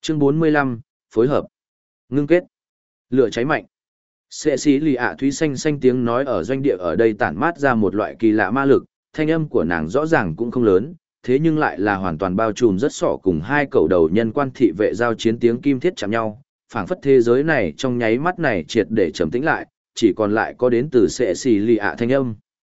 Chương 45, phối hợp. Ngưng kết. Lửa cháy mạnh. Sệ xí lì ạ thúy xanh xanh tiếng nói ở doanh địa ở đây tản mát ra một loại kỳ lạ ma lực, thanh âm của nàng rõ ràng cũng không lớn, thế nhưng lại là hoàn toàn bao trùm rất sỏ cùng hai cậu đầu nhân quan thị vệ giao chiến tiếng kim thiết chạm nhau, phảng phất thế giới này trong nháy mắt này triệt để trầm tĩnh lại, chỉ còn lại có đến từ sệ xí lì ạ thanh âm.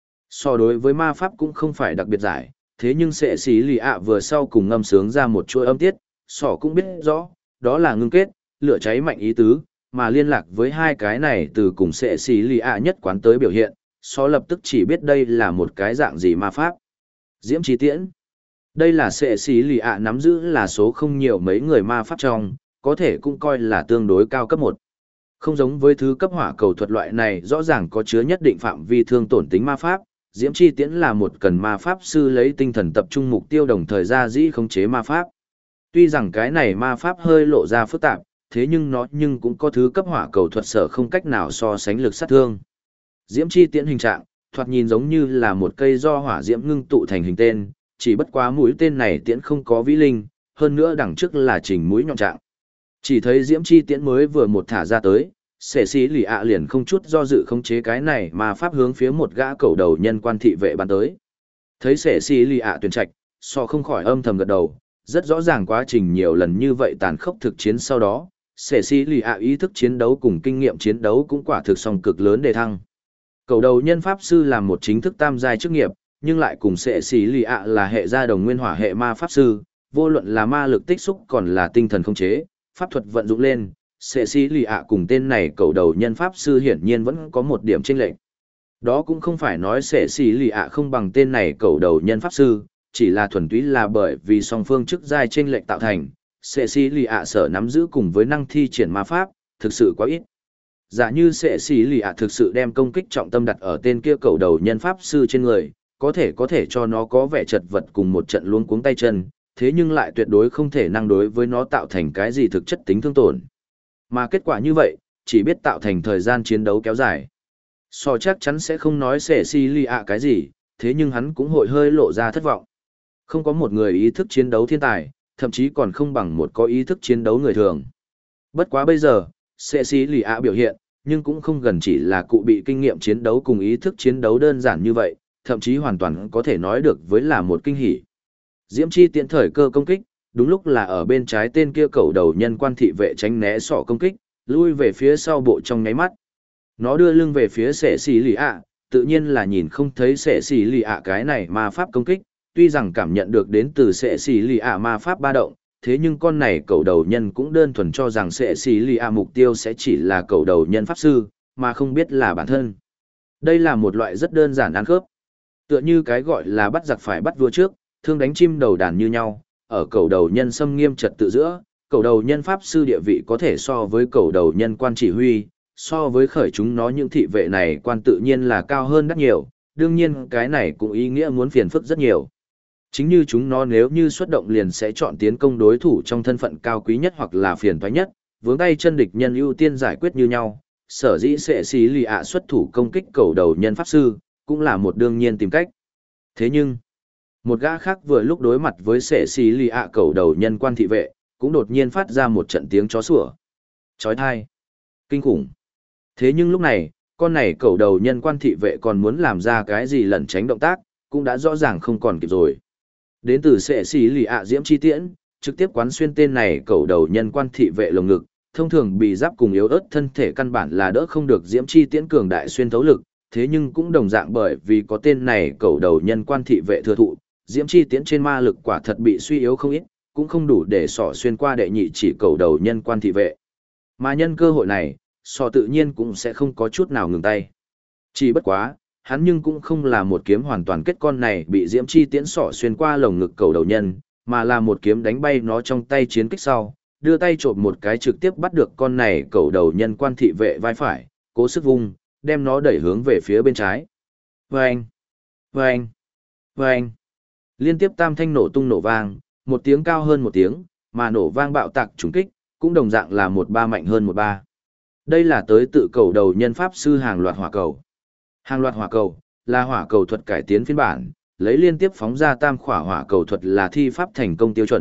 So đối với ma pháp cũng không phải đặc biệt giải, thế nhưng sệ xí lì ạ vừa sau cùng ngâm sướng ra một chuỗi âm tiết, sỏ cũng biết rõ, đó là ngưng kết, lửa cháy mạnh ý tứ, mà liên lạc với hai cái này từ cùng sệ xí lì ạ nhất quán tới biểu hiện, so lập tức chỉ biết đây là một cái dạng gì ma pháp. Diễm Chi Tiễn. Đây là sệ xí lì ạ nắm giữ là số không nhiều mấy người ma pháp trong, có thể cũng coi là tương đối cao cấp một. Không giống với thứ cấp hỏa cầu thuật loại này rõ ràng có chứa nhất định phạm vi thương tổn tính ma pháp, Diễm Chi Tiễn là một cần ma pháp sư lấy tinh thần tập trung mục tiêu đồng thời ra dĩ khống chế ma pháp. Tuy rằng cái này ma pháp hơi lộ ra phức tạp, thế nhưng nó cũng có thứ cấp hỏa cầu thuật sở không cách nào so sánh lực sát thương. Diễm Chi Tiễn hình trạng, thoạt nhìn giống như là một cây do hỏa diễm ngưng tụ thành hình tên, chỉ bất quá mũi tên này tiễn không có vĩ linh, hơn nữa đằng trước là chỉnh mũi nhọn trạng. Chỉ thấy Diễm Chi Tiễn mới vừa một thả ra tới, Sệ xí lì ạ liền không chút do dự khống chế cái này mà pháp hướng phía một gã cầu đầu nhân quan thị vệ bắn tới. Thấy Sệ xí lì ạ tuyển trạch, so không khỏi âm thầm gật đầu, rất rõ ràng quá trình nhiều lần như vậy tàn khốc thực chiến sau đó, Sệ xí lì ạ ý thức chiến đấu cùng kinh nghiệm chiến đấu cũng quả thực song cực lớn đề thăng. Cầu đầu nhân pháp sư làm một chính thức tam giai chức nghiệp, nhưng lại cùng Sệ xí lì ạ là hệ gia đồng nguyên hỏa hệ ma pháp sư, vô luận là ma lực tích xúc còn là tinh thần khống chế, pháp thuật vận dụng lên. Sệ xí lì ạ cùng tên này cầu đầu nhân pháp sư hiển nhiên vẫn có một điểm chênh lệch. Đó cũng không phải nói sệ xí lì ạ không bằng tên này cầu đầu nhân pháp sư, chỉ là thuần túy là bởi vì song phương chức giai chênh lệch tạo thành, sệ xí lì ạ sở nắm giữ cùng với năng thi triển ma pháp, thực sự quá ít. Giả như sệ xí lì ạ thực sự đem công kích trọng tâm đặt ở tên kia cầu đầu nhân pháp sư trên người, có thể cho nó có vẻ chật vật cùng một trận luống cuống tay chân, thế nhưng lại tuyệt đối không thể năng đối với nó tạo thành cái gì thực chất tính thương tổn. Mà kết quả như vậy, chỉ biết tạo thành thời gian chiến đấu kéo dài. So chắc chắn sẽ không nói sệ xí lì ạ cái gì, thế nhưng hắn cũng hội hơi lộ ra thất vọng. Không có một người ý thức chiến đấu thiên tài, thậm chí còn không bằng một có ý thức chiến đấu người thường. Bất quá bây giờ, sệ xí lì ạ biểu hiện, nhưng cũng không gần chỉ là cụ bị kinh nghiệm chiến đấu cùng ý thức chiến đấu đơn giản như vậy, thậm chí hoàn toàn có thể nói được với là một kinh hỉ. Diễm Chi tiện thời cơ công kích, đúng lúc là ở bên trái tên kia cầu đầu nhân quan thị vệ tránh né sọ công kích, lui về phía sau bộ trong nháy mắt. Nó đưa lưng về phía sệ xì lì ạ, tự nhiên là nhìn không thấy sệ xì lì ạ cái này ma pháp công kích, tuy rằng cảm nhận được đến từ sệ xì lì ạ ma pháp ba động, thế nhưng con này cầu đầu nhân cũng đơn thuần cho rằng sệ xì lì ạ mục tiêu sẽ chỉ là cầu đầu nhân pháp sư, mà không biết là bản thân. Đây là một loại rất đơn giản ăn khớp. Tựa như cái gọi là bắt giặc phải bắt vua trước, thương đánh chim đầu đàn như nhau, ở cầu đầu nhân xâm nghiêm trật tự giữa, cầu đầu nhân pháp sư địa vị có thể so với cầu đầu nhân quan chỉ huy, so với khởi chúng nó những thị vệ này quan tự nhiên là cao hơn rất nhiều, đương nhiên cái này cũng ý nghĩa muốn phiền phức rất nhiều. Chính như chúng nó nếu như xuất động liền sẽ chọn tiến công đối thủ trong thân phận cao quý nhất hoặc là phiền toái nhất, vướng tay chân địch nhân ưu tiên giải quyết như nhau, sở dĩ sệ xí lì ạ xuất thủ công kích cầu đầu nhân pháp sư, cũng là một đương nhiên tìm cách. Thế nhưng, một gã khác vừa lúc đối mặt với sệ xí lì ạ cầu đầu nhân quan thị vệ, cũng đột nhiên phát ra một trận tiếng chó sủa. Chói tai, kinh khủng. Thế nhưng lúc này, con này cầu đầu nhân quan thị vệ còn muốn làm ra cái gì lẩn tránh động tác, cũng đã rõ ràng không còn kịp rồi. Đến từ sệ xí lì ạ diễm chi tiễn, trực tiếp quán xuyên tên này cầu đầu nhân quan thị vệ lồng ngực, thông thường bị giáp cùng yếu ớt thân thể căn bản là đỡ không được diễm chi tiễn cường đại xuyên thấu lực, thế nhưng cũng đồng dạng bởi vì có tên này cầu đầu nhân quan thị vệ thừa thụ, diễm chi tiễn trên ma lực quả thật bị suy yếu không ít, cũng không đủ để sỏ xuyên qua đệ nhị chỉ cầu đầu nhân quan thị vệ. Mà nhân cơ hội này, sỏ tự nhiên cũng sẽ không có chút nào ngừng tay. Chỉ bất quá, hắn nhưng cũng không là một kiếm hoàn toàn kết con này bị diễm chi tiễn sỏ xuyên qua lồng ngực cầu đầu nhân, mà là một kiếm đánh bay nó trong tay chiến kích sau, đưa tay trộm một cái trực tiếp bắt được con này cầu đầu nhân quan thị vệ vai phải, cố sức vung, đem nó đẩy hướng về phía bên trái. Vâng! Vâng! Vâng! Liên tiếp tam thanh nổ tung nổ vang, một tiếng cao hơn một tiếng, mà nổ vang bạo tạc trùng kích, cũng đồng dạng là một ba mạnh hơn một ba. Đây là tới tự cầu đầu nhân pháp sư hàng loạt hỏa cầu. Hàng loạt hỏa cầu là hỏa cầu thuật cải tiến phiên bản, lấy liên tiếp phóng ra tam khỏa hỏa cầu thuật là thi pháp thành công tiêu chuẩn,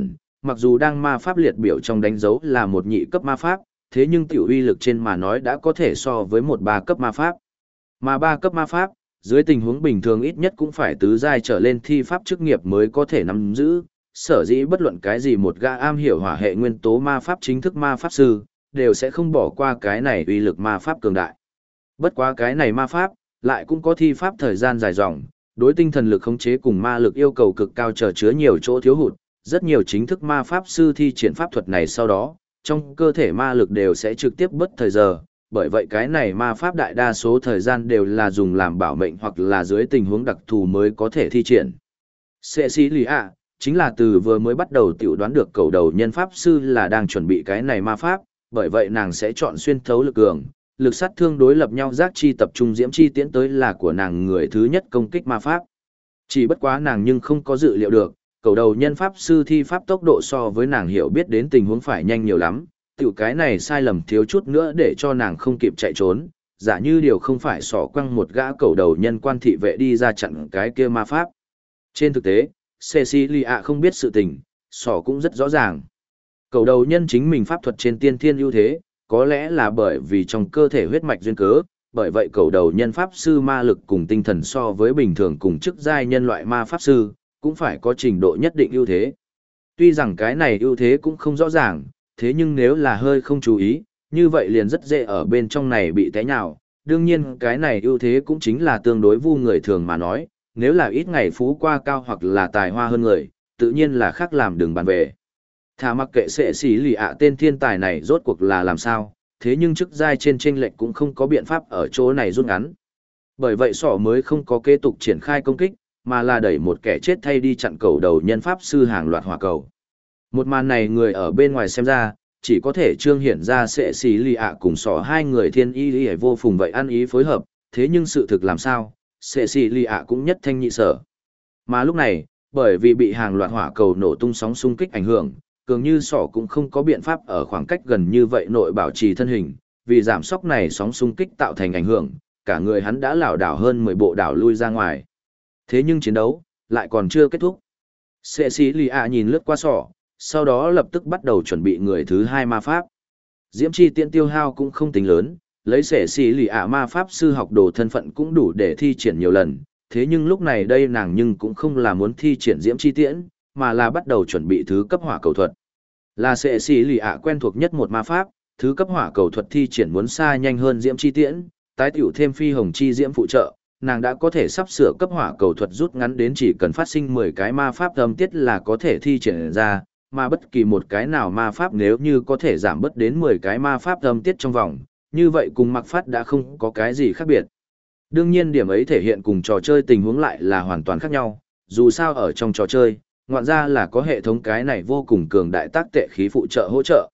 mặc dù đang ma pháp liệt biểu trong đánh dấu là một nhị cấp ma pháp, thế nhưng tiểu uy lực trên mà nói đã có thể so với một ba cấp ma pháp. Mà ba cấp ma pháp, dưới tình huống bình thường ít nhất cũng phải tứ giai trở lên thi pháp chức nghiệp mới có thể nắm giữ, sở dĩ bất luận cái gì một gã am hiểu hỏa hệ nguyên tố ma pháp chính thức ma pháp sư, đều sẽ không bỏ qua cái này uy lực ma pháp cường đại. Bất quá cái này ma pháp, lại cũng có thi pháp thời gian dài dòng, đối tinh thần lực khống chế cùng ma lực yêu cầu cực cao trở chứa nhiều chỗ thiếu hụt, rất nhiều chính thức ma pháp sư thi triển pháp thuật này sau đó, trong cơ thể ma lực đều sẽ trực tiếp bất thời giờ, bởi vậy cái này ma pháp đại đa số thời gian đều là dùng làm bảo mệnh hoặc là dưới tình huống đặc thù mới có thể thi triển. Cecilia, chính là từ vừa mới bắt đầu tiểu đoán được cầu đầu nhân pháp sư là đang chuẩn bị cái này ma pháp, bởi vậy nàng sẽ chọn xuyên thấu lực cường, lực sát thương đối lập nhau giác chi tập trung diễm chi tiến tới là của nàng người thứ nhất công kích ma pháp. Chỉ bất quá nàng nhưng không có dự liệu được, cầu đầu nhân pháp sư thi pháp tốc độ so với nàng hiểu biết đến tình huống phải nhanh nhiều lắm, tiểu cái này sai lầm thiếu chút nữa để cho nàng không kịp chạy trốn, giả như điều không phải xỏ quăng một gã cầu đầu nhân quan thị vệ đi ra chặn cái kia ma pháp. Trên thực tế, Cecilia không biết sự tình, xỏ cũng rất rõ ràng. Cầu đầu nhân chính mình pháp thuật trên tiên thiên ưu thế, có lẽ là bởi vì trong cơ thể huyết mạch duyên cớ, bởi vậy cầu đầu nhân pháp sư ma lực cùng tinh thần so với bình thường cùng chức giai nhân loại ma pháp sư, cũng phải có trình độ nhất định ưu thế. Tuy rằng cái này ưu thế cũng không rõ ràng, thế nhưng nếu là hơi không chú ý, như vậy liền rất dễ ở bên trong này bị té nhào. Đương nhiên cái này ưu thế cũng chính là tương đối vu người thường mà nói, nếu là ít ngày phú qua cao hoặc là tài hoa hơn người, tự nhiên là khác làm đường bàn về. Thà mặc kệ sẽ xỉ lì ạ tên thiên tài này rốt cuộc là làm sao, thế nhưng chức giai trên chênh lệch cũng không có biện pháp ở chỗ này rút ngắn. Bởi vậy sỏ mới không có kế tục triển khai công kích, mà là đẩy một kẻ chết thay đi chặn cầu đầu nhân pháp sư hàng loạt hỏa cầu. Một màn này người ở bên ngoài xem ra, chỉ có thể trương hiển ra sẽ xỉ lì ạ cùng sỏ hai người thiên y vô phùng vậy ăn ý phối hợp, thế nhưng sự thực làm sao, sẽ xỉ lì ạ cũng nhất thanh nhị sở. Mà lúc này, bởi vì bị hàng loạt hỏa cầu nổ tung sóng xung kích ảnh hưởng, cường như sỏ cũng không có biện pháp ở khoảng cách gần như vậy nội bảo trì thân hình, vì giảm sóc này sóng xung kích tạo thành ảnh hưởng, cả người hắn đã lảo đảo hơn 10 bộ đảo lui ra ngoài. Thế nhưng chiến đấu lại còn chưa kết thúc. Cecilia nhìn lướt qua sỏ, sau đó lập tức bắt đầu chuẩn bị người thứ hai ma pháp. Diễm chi tiện tiêu hao cũng không tính lớn, lấy Cecilia ma pháp sư học đồ thân phận cũng đủ để thi triển nhiều lần, thế nhưng lúc này đây nàng nhưng cũng không là muốn thi triển diễm chi tiễn, mà là bắt đầu chuẩn bị thứ cấp hỏa cầu thuật. Là Cecilia quen thuộc nhất một ma pháp, thứ cấp hỏa cầu thuật thi triển muốn xa nhanh hơn diễm chi tiễn, tái tiểu thêm phi hồng chi diễm phụ trợ, nàng đã có thể sắp sửa cấp hỏa cầu thuật rút ngắn đến chỉ cần phát sinh 10 cái ma pháp âm tiết là có thể thi triển ra, mà bất kỳ một cái nào ma pháp nếu như có thể giảm bớt đến 10 cái ma pháp âm tiết trong vòng, như vậy cùng mặc phát đã không có cái gì khác biệt. Đương nhiên điểm ấy thể hiện cùng trò chơi tình huống lại là hoàn toàn khác nhau, dù sao ở trong trò chơi, ngoạn ra là có hệ thống cái này vô cùng cường đại tác tệ khí phụ trợ hỗ trợ.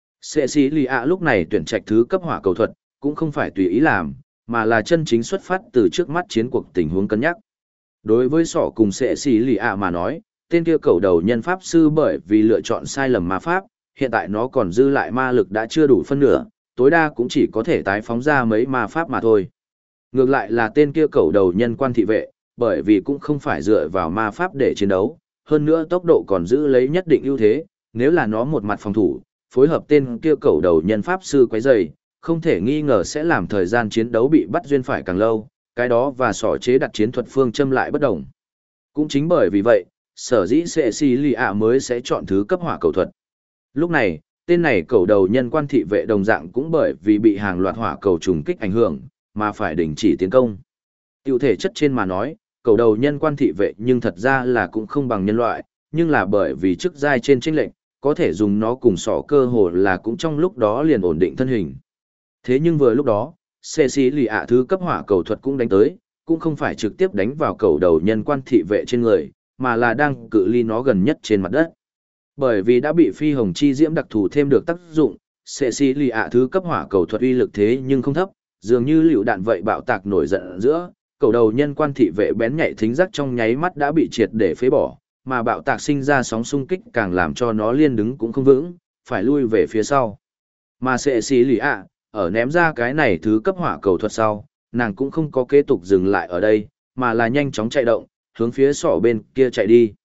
Cecilia lúc này tuyển trạch thứ cấp hỏa cầu thuật, cũng không phải tùy ý làm, mà là chân chính xuất phát từ trước mắt chiến cuộc tình huống cân nhắc. Đối với sỏ cùng Cecilia mà nói, tên kia cầu đầu nhân pháp sư bởi vì lựa chọn sai lầm ma pháp, hiện tại nó còn dư lại ma lực đã chưa đủ phân nửa, tối đa cũng chỉ có thể tái phóng ra mấy ma pháp mà thôi. Ngược lại là tên kia cầu đầu nhân quan thị vệ, bởi vì cũng không phải dựa vào ma pháp để chiến đấu, hơn nữa tốc độ còn giữ lấy nhất định ưu thế, nếu là nó một mặt phòng thủ, phối hợp tên kia cầu đầu nhân pháp sư quấy rầy, không thể nghi ngờ sẽ làm thời gian chiến đấu bị bắt duyên phải càng lâu, cái đó và sỏ chế đặt chiến thuật phương châm lại bất đồng. Cũng chính bởi vì vậy, sở dĩ Cecilia mới sẽ chọn thứ cấp hỏa cầu thuật. Lúc này, tên này cầu đầu nhân quan thị vệ đồng dạng cũng bởi vì bị hàng loạt hỏa cầu trùng kích ảnh hưởng, mà phải đình chỉ tiến công. Tiểu thể chất trên mà nói, cầu đầu nhân quan thị vệ nhưng thật ra là cũng không bằng nhân loại, nhưng là bởi vì chức giai trên chênh lệnh, có thể dùng nó cùng sỏ cơ hồ là cũng trong lúc đó liền ổn định thân hình. Thế nhưng vừa lúc đó, Cecilia thứ cấp hỏa cầu thuật cũng đánh tới, cũng không phải trực tiếp đánh vào cầu đầu nhân quan thị vệ trên người, mà là đang cự ly nó gần nhất trên mặt đất. Bởi vì đã bị phi hồng chi diễm đặc thù thêm được tác dụng, Cecilia thứ cấp hỏa cầu thuật uy lực thế nhưng không thấp, dường như lựu đạn vậy bạo tạc nổi giận ở giữa, cầu đầu nhân quan thị vệ bén nhạy thính giác trong nháy mắt đã bị triệt để phế bỏ, mà bạo tạc sinh ra sóng xung kích càng làm cho nó liên đứng cũng không vững, phải lui về phía sau. Mà Cecilia, ở ném ra cái này thứ cấp hỏa cầu thuật sau, nàng cũng không có kế tục dừng lại ở đây, mà là nhanh chóng chạy động, hướng phía sỏ bên kia chạy đi.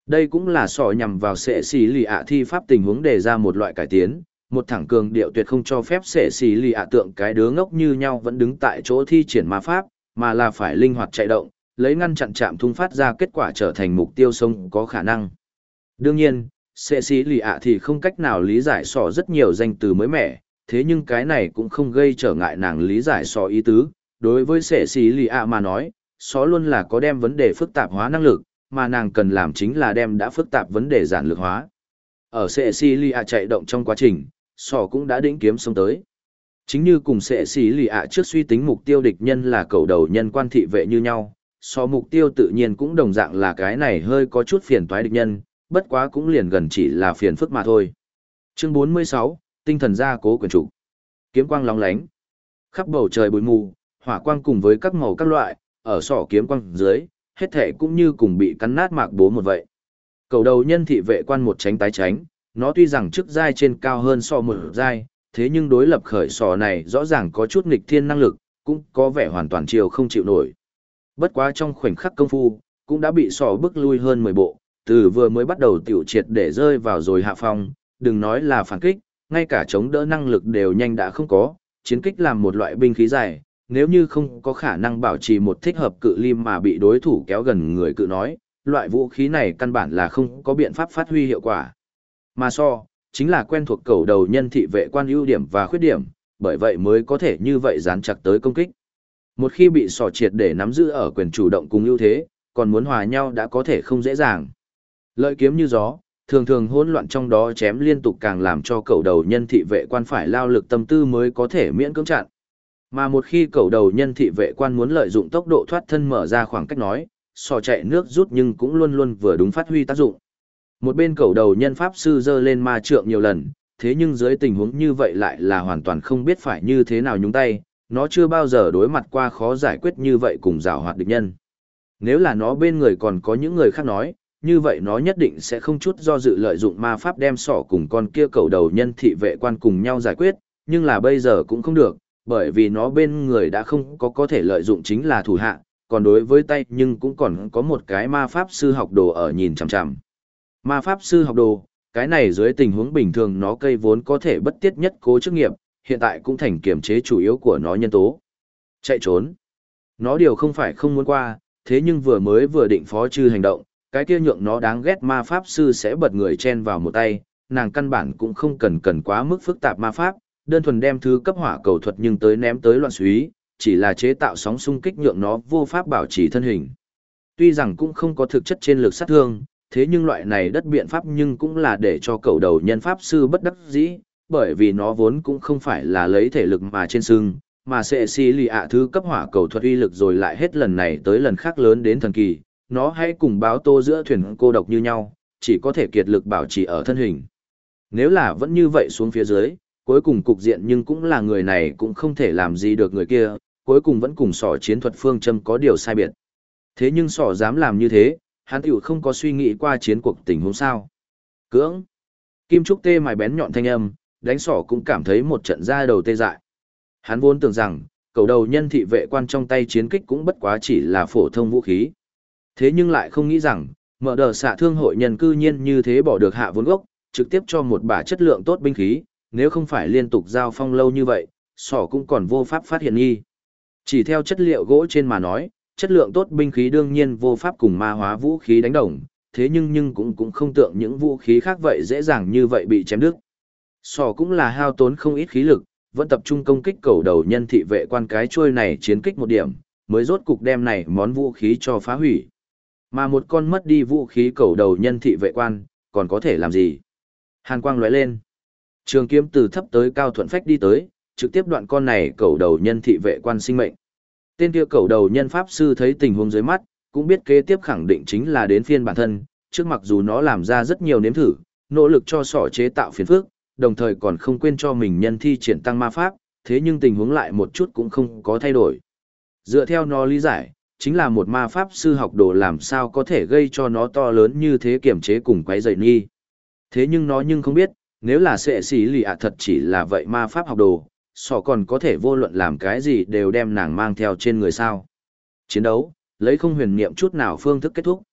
Đây cũng là sỏ nhằm vào sệ xì lì ạ thi pháp tình huống đề ra một loại cải tiến, một thẳng cường điệu tuyệt không cho phép sệ xì lì ạ tượng cái đứa ngốc như nhau vẫn đứng tại chỗ thi triển ma pháp, mà là phải linh hoạt chạy động, lấy ngăn chặn chạm thung phát ra kết quả trở thành mục tiêu sống có khả năng. Đương nhiên, sệ xì lì ạ thì không cách nào lý giải sỏ rất nhiều danh từ mới mẻ, thế nhưng cái này cũng không gây trở ngại nàng lý giải sỏ ý tứ. Đối với sệ xì lì ạ mà nói, sỏ luôn là có đem vấn đề phức tạp hóa năng lực, mà nàng cần làm chính là đem đã phức tạp vấn đề giản lược hóa. Ở sệ xì lì ạ chạy động trong quá trình, sỏ cũng đã đĩnh kiếm xông tới. Chính như cùng sệ xì lì ạ trước suy tính mục tiêu địch nhân là cầu đầu nhân quan thị vệ như nhau, sỏ mục tiêu tự nhiên cũng đồng dạng là cái này hơi có chút phiền toái địch nhân, bất quá cũng liền gần chỉ là phiền phức mà thôi. Chương 46, tinh thần gia cố quyền chủ. Kiếm quang lóng lánh. Khắp bầu trời bụi mù, hỏa quang cùng với các màu các loại, ở sỏ kiếm quang dưới, hết thể cũng như cùng bị cắn nát mạc bố một vậy. Cầu đầu nhân thị vệ quan một tránh tái tránh, nó tuy rằng chức giai trên cao hơn so một giai, thế nhưng đối lập khởi sỏ này rõ ràng có chút nghịch thiên năng lực, cũng có vẻ hoàn toàn chiều không chịu nổi. Bất quá trong khoảnh khắc công phu, cũng đã bị sỏ bước lui hơn 10 bộ, từ vừa mới bắt đầu tiểu triệt để rơi vào rồi hạ phong, đừng nói là phản kích, ngay cả chống đỡ năng lực đều nhanh đã không có, chiến kích làm một loại binh khí dài, nếu như không có khả năng bảo trì một thích hợp cự ly mà bị đối thủ kéo gần người cự nói, loại vũ khí này căn bản là không có biện pháp phát huy hiệu quả. Mà chính là quen thuộc cầu đầu nhân thị vệ quan ưu điểm và khuyết điểm, bởi vậy mới có thể như vậy dán chặt tới công kích. Một khi bị triệt để nắm giữ ở quyền chủ động cùng ưu thế, còn muốn hòa nhau đã có thể không dễ dàng. Lợi kiếm như gió, thường thường hỗn loạn trong đó chém liên tục càng làm cho cầu đầu nhân thị vệ quan phải lao lực tâm tư mới có thể miễn cưỡng chặn. Mà một khi cầu đầu nhân thị vệ quan muốn lợi dụng tốc độ thoát thân mở ra khoảng cách nói, chạy nước rút nhưng cũng luôn luôn vừa đúng phát huy tác dụng. Một bên cầu đầu nhân pháp sư giơ lên ma trượng nhiều lần, thế nhưng dưới tình huống như vậy lại là hoàn toàn không biết phải như thế nào nhúng tay, nó chưa bao giờ đối mặt qua khó giải quyết như vậy cùng giảo hoạt địch nhân. Nếu là nó bên người còn có những người khác nói, như vậy nó nhất định sẽ không chút do dự lợi dụng ma pháp đem cùng con kia cầu đầu nhân thị vệ quan cùng nhau giải quyết, nhưng là bây giờ cũng không được, bởi vì nó bên người đã không có thể lợi dụng chính là thủ hạ, còn đối với tay nhưng cũng còn có một cái ma pháp sư học đồ ở nhìn chằm chằm. Ma pháp sư học đồ, cái này dưới tình huống bình thường nó cây vốn có thể bất tiết nhất cố chức nghiệp, hiện tại cũng thành kiểm chế chủ yếu của nó nhân tố. Chạy trốn. Nó điều không phải không muốn qua, thế nhưng vừa định phó trừ hành động, cái kia nhượng nó đáng ghét ma pháp sư sẽ bật người chen vào một tay, nàng căn bản cũng không cần quá mức phức tạp ma pháp, đơn thuần đem thứ cấp hỏa cầu thuật nhưng tới ném tới loạn xúy, chỉ là chế tạo sóng xung kích nhượng nó vô pháp bảo trì thân hình. Tuy rằng cũng không có thực chất trên lực sát thương, thế nhưng loại này đất biện pháp nhưng cũng là để cho cầu đầu nhân pháp sư bất đắc dĩ, bởi vì nó vốn cũng không phải là lấy thể lực mà trên sưng, mà sẽ xì lì ạ thứ cấp hỏa cầu thuật uy lực rồi lại hết lần này tới lần khác lớn đến thần kỳ, nó hãy cùng báo tô giữa thuyền cô độc như nhau, chỉ có thể kiệt lực bảo trì ở thân hình. Nếu là vẫn như vậy xuống phía dưới, cuối cùng cục diện nhưng cũng là người này cũng không thể làm gì được người kia, cuối cùng vẫn cùng chiến thuật phương châm có điều sai biệt. Thế nhưng dám làm như thế, hắn tiểu không có suy nghĩ qua chiến cuộc tình huống sao. Cưỡng. Kim trúc tê mài bén nhọn thanh âm, đánh cũng cảm thấy một trận da đầu tê dại. Hắn vốn tưởng rằng, cầu đầu nhân thị vệ quan trong tay chiến kích cũng bất quá chỉ là phổ thông vũ khí. Thế nhưng lại không nghĩ rằng, mở đờ xạ thương hội nhân cư nhiên như thế bỏ được hạ vốn gốc, trực tiếp cho một bả chất lượng tốt binh khí, nếu không phải liên tục giao phong lâu như vậy, cũng còn vô pháp phát hiện nghi. Chỉ theo chất liệu gỗ trên mà nói, chất lượng tốt binh khí đương nhiên vô pháp cùng ma hóa vũ khí đánh đồng, thế nhưng cũng không tượng những vũ khí khác vậy dễ dàng như vậy bị chém đứt. Cũng là hao tốn không ít khí lực, vẫn tập trung công kích cầu đầu nhân thị vệ quan cái chuôi này chiến kích một điểm, mới rốt cục đem này món vũ khí cho phá hủy. Mà một con mất đi vũ khí cầu đầu nhân thị vệ quan, còn có thể làm gì? Hàn quang lóe lên. Trường kiếm từ thấp tới cao thuận phách đi tới, trực tiếp đoạn con này cầu đầu nhân thị vệ quan sinh mệnh. Tên kia cầu đầu nhân pháp sư thấy tình huống dưới mắt, cũng biết kế tiếp khẳng định chính là đến phiên bản thân, trước mặc dù nó làm ra rất nhiều nếm thử, nỗ lực cho chế tạo phiền phức, đồng thời còn không quên cho mình nhân thi triển tăng ma pháp, thế nhưng tình huống lại một chút cũng không có thay đổi. Dựa theo nó lý giải, chính là một ma pháp sư học đồ làm sao có thể gây cho nó to lớn như thế kiểm chế cùng quấy rầy nghi. Thế nhưng nó không biết, nếu là sệ xỉ lì ạ thật chỉ là vậy ma pháp học đồ, còn có thể vô luận làm cái gì đều đem nàng mang theo trên người sao. Chiến đấu, lấy không huyền niệm chút nào phương thức kết thúc.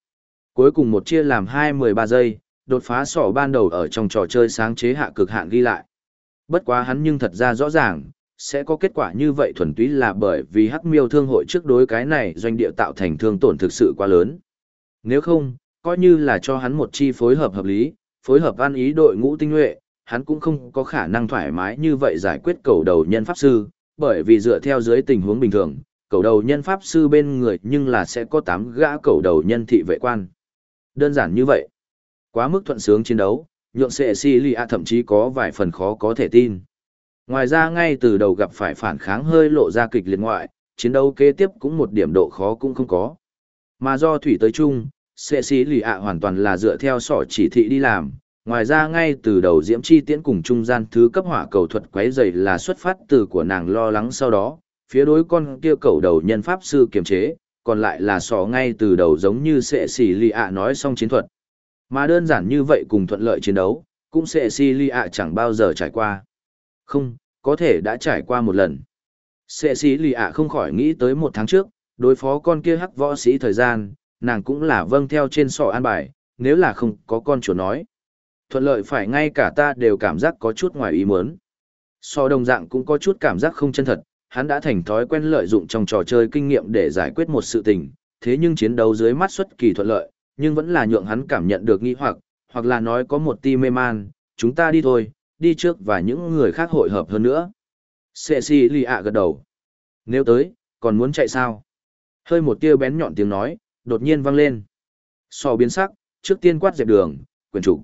Cuối cùng một chia làm 2-13 giây, đột phá sỏ ban đầu ở trong trò chơi sáng chế hạ cực hạn ghi lại. Bất quá hắn nhưng thật ra rõ ràng, sẽ có kết quả như vậy thuần túy là bởi vì Hắc Miêu Thương hội trước đối cái này doanh địa tạo thành thương tổn thực sự quá lớn. Nếu không, coi như là cho hắn một chi phối hợp hợp lý, phối hợp ăn ý đội ngũ tinh nhuệ, hắn cũng không có khả năng thoải mái như vậy giải quyết cầu đầu nhân pháp sư, bởi vì dựa theo dưới tình huống bình thường, cầu đầu nhân pháp sư bên người nhưng là sẽ có 8 gã cầu đầu nhân thị vệ quan. Đơn giản như vậy. Quá mức thuận sướng chiến đấu, nhượng Cecilia thậm chí có vài phần khó có thể tin. Ngoài ra ngay từ đầu gặp phải phản kháng hơi lộ ra kịch liệt ngoại, chiến đấu kế tiếp cũng một điểm độ khó cũng không có. Mà do thủy tới chung, Cecilia hoàn toàn là dựa theo sỏ chỉ thị đi làm. Ngoài ra ngay từ đầu Diễm Chi Tiễn cùng trung gian thứ cấp hỏa cầu thuật quấy rầy là xuất phát từ của nàng lo lắng sau đó, phía đối con kia cầu đầu nhân pháp sư kiềm chế, còn lại là sỏ ngay từ đầu giống như Cecilia nói xong chiến thuật. Mà đơn giản như vậy cùng thuận lợi chiến đấu, cũng Cecilia chẳng bao giờ trải qua. Không, có thể đã trải qua một lần. Cecilia không khỏi nghĩ tới 1 tháng trước, đối phó con kia hắc võ sĩ thời gian, nàng cũng là vâng theo trên sọ an bài, nếu là không có con chuột nói. Thuận lợi phải ngay cả ta đều cảm giác có chút ngoài ý muốn. So đồng dạng cũng có chút cảm giác không chân thật, hắn đã thành thói quen lợi dụng trong trò chơi kinh nghiệm để giải quyết một sự tình, thế nhưng chiến đấu dưới mắt xuất kỳ thuận lợi, nhưng vẫn là nhượng hắn cảm nhận được nghi hoặc là nói có một ti mê man, chúng ta đi thôi, đi trước và những người khác hội hợp hơn nữa. Cecilia gật đầu. Nếu tới, còn muốn chạy sao? Hơi một tia bén nhọn tiếng nói, đột nhiên vang lên. So biến sắc, trước tiên quát dẹp đường, quyền chủ.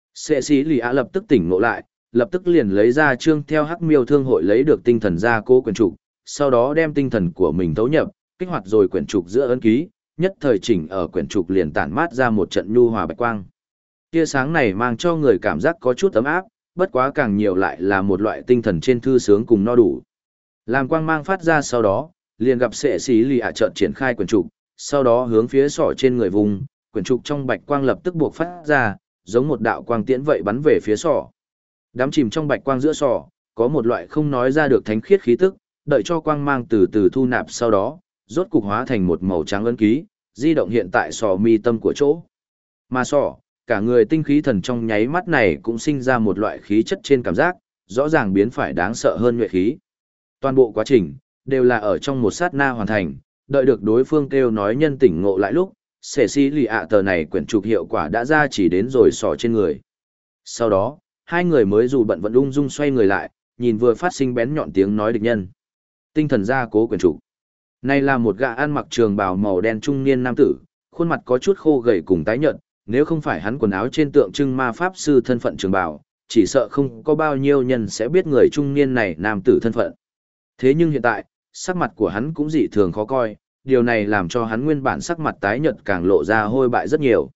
Cecilia lập tức tỉnh ngộ lại, lập tức liền lấy ra chương theo Hắc Miêu Thương hội lấy được tinh thần ra cố quyền trục, sau đó đem tinh thần của mình thấu nhập, kích hoạt rồi quyển trục giữa ấn ký, nhất thời chỉnh ở quyển trục liền tản mát ra một trận nhu hòa bạch quang. Tia sáng này mang cho người cảm giác có chút ấm áp, bất quá càng nhiều lại là một loại tinh thần trên thư sướng cùng no đủ. Làm quang mang phát ra sau đó, liền gặp sệ xí lì ạ trợn triển khai quyển trục, sau đó hướng phía sọ trên người vùng, quyển trục trong bạch quang lập tức buộc phát ra, giống một đạo quang tiễn vậy bắn về phía sọ. Đám chìm trong bạch quang giữa sọ, có một loại không nói ra được thánh khiết khí tức, đợi cho quang mang từ từ thu nạp sau đó, rốt cục hóa thành một màu trắng ấn ký, di động hiện tại sọ mi tâm của chỗ. Mà sọ, cả người tinh khí thần trong nháy mắt này cũng sinh ra một loại khí chất trên cảm giác, rõ ràng biến phải đáng sợ hơn nhuệ khí. Toàn bộ quá trình, đều là ở trong một sát na hoàn thành, đợi được đối phương kêu nói nhân tỉnh ngộ lại lúc, sẻ xí lì ạ tờ này quyển trục hiệu quả đã ra chỉ đến rồi sọ trên người. Sau đó, hai người mới dù bận vẫn ung dung xoay người lại, nhìn vừa phát sinh bén nhọn tiếng nói địch nhân. Tinh thần gia cố quyển trục. Này là một gã ăn mặc trường bào màu đen trung niên nam tử, khuôn mặt có chút khô gầy cùng tái nhợt, nếu không phải hắn quần áo trên tượng trưng ma pháp sư thân phận trường bào, chỉ sợ không có bao nhiêu nhân sẽ biết người trung niên này nam tử thân phận. Thế nhưng hiện tại, sắc mặt của hắn cũng dị thường khó coi, điều này làm cho hắn nguyên bản sắc mặt tái nhợt càng lộ ra hôi bại rất nhiều.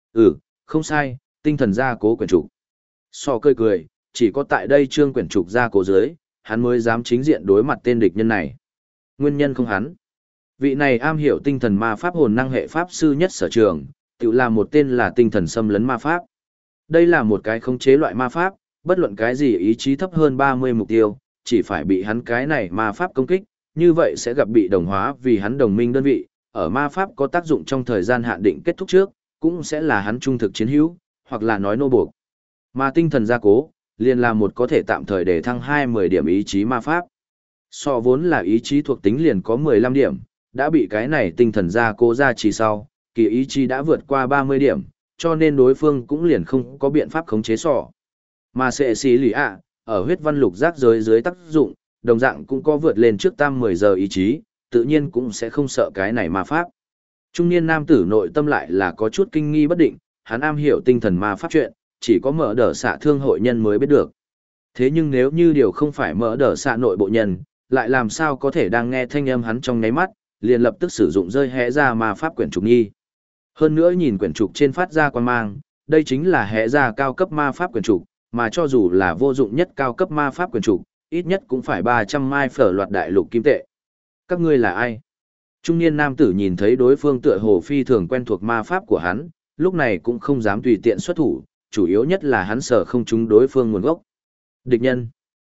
Không sai, tinh thần gia cố quyển trục. So cười cười, chỉ có tại đây trương quyển trục gia cố dưới, hắn mới dám chính diện đối mặt tên địch nhân này. Nguyên nhân không hắn. Vị này am hiểu tinh thần ma pháp hồn năng hệ pháp sư nhất sở trường, tự là một tên là tinh thần xâm lấn ma pháp. Đây là một cái khống chế loại ma pháp, bất luận cái gì ý chí thấp hơn 30 mục tiêu, chỉ phải bị hắn cái này ma pháp công kích, như vậy sẽ gặp bị đồng hóa vì hắn đồng minh đơn vị, ở ma pháp có tác dụng trong thời gian hạn định kết thúc trước, cũng sẽ là hắn trung thực chiến hữu, hoặc là nói nô buộc. Mà tinh thần gia cố, liền là một có thể tạm thời để thăng 20 điểm ý chí ma pháp. So vốn là ý chí thuộc tính liền có 15 điểm, đã bị cái này tinh thần gia cố ra chỉ sau, kỳ ý chí đã vượt qua 30 điểm, cho nên đối phương cũng liền không có biện pháp khống chế sọ. Mà sệ xí lì ạ, ở huyết văn lục giác giới dưới tác dụng, đồng dạng cũng có vượt lên trước tam 10 giờ ý chí, tự nhiên cũng sẽ không sợ cái này ma pháp. Trung niên nam tử nội tâm lại là có chút kinh nghi bất định, hắn am hiểu tinh thần ma pháp chuyện, chỉ có mở đờ xạ thương hội nhân mới biết được. Thế nhưng nếu như điều không phải mở đờ xạ nội bộ nhân, lại làm sao có thể đang nghe thanh âm hắn trong nháy mắt, liền lập tức sử dụng rơi hẽ ra ma pháp quyển trục nghi. Hơn nữa nhìn quyển trục trên phát ra quan mang, đây chính là hẽ ra cao cấp ma pháp quyển trục, mà cho dù là vô dụng nhất cao cấp ma pháp quyển trục, ít nhất cũng phải 300 mai phở loạt đại lục kim tệ. Các ngươi là ai? Trung niên nam tử nhìn thấy đối phương tựa hồ phi thường quen thuộc ma pháp của hắn, lúc này cũng không dám tùy tiện xuất thủ, chủ yếu nhất là hắn sợ không trúng đối phương nguồn gốc. Địch nhân.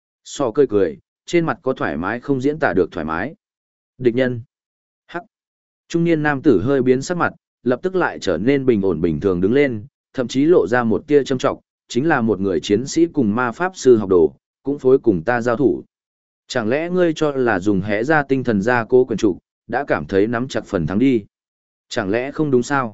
So cười cười, trên mặt có thoải mái không diễn tả được thoải mái. Địch nhân. Hắc. Trung niên nam tử hơi biến sắc mặt, lập tức lại trở nên bình ổn bình thường đứng lên, thậm chí lộ ra một tia châm trọng, chính là một người chiến sĩ cùng ma pháp sư học đồ, cũng phối cùng ta giao thủ. Chẳng lẽ ngươi cho là dùng hẽ ra tinh thần ra cố quyền trục, đã cảm thấy nắm chặt phần thắng đi? Chẳng lẽ không đúng sao?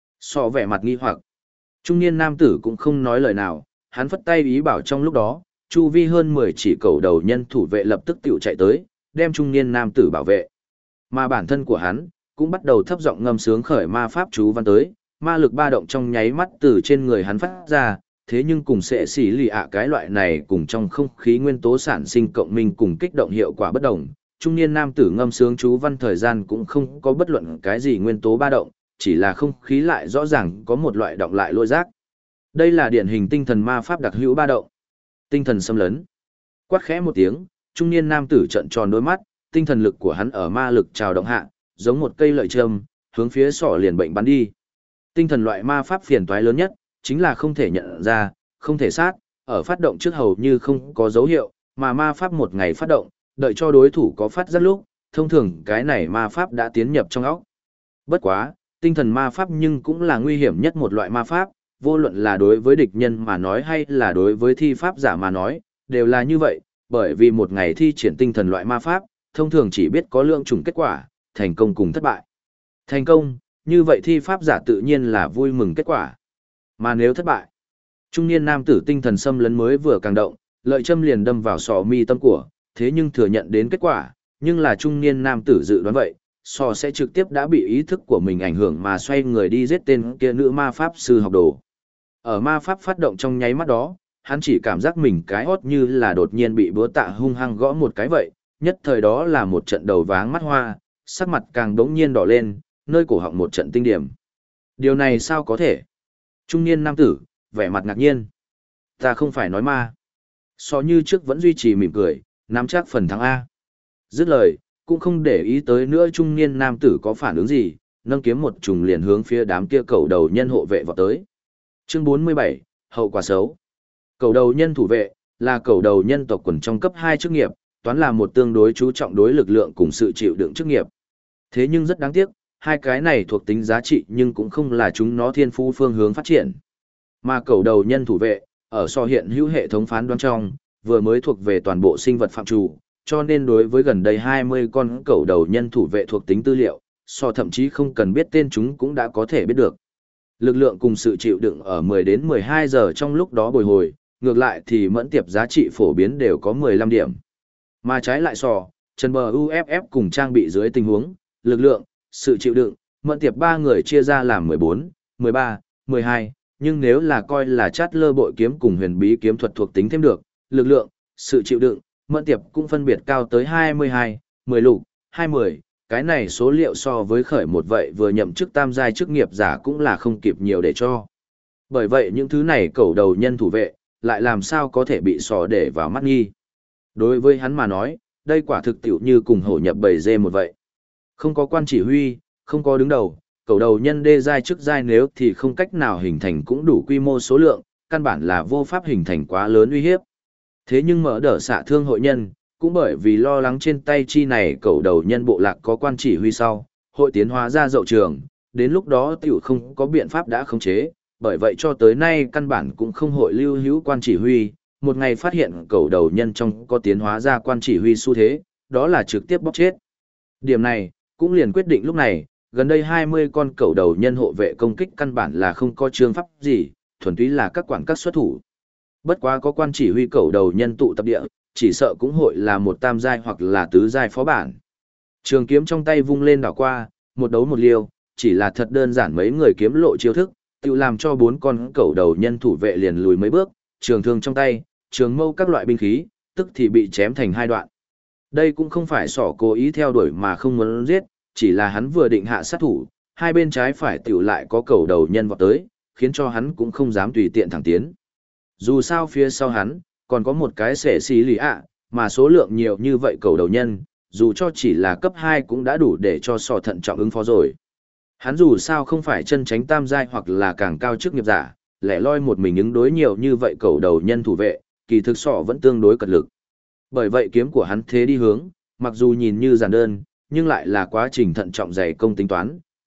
Sọ vẻ mặt nghi hoặc. Trung niên nam tử cũng không nói lời nào, hắn phất tay ý bảo trong lúc đó, chu vi hơn 10 chỉ cầu đầu nhân thủ vệ lập tức tiểu chạy tới, đem trung niên nam tử bảo vệ. Mà bản thân của hắn, cũng bắt đầu thấp giọng ngâm sướng khởi ma pháp chú văn tới, ma lực ba động trong nháy mắt từ trên người hắn phát ra, thế nhưng cùng sẽ xỉ lì ạ cái loại này cùng trong không khí nguyên tố sản sinh cộng minh cùng kích động hiệu quả bất đồng. Trung niên nam tử ngâm sướng chú văn thời gian cũng không có bất luận cái gì nguyên tố ba động, chỉ là không khí lại rõ ràng có một loại động lại lôi giác. Đây là điển hình tinh thần ma pháp đặc hữu ba động. Tinh thần xâm lấn. Quát khẽ một tiếng, trung niên nam tử trợn tròn đôi mắt, tinh thần lực của hắn ở ma lực trào động hạ, giống một cây lợi châm, hướng phía sọ liền bệnh bắn đi. Tinh thần loại ma pháp phiền toái lớn nhất, chính là không thể nhận ra, không thể sát, ở phát động trước hầu như không có dấu hiệu, mà ma pháp một ngày phát động, đợi cho đối thủ có phát giác lúc, thông thường cái này ma pháp đã tiến nhập trong óc. Bất quá, tinh thần ma pháp nhưng cũng là nguy hiểm nhất một loại ma pháp, vô luận là đối với địch nhân mà nói hay là đối với thi pháp giả mà nói, đều là như vậy, bởi vì một ngày thi triển tinh thần loại ma pháp, thông thường chỉ biết có lượng chủng kết quả, thành công cùng thất bại. Thành công, như vậy thi pháp giả tự nhiên là vui mừng kết quả. Mà nếu thất bại, trung niên nam tử tinh thần xâm lấn mới vừa càng động, lợi châm liền đâm vào sọ mi tâm của, thế nhưng thừa nhận đến kết quả, nhưng là trung niên nam tử dự đoán vậy, sọ sẽ trực tiếp đã bị ý thức của mình ảnh hưởng mà xoay người đi giết tên kia nữ ma pháp sư học đồ. Ở ma pháp phát động trong nháy mắt đó, hắn chỉ cảm giác mình cái hót như là đột nhiên bị búa tạ hung hăng gõ một cái vậy, nhất thời đó là một trận đầu váng mắt hoa, sắc mặt càng đống nhiên đỏ lên, nơi cổ họng một trận tinh điểm. Điều này sao có thể? Trung niên nam tử, vẻ mặt ngạc nhiên. Ta không phải nói ma. So như trước vẫn duy trì mỉm cười, nắm chắc phần thắng A. Dứt lời, cũng không để ý tới nữa trung niên nam tử có phản ứng gì, nâng kiếm một trùng liền hướng phía đám kia cầu đầu nhân hộ vệ vào tới. Chương 47, hậu quả xấu. Cầu đầu nhân thủ vệ, là cầu đầu nhân tộc quần trong cấp 2 chức nghiệp, toán là một tương đối chú trọng đối lực lượng cùng sự chịu đựng chức nghiệp. Thế nhưng rất đáng tiếc, hai cái này thuộc tính giá trị nhưng cũng không là chúng nó thiên phú phương hướng phát triển. Mà cầu đầu nhân thủ vệ, ở so hiện hữu hệ thống phán đoán trong, vừa mới thuộc về toàn bộ sinh vật phạm trù, cho nên đối với gần đây 20 con cầu đầu nhân thủ vệ thuộc tính tư liệu, so thậm chí không cần biết tên chúng cũng đã có thể biết được. Lực lượng cùng sự chịu đựng ở 10 đến 12 giờ trong lúc đó bồi hồi, ngược lại thì mẫn tiệp giá trị phổ biến đều có 15 điểm. Mà trái lại trần bờ UFF cùng trang bị dưới tình huống, lực lượng, sự chịu đựng, mẫn tiệp 3 người chia ra làm 14, 13, 12, nhưng nếu là coi là chát lơ bội kiếm cùng huyền bí kiếm thuật thuộc tính thêm được, lực lượng, sự chịu đựng, mẫn tiệp cũng phân biệt cao tới 22, 10 lục, 20, cái này số liệu so với khởi một vậy vừa nhậm chức tam giai chức nghiệp giả cũng là không kịp nhiều để cho. Bởi vậy những thứ này cầu đầu nhân thủ vệ, lại làm sao có thể bị sò để vào mắt nghi. Đối với hắn mà nói, đây quả thực tiểu như cùng hổ nhập bầy dê một vậy. Không có quan chỉ huy, không có đứng đầu, cầu đầu nhân đê giai chức giai nếu thì không cách nào hình thành cũng đủ quy mô số lượng, căn bản là vô pháp hình thành quá lớn uy hiếp. Thế nhưng mở đỡ xạ thương hội nhân, cũng bởi vì lo lắng trên tay chi này cầu đầu nhân bộ lạc có quan chỉ huy sau, hội tiến hóa ra dậu trường, đến lúc đó tiểu không có biện pháp đã khống chế, bởi vậy cho tới nay căn bản cũng không hội lưu hữu quan chỉ huy, một ngày phát hiện cầu đầu nhân trong có tiến hóa ra quan chỉ huy xu thế, đó là trực tiếp bóc chết. Điểm này, cũng liền quyết định lúc này, gần đây 20 con cầu đầu nhân hộ vệ công kích căn bản là không có chương pháp gì, thuần túy là các quản các xuất thủ. Bất quá có quan chỉ huy cầu đầu nhân tụ tập địa, chỉ sợ cũng hội là một tam giai hoặc là tứ giai phó bản. Trường kiếm trong tay vung lên đảo qua, một đấu một liêu, chỉ là thật đơn giản mấy người kiếm lộ chiêu thức, tự làm cho 4 con cầu đầu nhân thủ vệ liền lùi mấy bước, trường thương trong tay, trường mâu các loại binh khí, tức thì bị chém thành hai đoạn. Đây cũng không phải sỏ cố ý theo đuổi mà không muốn giết, chỉ là hắn vừa định hạ sát thủ, hai bên trái phải tiểu lại có cầu đầu nhân vọt tới, khiến cho hắn cũng không dám tùy tiện thẳng tiến. Dù sao phía sau hắn, còn có một cái xẻ xí lì ạ, mà số lượng nhiều như vậy cầu đầu nhân, dù cho chỉ là cấp 2 cũng đã đủ để cho sò thận trọng ứng phó rồi. Hắn dù sao không phải chân tránh tam giai hoặc là càng cao chức nghiệp giả, lẻ loi một mình ứng đối nhiều như vậy cầu đầu nhân thủ vệ, kỳ thực sọ vẫn tương đối cật lực. Bởi vậy kiếm của hắn thế đi hướng, mặc dù nhìn như giản đơn, nhưng lại là quá trình thận trọng dày công tính toán,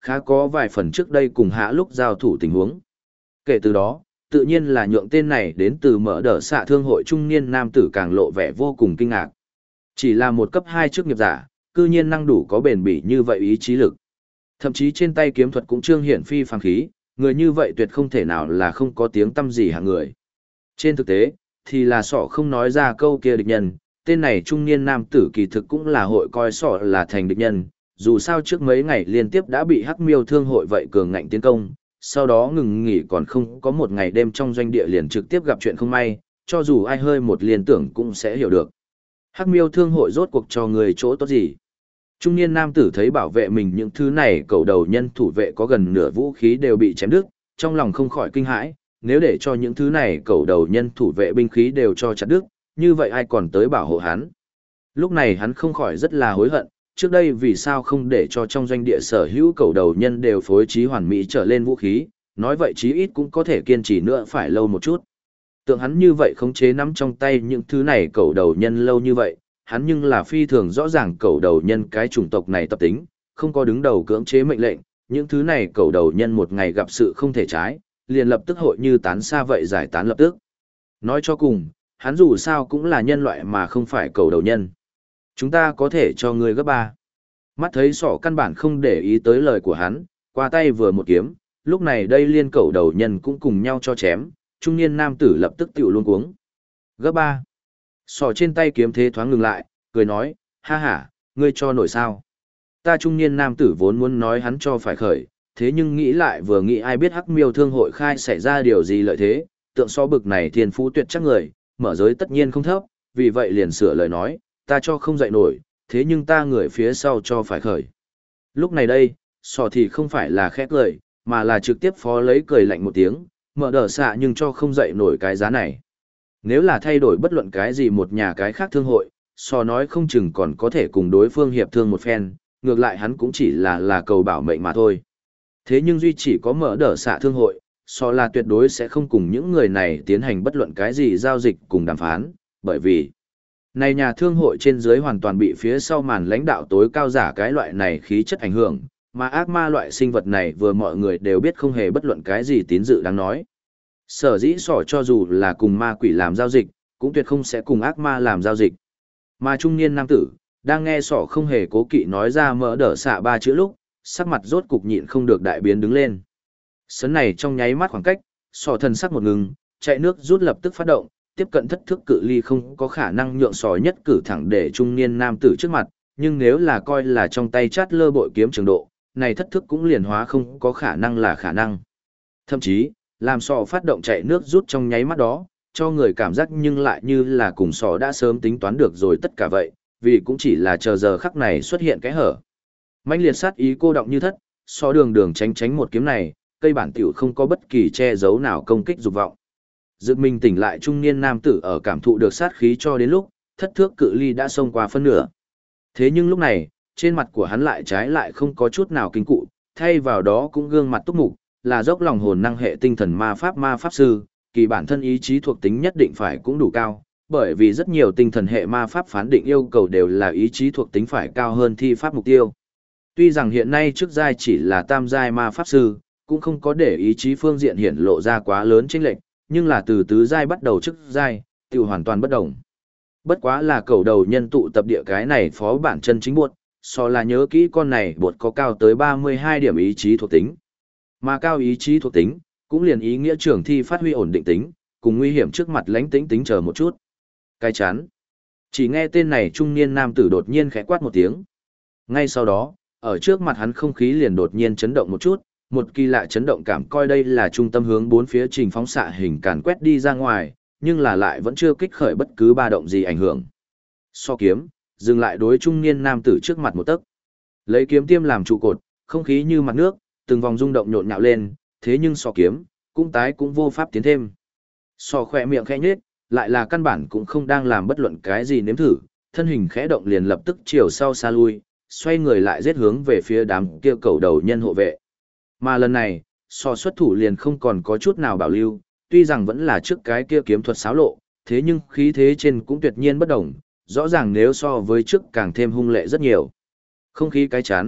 khá có vài phần trước đây cùng hạ lúc giao thủ tình huống. Kể từ đó, tự nhiên là nhượng tên này đến từ mở đỡ xạ thương hội trung niên nam tử càng lộ vẻ vô cùng kinh ngạc. Chỉ là một cấp 2 chức nghiệp giả, cư nhiên năng đủ có bền bỉ như vậy ý chí lực. Thậm chí trên tay kiếm thuật cũng trương hiển phi phàm khí, người như vậy tuyệt không thể nào là không có tiếng tăm gì hạng người. Trên thực tế, thì là sọ không nói ra câu kia địch nhân, tên này trung niên nam tử kỳ thực cũng là hội coi sọ là thành địch nhân, dù sao trước mấy ngày liên tiếp đã bị Hắc Miêu Thương hội vậy cường ngạnh tiến công, sau đó ngừng nghỉ còn không có một ngày đêm trong doanh địa liền trực tiếp gặp chuyện không may, cho dù ai hơi một liên tưởng cũng sẽ hiểu được. Hắc Miêu Thương hội rốt cuộc cho người chỗ tốt gì? Trung niên nam tử thấy bảo vệ mình những thứ này cầu đầu nhân thủ vệ có gần nửa vũ khí đều bị chém đứt, trong lòng không khỏi kinh hãi, nếu để cho những thứ này cầu đầu nhân thủ vệ binh khí đều cho chặt đứt, như vậy ai còn tới bảo hộ hắn? Lúc này hắn không khỏi rất là hối hận, trước đây vì sao không để cho trong doanh địa sở hữu cầu đầu nhân đều phối trí hoàn mỹ trở lên vũ khí, nói vậy chí ít cũng có thể kiên trì nữa phải lâu một chút. Tượng hắn như vậy khống chế nắm trong tay những thứ này cầu đầu nhân lâu như vậy, hắn nhưng là phi thường rõ ràng cầu đầu nhân cái chủng tộc này tập tính, không có đứng đầu cưỡng chế mệnh lệnh, những thứ này cầu đầu nhân một ngày gặp sự không thể trái, liền lập tức hội như tán xa vậy giải tán lập tức. Nói cho cùng, hắn dù sao cũng là nhân loại mà không phải cầu đầu nhân. Chúng ta có thể cho ngươi gấp 3. Mắt thấy sỏ căn bản không để ý tới lời của hắn, qua tay vừa một kiếm, lúc này đây liên cầu đầu nhân cũng cùng nhau cho chém, trung niên nam tử lập tức tiểu luôn cuống. Gấp 3. Sỏ trên tay kiếm thế thoáng ngừng lại, cười nói, ha ha, ngươi cho nổi sao. Ta trung niên nam tử vốn muốn nói hắn cho phải khởi, thế nhưng nghĩ lại vừa nghĩ ai biết Hắc Miêu Thương hội khai xảy ra điều gì lợi thế, tượng so bực này thiên phú tuyệt chắc người, mở giới tất nhiên không thấp, vì vậy liền sửa lời nói, ta cho không dậy nổi, thế nhưng ta người phía sau cho phải khởi. Lúc này đây, sò thì không phải là khẽ cười, mà là trực tiếp phó lấy cười lạnh một tiếng, mở đờ xạ nhưng cho không dậy nổi cái giá này. Nếu là thay đổi bất luận cái gì một nhà cái khác thương hội, sò nói không chừng còn có thể cùng đối phương hiệp thương một phen, ngược lại hắn cũng chỉ là cầu bảo mệnh mà thôi. Thế nhưng duy chỉ có mở đờ xạ thương hội, sò là tuyệt đối sẽ không cùng những người này tiến hành bất luận cái gì giao dịch cùng đàm phán, bởi vì này nhà thương hội trên dưới hoàn toàn bị phía sau màn lãnh đạo tối cao giả cái loại này khí chất ảnh hưởng, mà ác ma loại sinh vật này vừa mọi người đều biết không hề bất luận cái gì tín dự đáng nói. Sở dĩ sỏ cho dù là cùng ma quỷ làm giao dịch, cũng tuyệt không sẽ cùng ác ma làm giao dịch. Mà trung niên nam tử, đang nghe sỏ không hề cố kỵ nói ra mỡ đỡ xạ 3 chữ lúc, sắc mặt rốt cục nhịn không được đại biến đứng lên. Sấn này trong nháy mắt khoảng cách, sỏ thần sắc một ngừng, chạy nước rút lập tức phát động, tiếp cận thất thước cự ly không có khả năng nhượng sỏ nhất cử thẳng để trung niên nam tử trước mặt, nhưng nếu là coi là trong tay chát lơ bội kiếm trường độ, này thất thước cũng liền hóa không có khả năng là khả năng. Thậm chí, làm sỏ phát động chạy nước rút trong nháy mắt đó, cho người cảm giác nhưng lại như là cùng sỏ đã sớm tính toán được rồi tất cả vậy, vì cũng chỉ là chờ giờ khắc này xuất hiện cái hở. Mãnh liệt sát ý cô động như thất, sỏ đường đường tránh tránh một kiếm này, cây bản tiểu không có bất kỳ che giấu nào công kích dục vọng. Dự mình tỉnh lại trung niên nam tử ở cảm thụ được sát khí cho đến lúc, thất thước cự ly đã xông qua phân nửa. Thế nhưng lúc này, trên mặt của hắn lại trái lại không có chút nào kinh cụ, thay vào đó cũng gương mặt túc mục, là dốc lòng hồn năng hệ tinh thần ma pháp sư, kỳ bản thân ý chí thuộc tính nhất định phải cũng đủ cao, bởi vì rất nhiều tinh thần hệ ma pháp phán định yêu cầu đều là ý chí thuộc tính phải cao hơn thi pháp mục tiêu. Tuy rằng hiện nay trước giai chỉ là tam giai ma pháp sư, cũng không có để ý chí phương diện hiển lộ ra quá lớn chênh lệch, nhưng là từ tứ giai bắt đầu trước giai, tiểu hoàn toàn bất đồng. Bất quá là cầu đầu nhân tụ tập địa cái này phó bản chân chính buộc, so là nhớ kỹ con này buộc có cao tới 32 điểm ý chí thuộc tính. Mà cao ý chí thuộc tính, cũng liền ý nghĩa trường thi phát huy ổn định tính, cùng nguy hiểm trước mặt lánh tính tính chờ một chút. Cái chán. Chỉ nghe tên này trung niên nam tử đột nhiên khẽ quát một tiếng. Ngay sau đó, ở trước mặt hắn không khí liền đột nhiên chấn động một chút, một kỳ lạ chấn động cảm coi đây là trung tâm hướng bốn phía trình phóng xạ hình càn quét đi ra ngoài, nhưng là lại vẫn chưa kích khởi bất cứ ba động gì ảnh hưởng. So kiếm, dừng lại đối trung niên nam tử trước mặt một tấc. Lấy kiếm tiêm làm trụ cột, không khí như mặt nước, từng vòng rung động nhộn nhạo lên, thế nhưng so kiếm, cũng tái cũng vô pháp tiến thêm. So khỏe miệng khẽ nhếch, lại là căn bản cũng không đang làm bất luận cái gì nếm thử, thân hình khẽ động liền lập tức chiều sau xa lui, xoay người lại giết hướng về phía đám kia cầu đầu nhân hộ vệ. Mà lần này, so xuất thủ liền không còn có chút nào bảo lưu, tuy rằng vẫn là trước cái kia kiếm thuật xáo lộ, thế nhưng khí thế trên cũng tuyệt nhiên bất đồng, rõ ràng nếu so với trước càng thêm hung lệ rất nhiều. Không khí cái chán,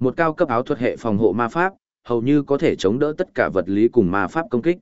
Một cao cấp áo thuật hệ phòng hộ ma pháp, hầu như có thể chống đỡ tất cả vật lý cùng ma pháp công kích.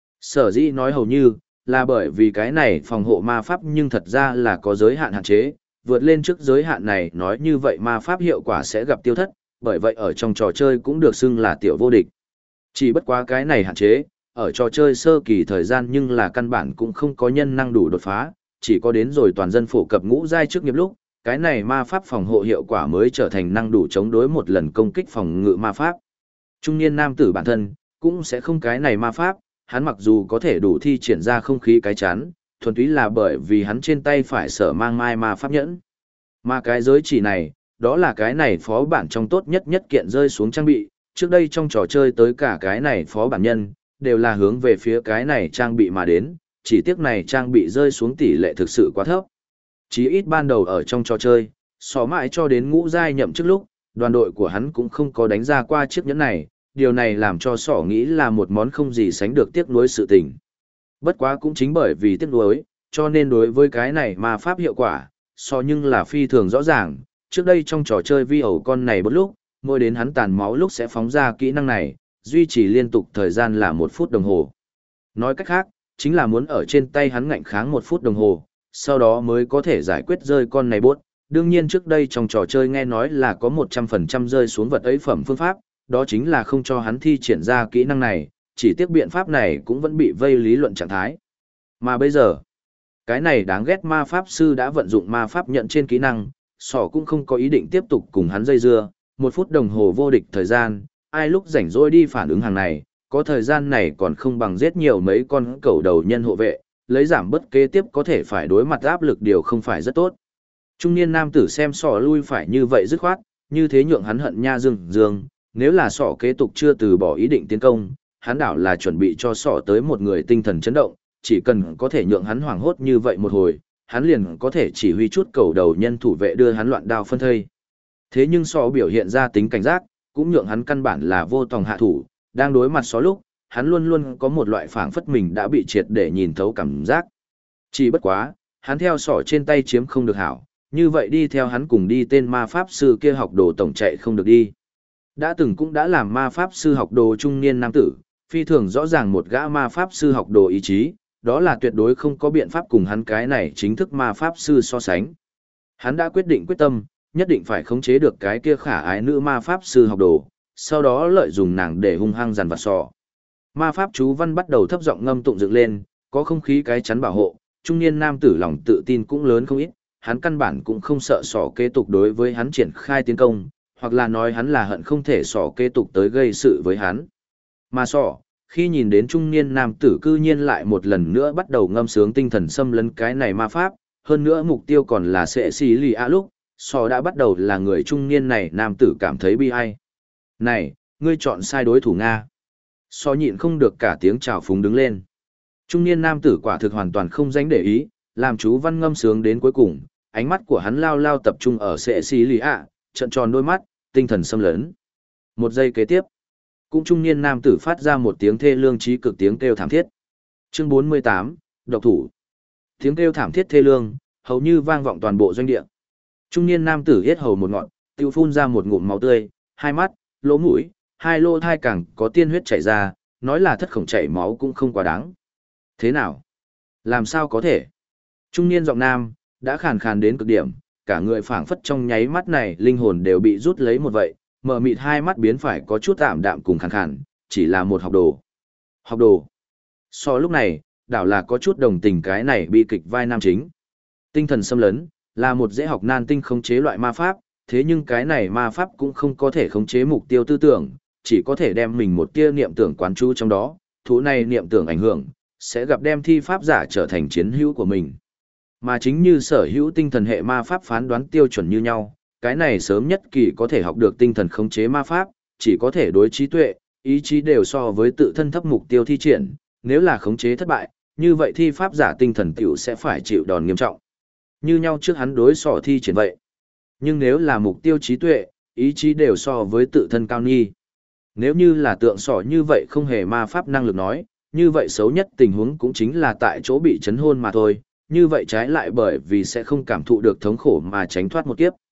Sở dĩ nói hầu như, là bởi vì cái này phòng hộ ma pháp nhưng thật ra là có giới hạn hạn chế, vượt lên trước giới hạn này nói như vậy ma pháp hiệu quả sẽ gặp tiêu thất, bởi vậy ở trong trò chơi cũng được xưng là tiểu vô địch. Chỉ bất quá cái này hạn chế, ở trò chơi sơ kỳ thời gian nhưng là căn bản cũng không có nhân năng đủ đột phá, chỉ có đến rồi toàn dân phổ cập ngũ giai trước nghiệp lúc, cái này ma pháp phòng hộ hiệu quả mới trở thành năng đủ chống đối một lần công kích phòng ngự ma pháp. Trung niên nam tử bản thân, cũng sẽ không cái này ma pháp, hắn mặc dù có thể đủ thi triển ra không khí cái chắn, thuần túy là bởi vì hắn trên tay phải sở mang mai ma pháp nhẫn. Mà cái giới chỉ này, đó là cái này phó bản trong tốt nhất nhất kiện rơi xuống trang bị, trước đây trong trò chơi tới cả cái này phó bản nhân, đều là hướng về phía cái này trang bị mà đến, chỉ tiếc này trang bị rơi xuống tỷ lệ thực sự quá thấp. Chí ít ban đầu ở trong trò chơi, xó mãi cho đến ngũ giai nhậm trước lúc, đoàn đội của hắn cũng không có đánh ra qua chiếc nhẫn này, điều này làm cho sỏ nghĩ là một món không gì sánh được tiếc nuối sự tình. Bất quá cũng chính bởi vì tiếc nuối, cho nên đối với cái này ma pháp hiệu quả, so nhưng là phi thường rõ ràng, trước đây trong trò chơi vi ẩu con này một lúc, mỗi đến hắn tàn máu lúc sẽ phóng ra kỹ năng này, duy trì liên tục thời gian là 1 phút đồng hồ. Nói cách khác, chính là muốn ở trên tay hắn ngạnh kháng 1 phút đồng hồ, sau đó mới có thể giải quyết rơi con này bốt. Đương nhiên trước đây trong trò chơi nghe nói là có 100% rơi xuống vật ấy phẩm phương pháp, đó chính là không cho hắn thi triển ra kỹ năng này, chỉ tiếc biện pháp này cũng vẫn bị vây lý luận trạng thái. Mà bây giờ, cái này đáng ghét ma pháp sư đã vận dụng ma pháp nhận trên kỹ năng, sỏ cũng không có ý định tiếp tục cùng hắn dây dưa, 1 phút đồng hồ vô địch thời gian, ai lúc rảnh rỗi đi phản ứng hàng này, có thời gian này còn không bằng giết nhiều mấy con cẩu đầu nhân hộ vệ, lấy giảm bất kế tiếp có thể phải đối mặt áp lực điều không phải rất tốt. Trung niên nam tử xem sỏ lui phải như vậy dứt khoát, như thế nhượng hắn hận nha dương, nếu là sỏ kế tục chưa từ bỏ ý định tiến công, hắn đảo là chuẩn bị cho sỏ tới một người tinh thần chấn động, chỉ cần có thể nhượng hắn hoảng hốt như vậy một hồi, hắn liền có thể chỉ huy chút cầu đầu nhân thủ vệ đưa hắn loạn đao phân thây. Thế nhưng sỏ biểu hiện ra tính cảnh giác, cũng nhượng hắn căn bản là vô tòng hạ thủ, đang đối mặt só lúc, hắn luôn luôn có một loại phảng phất mình đã bị triệt để nhìn thấu cảm giác. Chỉ bất quá, hắn theo sỏ trên tay chiếm không được hảo, như vậy đi theo hắn cùng đi tên ma pháp sư kia học đồ tổng chạy không được đi. Đã từng cũng đã làm ma pháp sư học đồ trung niên nam tử, phi thường rõ ràng một gã ma pháp sư học đồ ý chí, đó là tuyệt đối không có biện pháp cùng hắn cái này chính thức ma pháp sư so sánh. Hắn đã quyết định quyết tâm, nhất định phải khống chế được cái kia khả ái nữ ma pháp sư học đồ, sau đó lợi dụng nàng để hung hăng dằn vặt sọ. Ma pháp chú văn bắt đầu thấp giọng ngâm tụng dựng lên, có không khí cái chắn bảo hộ, trung niên nam tử lòng tự tin cũng lớn không ít, hắn căn bản cũng không sợ sọ kế tục đối với hắn triển khai tiến công, hoặc là nói hắn là hận không thể sọ kế tục tới gây sự với hắn. Mà sọ, khi nhìn đến trung niên nam tử cư nhiên lại một lần nữa bắt đầu ngâm sướng tinh thần xâm lấn cái này ma pháp, hơn nữa mục tiêu còn là sẽ xì lì a lúc, sọ đã bắt đầu là người trung niên này nam tử cảm thấy bi ai. Này, ngươi chọn sai đối thủ Nga. Sọ nhịn không được cả tiếng chào phúng đứng lên. Trung niên nam tử quả thực hoàn toàn không dánh để ý, làm chú văn ngâm sướng đến cuối cùng, ánh mắt của hắn lao lao tập trung ở sẽ xì lì a, trợn tròn đôi mắt, tinh thần xâm lấn. Một giây kế tiếp, cũng trung niên nam tử phát ra một tiếng thê lương chí cực tiếng kêu thảm thiết. Chương 48, độc thủ. Tiếng kêu thảm thiết thê lương, hầu như vang vọng toàn bộ doanh địa. Trung niên nam tử yết hầu một ngọn, tiêu phun ra một ngụm máu tươi, hai mắt, lỗ mũi, hai lỗ thai càng có tiên huyết chảy ra, nói là thất khổng chảy máu cũng không quá đáng. Thế nào? Làm sao có thể? Trung niên giọng nam, đã khàn khàn đến cực điểm, cả người phảng phất trong nháy mắt này linh hồn đều bị rút lấy một vậy, mở mịt hai mắt biến phải có chút tạm đạm cùng khàn khàn, chỉ là một học đồ. Học đồ. So lúc này, đảo là có chút đồng tình cái này bi kịch vai nam chính. Tinh thần xâm lấn, là một dễ học nan tinh khống chế loại ma pháp, thế nhưng cái này ma pháp cũng không có thể khống chế mục tiêu tư tưởng, chỉ có thể đem mình một tia niệm tưởng quán chú trong đó, thú này niệm tưởng ảnh hưởng, sẽ gặp đem thi pháp giả trở thành chiến hữu của mình. Mà chính như sở hữu tinh thần hệ ma pháp phán đoán tiêu chuẩn như nhau, cái này sớm nhất kỳ có thể học được tinh thần khống chế ma pháp, chỉ có thể đối trí tuệ, ý chí đều so với tự thân thấp mục tiêu thi triển, nếu là khống chế thất bại, như vậy thi pháp giả tinh thần tiểu sẽ phải chịu đòn nghiêm trọng. Như nhau trước hắn đối sọ thi triển vậy. Nhưng nếu là mục tiêu trí tuệ, ý chí đều so với tự thân cao nghi. Nếu như là tượng sọ như vậy không hề ma pháp năng lực nói, như vậy xấu nhất tình huống cũng chính là tại chỗ bị chấn hôn mà thôi, như vậy trái lại bởi vì sẽ không cảm thụ được thống khổ mà tránh thoát một kiếp.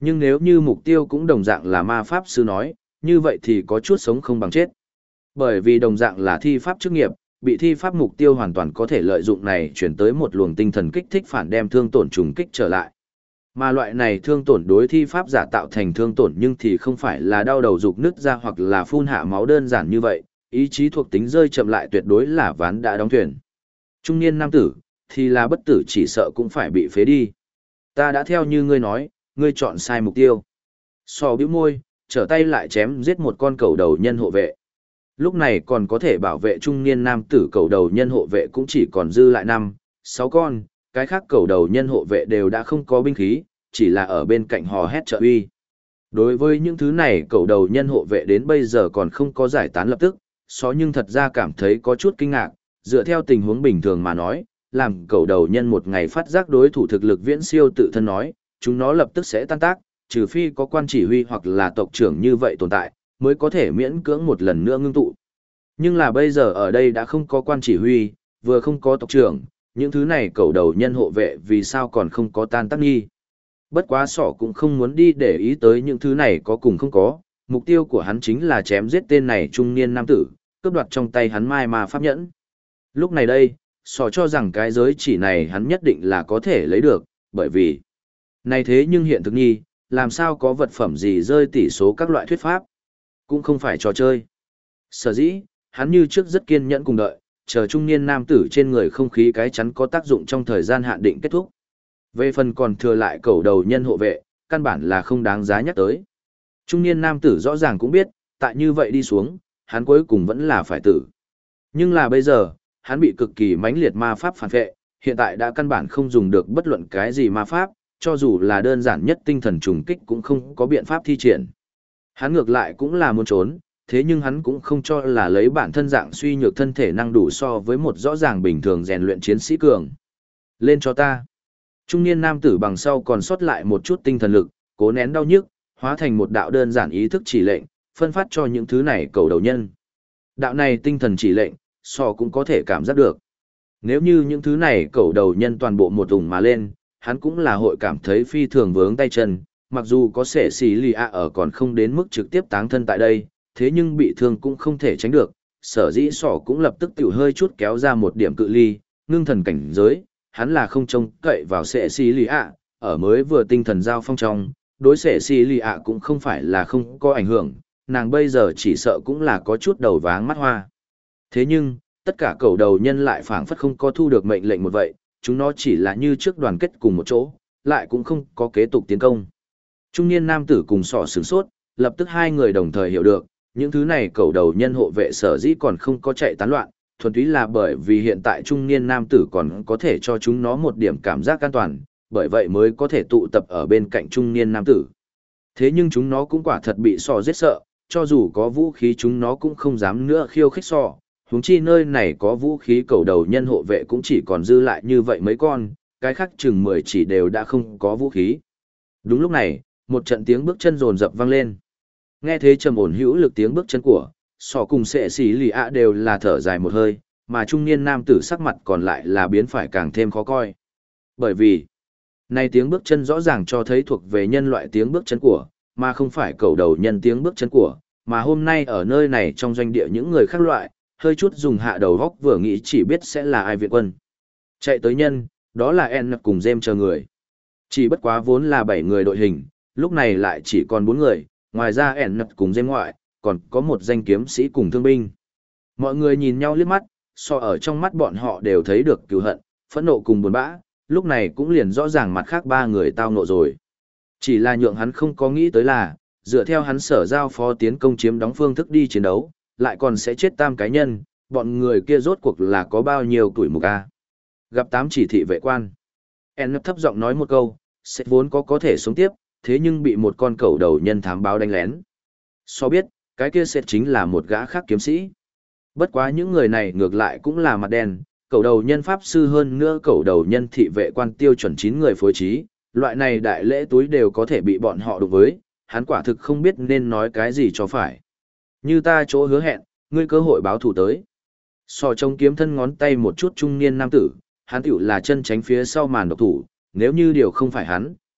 Nhưng nếu như mục tiêu cũng đồng dạng là ma pháp sư nói, như vậy thì có chút sống không bằng chết. Bởi vì đồng dạng là thi pháp chức nghiệp, bị thi pháp mục tiêu hoàn toàn có thể lợi dụng này chuyển tới một luồng tinh thần kích thích phản đem thương tổn trùng kích trở lại. Mà loại này thương tổn đối thi pháp giả tạo thành thương tổn nhưng thì không phải là đau đầu dục nứt ra hoặc là phun hạ máu đơn giản như vậy, ý chí thuộc tính rơi chậm lại tuyệt đối là ván đã đóng thuyền. Trung niên nam tử, thì là bất tử chỉ sợ cũng phải bị phế đi. Ta đã theo như ngươi nói, ngươi chọn sai mục tiêu. Sò bĩu môi, trở tay lại chém giết một con cầu đầu nhân hộ vệ. Lúc này còn có thể bảo vệ trung niên nam tử cầu đầu nhân hộ vệ cũng chỉ còn dư lại 5, 6 con, cái khác cầu đầu nhân hộ vệ đều đã không có binh khí, chỉ là ở bên cạnh hò hét trợ uy. Đối với những thứ này cầu đầu nhân hộ vệ đến bây giờ còn không có giải tán lập tức, nhưng thật ra cảm thấy có chút kinh ngạc, dựa theo tình huống bình thường mà nói, làm cầu đầu nhân một ngày phát giác đối thủ thực lực viễn siêu tự thân nói, chúng nó lập tức sẽ tan tác, trừ phi có quan chỉ huy hoặc là tộc trưởng như vậy tồn tại, mới có thể miễn cưỡng một lần nữa ngưng tụ. Nhưng là bây giờ ở đây đã không có quan chỉ huy, vừa không có tộc trưởng, những thứ này cầu đầu nhân hộ vệ vì sao còn không có tan tác nghi. Bất quá sỏ cũng không muốn đi để ý tới những thứ này có cùng không có, mục tiêu của hắn chính là chém giết tên này trung niên nam tử, cướp đoạt trong tay hắn mai ma pháp nhẫn. Lúc này đây, sỏ cho rằng cái giới chỉ này hắn nhất định là có thể lấy được, bởi vì này thế nhưng hiện thực nhi, làm sao có vật phẩm gì rơi tỷ số các loại thuyết pháp, cũng không phải trò chơi. Sở dĩ, hắn như trước rất kiên nhẫn cùng đợi, chờ trung niên nam tử trên người không khí cái chắn có tác dụng trong thời gian hạn định kết thúc. Về phần còn thừa lại cầu đầu nhân hộ vệ, căn bản là không đáng giá nhắc tới. Trung niên nam tử rõ ràng cũng biết, tại như vậy đi xuống, hắn cuối cùng vẫn là phải tử. Nhưng là bây giờ, hắn bị cực kỳ mãnh liệt ma pháp phản vệ, hiện tại đã căn bản không dùng được bất luận cái gì ma pháp, cho dù là đơn giản nhất tinh thần trùng kích cũng không có biện pháp thi triển. Hắn ngược lại cũng là muốn trốn, thế nhưng hắn cũng không cho là lấy bản thân dạng suy nhược thân thể năng đủ so với một rõ ràng bình thường rèn luyện chiến sĩ cường. Lên cho ta. Trung niên nam tử bằng sau còn sót lại một chút tinh thần lực, cố nén đau nhức, hóa thành một đạo đơn giản ý thức chỉ lệnh, phân phát cho những thứ này cầu đầu nhân. Đạo này tinh thần chỉ lệnh, cũng có thể cảm giác được. Nếu như những thứ này cầu đầu nhân toàn bộ một ủng mà lên, hắn cũng là hội cảm thấy phi thường vướng tay chân, mặc dù có sẽ xì lì ạ ở còn không đến mức trực tiếp táng thân tại đây, thế nhưng bị thương cũng không thể tránh được, sở dĩ cũng lập tức tiểu hơi chút kéo ra một điểm cự ly, ngưng thần cảnh giới, hắn là không trông cậy vào sẽ xì lì ạ, ở mới vừa tinh thần giao phong trong, đối sẽ xì lì ạ cũng không phải là không có ảnh hưởng, nàng bây giờ chỉ sợ cũng là có chút đầu váng mắt hoa. Thế nhưng, tất cả cầu đầu nhân lại phảng phất không có thu được mệnh lệnh một vậy, chúng nó chỉ là như trước đoàn kết cùng một chỗ, lại cũng không có kế tục tiến công. Trung niên nam tử cùng sửng sốt, lập tức hai người đồng thời hiểu được, những thứ này cầu đầu nhân hộ vệ sở dĩ còn không có chạy tán loạn, thuần túy là bởi vì hiện tại trung niên nam tử còn có thể cho chúng nó một điểm cảm giác an toàn, bởi vậy mới có thể tụ tập ở bên cạnh trung niên nam tử. Thế nhưng chúng nó cũng quả thật bị giết sợ, cho dù có vũ khí chúng nó cũng không dám nữa khiêu khích huống chi nơi này có vũ khí cầu đầu nhân hộ vệ cũng chỉ còn dư lại như vậy mấy con, cái khác chừng 10 chỉ đều đã không có vũ khí. Đúng lúc này, một trận tiếng bước chân rồn rập vang lên. Nghe thế trầm ổn hữu lực tiếng bước chân của, cùng sệ xỉ lì ạ đều là thở dài một hơi, mà trung niên nam tử sắc mặt còn lại là biến phải càng thêm khó coi. Bởi vì, này tiếng bước chân rõ ràng cho thấy thuộc về nhân loại tiếng bước chân của, mà không phải cầu đầu nhân tiếng bước chân của, mà hôm nay ở nơi này trong doanh địa những người khác loại, hơi chút dùng hạ đầu góc vừa nghĩ chỉ biết sẽ là ai viện quân. Chạy tới nhân, đó là En cùng James chờ người. Chỉ bất quá vốn là 7 người đội hình, lúc này lại chỉ còn 4 người, ngoài ra En cùng James ngoại, còn có một danh kiếm sĩ cùng thương binh. Mọi người nhìn nhau liếc mắt, ở trong mắt bọn họ đều thấy được cừu hận, phẫn nộ cùng buồn bã, lúc này cũng liền rõ ràng mặt khác 3 người tao nộ rồi. Chỉ là nhượng hắn không có nghĩ tới là, dựa theo hắn sở giao phó tiến công chiếm đóng phương thức đi chiến đấu, lại còn sẽ chết 3 cá nhân, bọn người kia rốt cuộc là có bao nhiêu tuổi mục a. Gặp 8 chỉ thị vệ quan. En thấp giọng nói một câu, sẽ vốn có thể sống tiếp, thế nhưng bị một con cẩu đầu nhân thám báo đánh lén. Biết, cái kia sẽ chính là một gã khác kiếm sĩ. Bất quá những người này ngược lại cũng là mặt đen, cẩu đầu nhân pháp sư hơn nữa cẩu đầu nhân thị vệ quan tiêu chuẩn 9 người phối trí, loại này đại lễ túi đều có thể bị bọn họ đụng với, hắn quả thực không biết nên nói cái gì cho phải. Như ta chỗ hứa hẹn, ngươi cơ hội báo thù tới. Trong kiếm thân ngón tay một chút trung niên nam tử, hắn tiểu là chân tránh phía sau màn độc thủ, nếu như điều không phải hắn,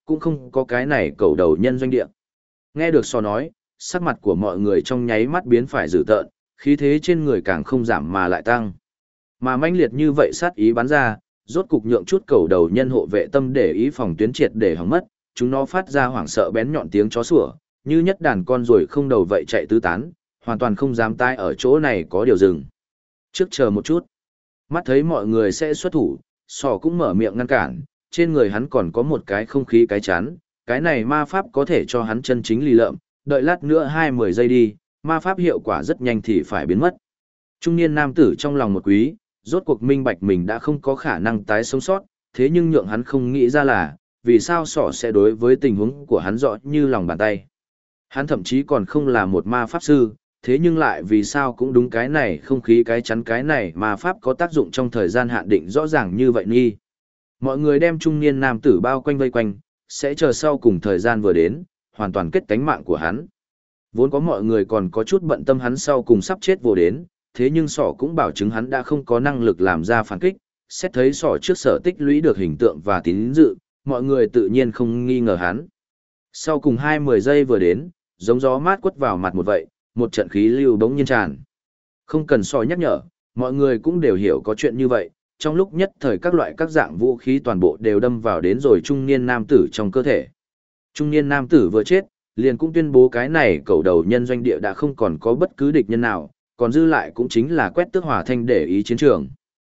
cũng không có cái này cầu đầu nhân doanh địa. Nghe được sò nói, sắc mặt của mọi người trong nháy mắt biến phải dữ tợn, khí thế trên người càng không giảm mà lại tăng. Mà mãnh liệt như vậy sát ý bắn ra, rốt cục nhượng chút cầu đầu nhân hộ vệ tâm để ý phòng tuyến triệt để hỏng mất, chúng nó phát ra hoảng sợ bén nhọn tiếng chó sủa, như nhất đàn con ruồi không đầu vậy chạy tứ tán, hoàn toàn không dám tai ở chỗ này có điều dừng. Trước chờ một chút, mắt thấy mọi người sẽ xuất thủ, sò cũng mở miệng ngăn cản, trên người hắn còn có một cái không khí cái chắn, cái này ma pháp có thể cho hắn chân chính lì lợm, đợi lát nữa 20 giây đi, ma pháp hiệu quả rất nhanh thì phải biến mất. Trung niên nam tử trong lòng một quý, rốt cuộc minh bạch mình đã không có khả năng tái sống sót, thế nhưng nhượng hắn không nghĩ ra là, vì sao sỏ sẽ đối với tình huống của hắn rõ như lòng bàn tay. Hắn thậm chí còn không là một ma pháp sư, thế nhưng lại vì sao cũng đúng cái này không khí cái chắn cái này ma pháp có tác dụng trong thời gian hạn định rõ ràng như vậy nghi. Mọi người đem trung niên nam tử bao quanh vây quanh, sẽ chờ sau cùng thời gian vừa đến, hoàn toàn kết cánh mạng của hắn. Vốn có mọi người còn có chút bận tâm hắn sau cùng sắp chết vô đến, thế nhưng sỏ cũng bảo chứng hắn đã không có năng lực làm ra phản kích, xét thấy sỏ trước sở tích lũy được hình tượng và tín dự, mọi người tự nhiên không nghi ngờ hắn. Sau cùng 20 giây vừa đến, giống gió mát quất vào mặt một vậy, một trận khí lưu bỗng nhiên tràn. Không cần sỏ nhắc nhở, mọi người cũng đều hiểu có chuyện như vậy, trong lúc nhất thời các loại các dạng vũ khí toàn bộ đều đâm vào đến rồi trung niên nam tử trong cơ thể. Trung niên nam tử vừa chết, liền cũng tuyên bố cái này cầu đầu nhân doanh địa đã không còn có bất cứ địch nhân nào, còn dư lại cũng chính là quét tước hỏa thanh để ý chiến trường.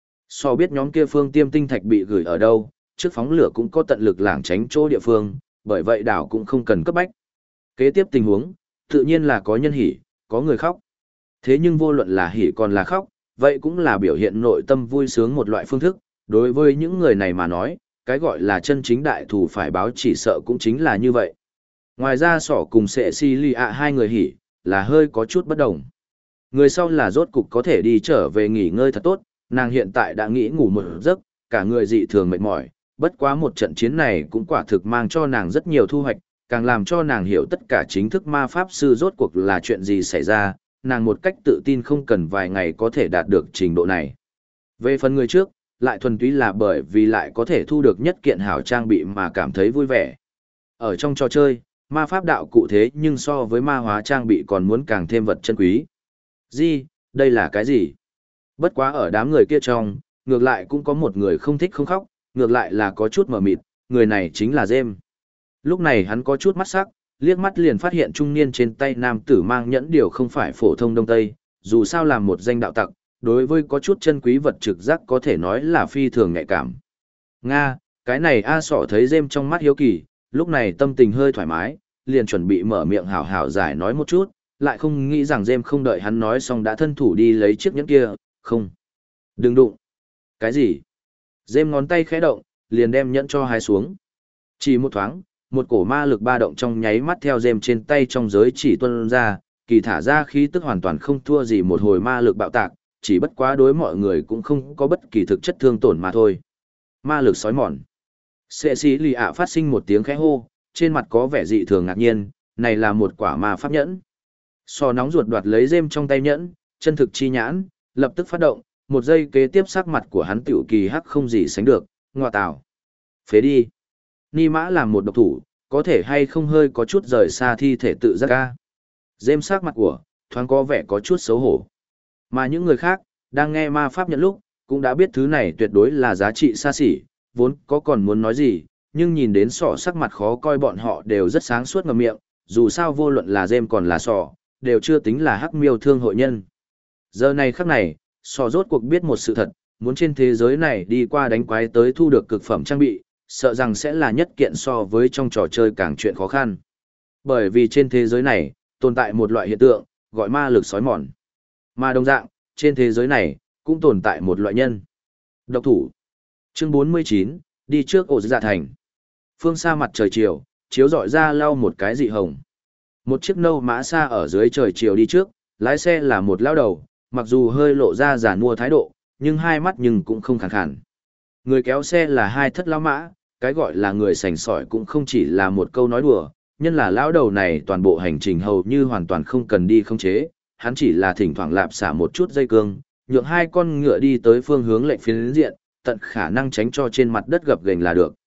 So biết nhóm kia phương tiêm tinh thạch bị gửi ở đâu, trước phóng lửa cũng có tận lực lảng tránh chỗ địa phương, bởi vậy đảo cũng không cần cấp bách. Kế tiếp tình huống, tự nhiên là có nhân hỉ, có người khóc. Thế nhưng vô luận là hỉ còn là khóc, vậy cũng là biểu hiện nội tâm vui sướng một loại phương thức, đối với những người này mà nói, cái gọi là chân chính đại thù phải báo chỉ sợ cũng chính là như vậy. Ngoài ra sỏ cùng sệ si lì ạ hai người hỉ, là hơi có chút bất đồng. Người sau là rốt cục có thể đi trở về nghỉ ngơi thật tốt, nàng hiện tại đã nghĩ ngủ một giấc, cả người dị thường mệt mỏi, bất quá một trận chiến này cũng quả thực mang cho nàng rất nhiều thu hoạch, càng làm cho nàng hiểu tất cả chính thức ma pháp sư rốt cuộc là chuyện gì xảy ra, nàng một cách tự tin không cần vài ngày có thể đạt được trình độ này. Về phần người trước, lại thuần túy là bởi vì lại có thể thu được nhất kiện hảo trang bị mà cảm thấy vui vẻ. Ở trong trò chơi, ma pháp đạo cụ thế nhưng so với ma hóa trang bị còn muốn càng thêm vật chân quý. Gì, đây là cái gì? Bất quá ở đám người kia trong, ngược lại cũng có một người không thích không khóc, ngược lại là có chút mờ mịt, người này chính là James. Lúc này hắn có chút mắt sắc, liếc mắt liền phát hiện trung niên trên tay nam tử mang nhẫn điều không phải phổ thông đông tây, dù sao làm một danh đạo tặc, đối với có chút chân quý vật trực giác có thể nói là phi thường nhạy cảm. Nga, cái này A Sọ thấy James trong mắt hiếu kỳ, lúc này tâm tình hơi thoải mái, liền chuẩn bị mở miệng hảo hảo giải nói một chút, lại không nghĩ rằng James không đợi hắn nói xong đã thân thủ đi lấy chiếc nhẫn kia, không. Đừng đụng. Cái gì? James ngón tay khẽ động, liền đem nhẫn cho hai xuống. Chỉ một thoáng, một cổ ma lực ba động trong nháy mắt theo James trên tay trong giới chỉ tuôn ra, kỳ thả ra khí tức hoàn toàn không thua gì một hồi ma lực bạo tạc, chỉ bất quá đối mọi người cũng không có bất kỳ thực chất thương tổn mà thôi. Ma lực sói mòn. Sệ sĩ lì ạ phát sinh một tiếng khẽ hô, trên mặt có vẻ dị thường ngạc nhiên, này là một quả ma pháp nhẫn. Sò nóng ruột đoạt lấy James trong tay nhẫn, chân thực chi nhãn, lập tức phát động, một giây kế tiếp sắc mặt của hắn tiểu kỳ hắc không gì sánh được, ngoa tào. Phế đi. Ni mã làm một độc thủ, có thể hay không hơi có chút rời xa thi thể tự giác ca. James sắc mặt của, thoáng có vẻ có chút xấu hổ. Mà những người khác, đang nghe ma pháp nhận lúc, cũng đã biết thứ này tuyệt đối là giá trị xa xỉ, vốn có còn muốn nói gì, nhưng nhìn đến sọ sắc mặt khó coi bọn họ đều rất sáng suốt ngậm miệng, dù sao vô luận là James còn là sọ, đều chưa tính là hắc miêu thương hội nhân. Giờ này khắc này, sọ rốt cuộc biết một sự thật, muốn trên thế giới này đi qua đánh quái tới thu được cực phẩm trang bị, sợ rằng sẽ là nhất kiện so với trong trò chơi càng chuyện khó khăn. Bởi vì trên thế giới này, tồn tại một loại hiện tượng, gọi ma lực sói mòn. Mà đồng dạng, trên thế giới này, cũng tồn tại một loại nhân. Độc thủ. Chương 49, đi trước ổ dạ thành. Phương xa mặt trời chiều, chiếu rọi ra lau một cái dị hồng. Một chiếc nâu mã xa ở dưới trời chiều đi trước, lái xe là một lão đầu, mặc dù hơi lộ ra giàn mua thái độ, nhưng hai mắt nhưng cũng không khàn khàn. Người kéo xe là hai thất lão mã, cái gọi là người sành sỏi cũng không chỉ là một câu nói đùa, nhân là lão đầu này toàn bộ hành trình hầu như hoàn toàn không cần đi khống chế, hắn chỉ là thỉnh thoảng lạp xả một chút dây cương, nhượng hai con ngựa đi tới phương hướng lệnh phiến diện, tận khả năng tránh cho trên mặt đất gập ghềnh là được.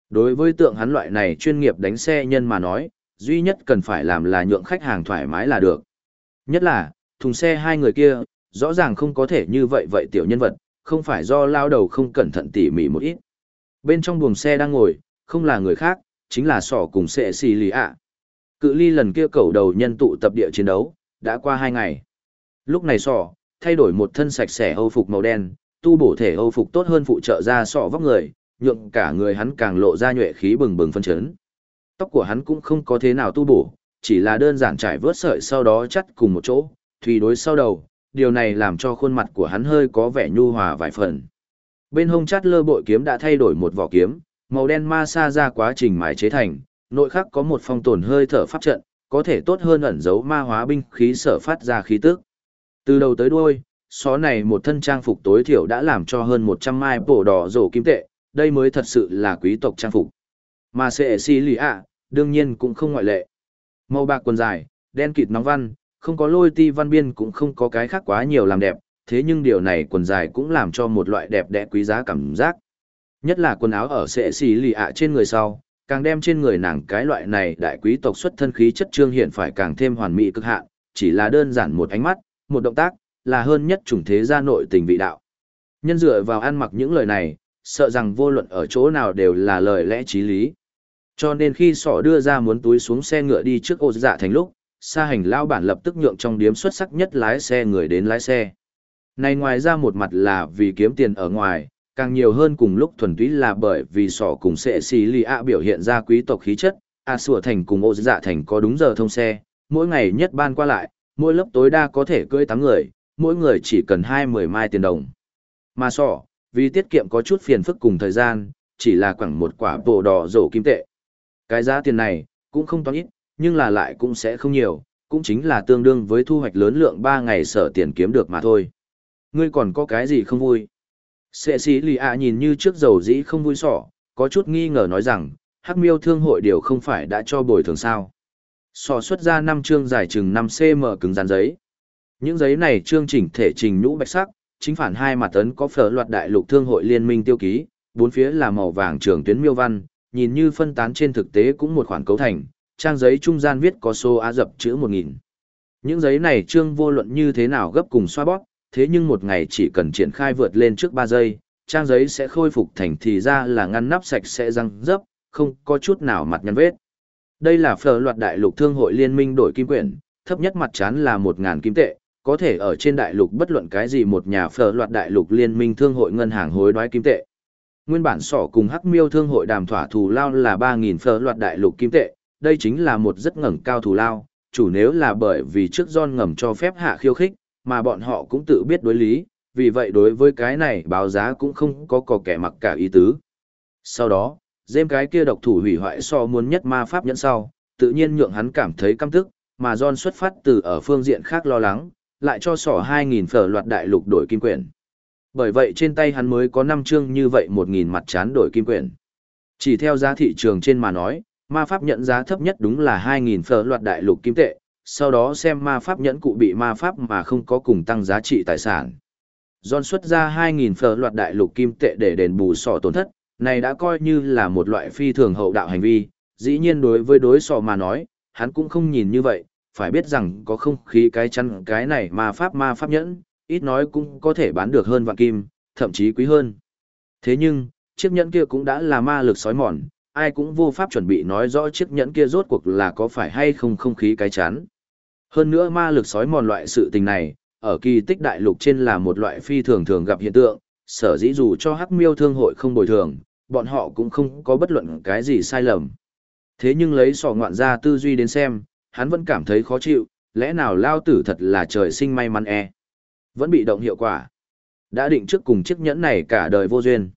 Đối với tượng hắn loại này chuyên nghiệp đánh xe nhân mà nói, duy nhất cần phải làm là nhượng khách hàng thoải mái là được. Nhất là, thùng xe hai người kia, rõ ràng không có thể như vậy vậy tiểu nhân vật, không phải do lao đầu không cẩn thận tỉ mỉ một ít. Bên trong buồng xe đang ngồi, không là người khác, chính là sỏ cùng sệ xì lì ạ. Cự ly lần kia cầu đầu nhân tụ tập địa chiến đấu, đã qua 2 ngày. Lúc này sỏ, thay đổi một thân sạch sẽ Âu phục màu đen, tu bổ thể Âu phục tốt hơn phụ trợ ra sọ vóc người, nhượng cả người hắn càng lộ ra nhuệ khí bừng bừng phân chấn. Tóc của hắn cũng không có thế nào tu bổ, chỉ là đơn giản trải vớt sợi sau đó chắt cùng một chỗ, thùy đối sau đầu, điều này làm cho khuôn mặt của hắn hơi có vẻ nhu hòa vài phần. Bên hông chát lơ bội kiếm đã thay đổi một vỏ kiếm, màu đen ma sa ra quá trình mài chế thành, nội khắc có một phong tồn hơi thở pháp trận, có thể tốt hơn ẩn giấu ma hóa binh khí sở phát ra khí tức. Từ đầu tới đuôi, xó này một thân trang phục tối thiểu đã làm cho hơn 100 mai bổ đỏ rổ kim tệ, đây mới thật sự là quý tộc trang phục. Mà sệ xì lì ạ, đương nhiên cũng không ngoại lệ. Màu bạc quần dài, đen kịt nóng văn, không có lôi ti văn biên cũng không có cái khác quá nhiều làm đẹp, thế nhưng điều này quần dài cũng làm cho một loại đẹp đẽ quý giá cảm giác. Nhất là quần áo ở sệ xì lì ạ trên người sau, càng đem trên người nàng cái loại này đại quý tộc xuất thân khí chất trương hiện phải càng thêm hoàn mỹ cực hạn, chỉ là đơn giản một ánh mắt, một động tác, là hơn nhất chủng thế gia nội tình vị đạo. Nhân dựa vào ăn mặc những lời này, sợ rằng vô luận ở chỗ nào đều là lời lẽ chí lý. Cho nên khi sỏ đưa ra muốn túi xuống xe ngựa đi trước ô dạ thành lúc, sa hành lao bản lập tức nhượng trong điếm xuất sắc nhất lái xe người đến lái xe. Này ngoài ra một mặt là vì kiếm tiền ở ngoài, càng nhiều hơn cùng lúc thuần túy là bởi vì sỏ cùng sệ xì lì ạ biểu hiện ra quý tộc khí chất, sủa thành cùng ô dạ thành có đúng giờ thông xe, mỗi ngày nhất ban qua lại, mỗi lớp tối đa có thể cưỡi 8 người, mỗi người chỉ cần 20 mai tiền đồng. Mà sỏ, vì tiết kiệm có chút phiền phức cùng thời gian, chỉ là khoảng một quả bộ đỏ rổ kim tệ. Cái giá tiền này, cũng không toán ít, nhưng là lại cũng sẽ không nhiều, cũng chính là tương đương với thu hoạch lớn lượng 3 ngày sở tiền kiếm được mà thôi. Ngươi còn có cái gì không vui? Sệ sĩ lì ạ nhìn như trước dầu dĩ không vui sỏ, có chút nghi ngờ nói rằng, Hắc Miêu thương hội điều không phải đã cho bồi thường sao. Sỏ xuất ra 5 chương dài chừng 5 cm cứng rắn giấy. Những giấy này chương chỉnh thể trình nhũ bạch sắc, chính phản hai mặt tấn có phở loạt đại lục thương hội liên minh tiêu ký, bốn phía là màu vàng trường tuyến miêu văn, nhìn như phân tán trên thực tế cũng một khoản cấu thành, trang giấy trung gian viết có số Á dập chữ 1000. Những giấy này chương vô luận như thế nào gấp cùng xoa bóp, thế nhưng một ngày chỉ cần triển khai vượt lên trước 3 giây, trang giấy sẽ khôi phục thành thì ra là ngăn nắp sạch sẽ răng dấp, không có chút nào mặt nhăn vết. Đây là phở loạt đại lục thương hội liên minh đổi kim quyển, thấp nhất mặt chán là 1000 kim tệ, có thể ở trên đại lục bất luận cái gì một nhà phở loạt đại lục liên minh thương hội ngân hàng hối đoái kim tệ. Nguyên bản sỏ cùng Hắc Miêu thương hội đàm thỏa thù lao là 3000 phở loạt đại lục kim tệ, đây chính là một rất ngẩng cao thù lao, chủ nếu là bởi vì trước John ngầm cho phép hạ khiêu khích, mà bọn họ cũng tự biết đối lý, vì vậy đối với cái này báo giá cũng không có kẻ mặc cả ý tứ. Sau đó, dêm cái kia độc thủ hủy hoại so muốn nhất ma pháp nhẫn sau, tự nhiên nhượng hắn cảm thấy căm tức, mà John xuất phát từ ở phương diện khác lo lắng, lại cho sỏ 2000 phở loạt đại lục đổi kim quyển. Bởi vậy trên tay hắn mới có 5 chương như vậy 1000 mặt chán đổi kim quyển. Chỉ theo giá thị trường trên mà nói, ma pháp nhẫn giá thấp nhất đúng là 2000 phở loạt đại lục kim tệ, sau đó xem ma pháp nhẫn cụ bị ma pháp mà không có cùng tăng giá trị tài sản. John xuất ra 2000 phở loạt đại lục kim tệ để đền bù sỏ tổn thất, này đã coi như là một loại phi thường hậu đạo hành vi, dĩ nhiên đối với đối sỏ mà nói, hắn cũng không nhìn như vậy, phải biết rằng có không khí cái chăn cái này ma pháp nhẫn, ít nói cũng có thể bán được hơn vạn kim, thậm chí quý hơn. Thế nhưng, chiếc nhẫn kia cũng đã là ma lực sói mòn, ai cũng vô pháp chuẩn bị nói rõ chiếc nhẫn kia rốt cuộc là có phải hay không không khí cái chắn. Hơn nữa ma lực sói mòn loại sự tình này, ở kỳ tích đại lục trên là một loại phi thường thường gặp hiện tượng, sở dĩ dù cho Hắc Miêu thương hội không bồi thường, bọn họ cũng không có bất luận cái gì sai lầm. Thế nhưng lấy sọ ngoạn ra tư duy đến xem, hắn vẫn cảm thấy khó chịu, lẽ nào lao tử thật là trời sinh may mắn e. Vẫn bị động hiệu quả. Đã định trước cùng chiếc nhẫn này cả đời vô duyên.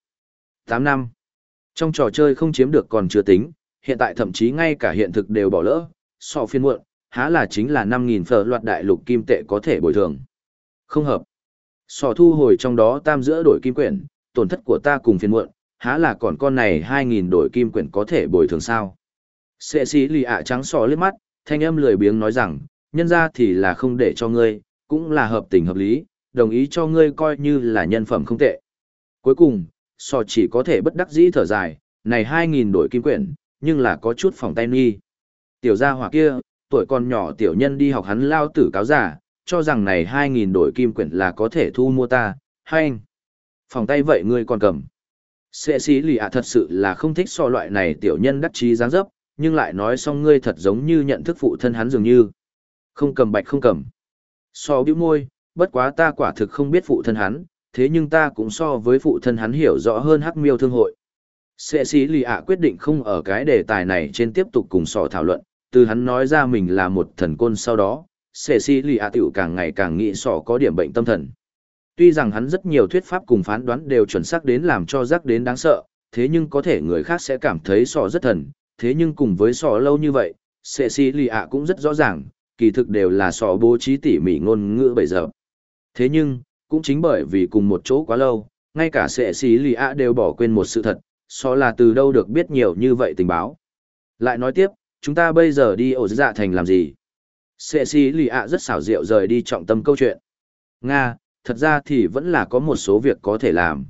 8 năm. Trong trò chơi không chiếm được còn chưa tính, hiện tại thậm chí ngay cả hiện thực đều bỏ lỡ, sọ phiên muộn, há là chính là 5000 phở loạt đại lục kim tệ có thể bồi thường. Không hợp. Sọ thu hồi trong đó tam giữa đổi kim quyển, tổn thất của ta cùng phiên muộn, há là còn con này 2000 đổi kim quyển có thể bồi thường sao? Sệ sĩ lì ạ trắng sọ liếc mắt, thanh âm lười biếng nói rằng, nhân ra thì là không để cho ngươi, cũng là hợp tình hợp lý, đồng ý cho ngươi coi như là nhân phẩm không tệ. Cuối cùng, sọ chỉ có thể bất đắc dĩ thở dài, này 2.000 đổi kim quyển, nhưng là có chút phòng tay nghi. Tiểu gia hỏa kia, tuổi còn nhỏ tiểu nhân đi học hắn lao tử cáo giả, cho rằng này 2.000 đổi kim quyển là có thể thu mua ta, hay anh? Phòng tay vậy ngươi còn cầm. Sệ xí lì ạ thật sự là không thích so loại này tiểu nhân đắc chí dáng dấp, nhưng lại nói xong ngươi thật giống như nhận thức phụ thân hắn dường như. Không cầm bạch không cầm. So bĩu môi, bất quá ta quả thực không biết phụ thân hắn, thế nhưng ta cũng so với phụ thân hắn hiểu rõ hơn Hắc Miêu Thương hội. Sệ xí lì ạ quyết định không ở cái đề tài này trên tiếp tục cùng sọ thảo luận, từ hắn nói ra mình là một thần côn sau đó, sệ xí lì ạ tiểu càng ngày càng nghĩ sọ có điểm bệnh tâm thần. Tuy rằng hắn rất nhiều thuyết pháp cùng phán đoán đều chuẩn xác đến làm cho rắc đến đáng sợ, thế nhưng có thể người khác sẽ cảm thấy sọ rất thần, thế nhưng cùng với sọ lâu như vậy, sệ xí lì ạ cũng rất rõ ràng, kỳ thực đều là sọ bố trí tỉ mỉ ngôn ngữ bây giờ. Thế nhưng, cũng chính bởi vì cùng một chỗ quá lâu, ngay cả sệ xí lì ạ đều bỏ quên một sự thật, sọ là từ đâu được biết nhiều như vậy tình báo. Lại nói tiếp, chúng ta bây giờ đi ổ dạ thành làm gì? Sệ xí lì ạ rất xảo diệu rời đi trọng tâm câu chuyện. Nga, thật ra thì vẫn là có một số việc có thể làm.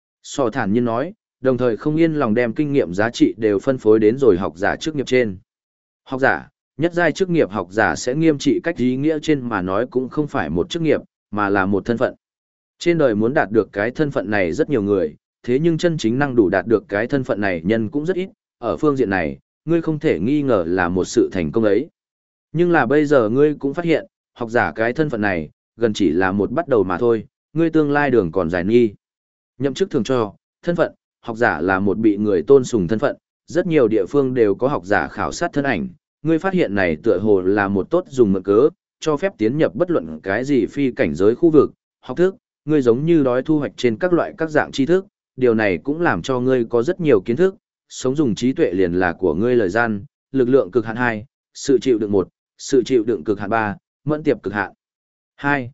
Sọ thản nhiên nói, đồng thời không yên lòng đem kinh nghiệm giá trị đều phân phối đến rồi học giả chức nghiệp trên. Học giả, nhất giai chức nghiệp học giả sẽ nghiêm trị cách ý nghĩa trên mà nói cũng không phải một chức nghiệp, mà là một thân phận. Trên đời muốn đạt được cái thân phận này rất nhiều người, thế nhưng chân chính năng đủ đạt được cái thân phận này nhân cũng rất ít, ở phương diện này, ngươi không thể nghi ngờ là một sự thành công ấy. Nhưng là bây giờ ngươi cũng phát hiện, học giả cái thân phận này, gần chỉ là một bắt đầu mà thôi, ngươi tương lai đường còn dài nghi. Nhậm chức thường cho, thân phận, học giả là một bị người tôn sùng thân phận, rất nhiều địa phương đều có học giả khảo sát thân ảnh, ngươi phát hiện này tựa hồ là một tốt dùng mượn cớ, cho phép tiến nhập bất luận cái gì phi cảnh giới khu vực, học thức, ngươi giống như đói thu hoạch trên các loại các dạng tri thức, điều này cũng làm cho ngươi có rất nhiều kiến thức, sống dùng trí tuệ liền là của ngươi lời gian, lực lượng cực hạn 2, sự chịu đựng 1, sự chịu đựng cực hạn 3, mẫn tiệp cực hạn 2,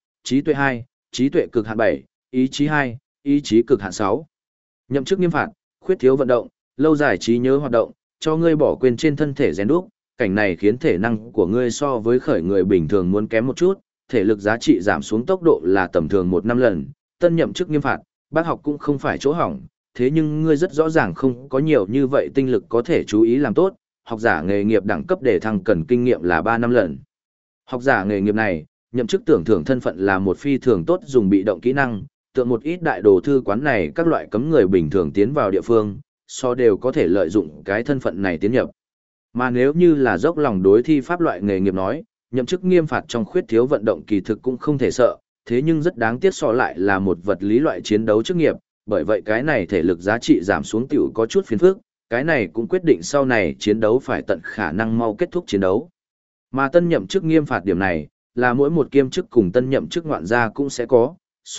trí tuệ cực hạn 7, ý chí 2, ý chí cực hạn 6. Nhậm chức nghiêm phạt, khuyết thiếu vận động, lâu dài trí nhớ hoạt động, cho ngươi bỏ quên trên thân thể rèn đúc, cảnh này khiến thể năng của ngươi so với khởi người bình thường muốn kém một chút, thể lực giá trị giảm xuống tốc độ là tầm thường 1 năm lần, tân nhậm chức nghiêm phạt, bác học cũng không phải chỗ hỏng, thế nhưng ngươi rất rõ ràng không có nhiều như vậy tinh lực có thể chú ý làm tốt, học giả nghề nghiệp đẳng cấp để thăng cần kinh nghiệm là 3 năm lần. Học giả nghề nghiệp này, nhậm chức tưởng thưởng thân phận là một phi thường tốt dùng bị động kỹ năng, tượng một ít đại đồ thư quán này các loại cấm người bình thường tiến vào địa phương, so đều có thể lợi dụng cái thân phận này tiến nhập. Mà nếu như là dốc lòng đối thi pháp loại nghề nghiệp nói, nhậm chức nghiêm phạt trong khuyết thiếu vận động kỳ thực cũng không thể sợ, thế nhưng rất đáng tiếc so lại là một vật lý loại chiến đấu chức nghiệp, bởi vậy cái này thể lực giá trị giảm xuống tiểu có chút phiền phức, cái này cũng quyết định sau này chiến đấu phải tận khả năng mau kết thúc chiến đấu. Mà tân nhậm chức nghiêm phạt điểm này, là mỗi một kiêm chức cùng tân nhậm chức ngoạn gia cũng sẽ có,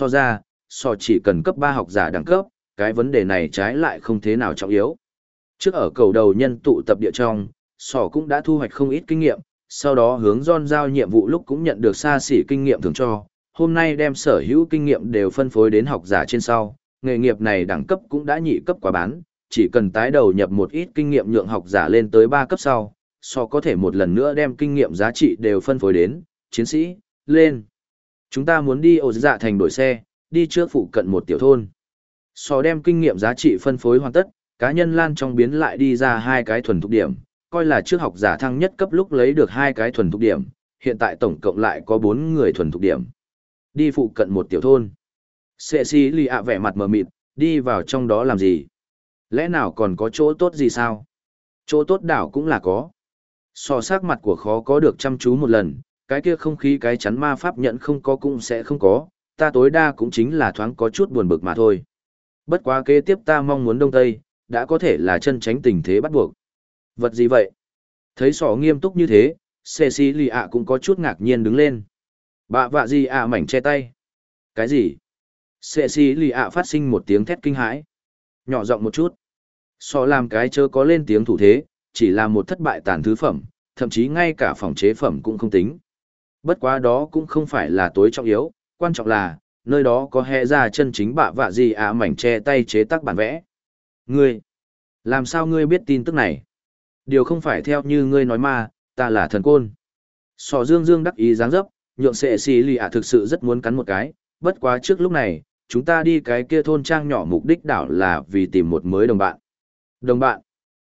so chỉ cần cấp 3 học giả đẳng cấp, cái vấn đề này trái lại không thế nào trọng yếu. Trước ở cầu đầu nhân tụ tập địa trong, cũng đã thu hoạch không ít kinh nghiệm, sau đó hướng John giao nhiệm vụ lúc cũng nhận được xa xỉ kinh nghiệm thường cho, hôm nay đem sở hữu kinh nghiệm đều phân phối đến học giả trên sau, nghề nghiệp này đẳng cấp cũng đã nhị cấp quá bán, chỉ cần tái đầu nhập một ít kinh nghiệm nhượng học giả lên tới 3 cấp sau, có thể một lần nữa đem kinh nghiệm giá trị đều phân phối đến, chiến sĩ, lên. Chúng ta muốn đi ổ dạ thành đổi xe, đi trước phụ cận một tiểu thôn. Đem kinh nghiệm giá trị phân phối hoàn tất, cá nhân lan trong biến lại đi ra 2 cái thuần thục điểm, coi là trước học giả thăng nhất cấp lúc lấy được 2 cái thuần thục điểm, hiện tại tổng cộng lại có 4 người thuần thục điểm. Đi phụ cận một tiểu thôn. Sệ xí lì ạ vẻ mặt mờ mịt, đi vào trong đó làm gì? Lẽ nào còn có chỗ tốt gì sao? Chỗ tốt đảo cũng là có. Sắc mặt của khó có được chăm chú một lần, cái kia không khí cái chắn ma pháp nhận không có cũng sẽ không có, ta tối đa cũng chính là thoáng có chút buồn bực mà thôi. Bất quá kế tiếp ta mong muốn đông tây, đã có thể là chân tránh tình thế bắt buộc. Vật gì vậy? Thấy nghiêm túc như thế, Cecilia cũng có chút ngạc nhiên đứng lên. Bạ vạ gì mảnh che tay. Cái gì? Cecilia phát sinh một tiếng thét kinh hãi. Nhỏ giọng một chút. Làm cái chớ có lên tiếng thủ thế, chỉ là một thất bại tàn thứ phẩm, thậm chí ngay cả phòng chế phẩm cũng không tính. Bất quá đó cũng không phải là tối trọng yếu, quan trọng là, nơi đó có hẹ ra chân chính bạ vạ gì mảnh che tay chế tác bản vẽ. Ngươi, làm sao ngươi biết tin tức này? Điều không phải theo như ngươi nói mà, ta là thần côn. Dương Dương đắc ý dáng dấp, nhượng sệ xì lì thực sự rất muốn cắn một cái, bất quá trước lúc này, chúng ta đi cái kia thôn trang nhỏ mục đích đảo là vì tìm một mới đồng bạn. Đồng bạn.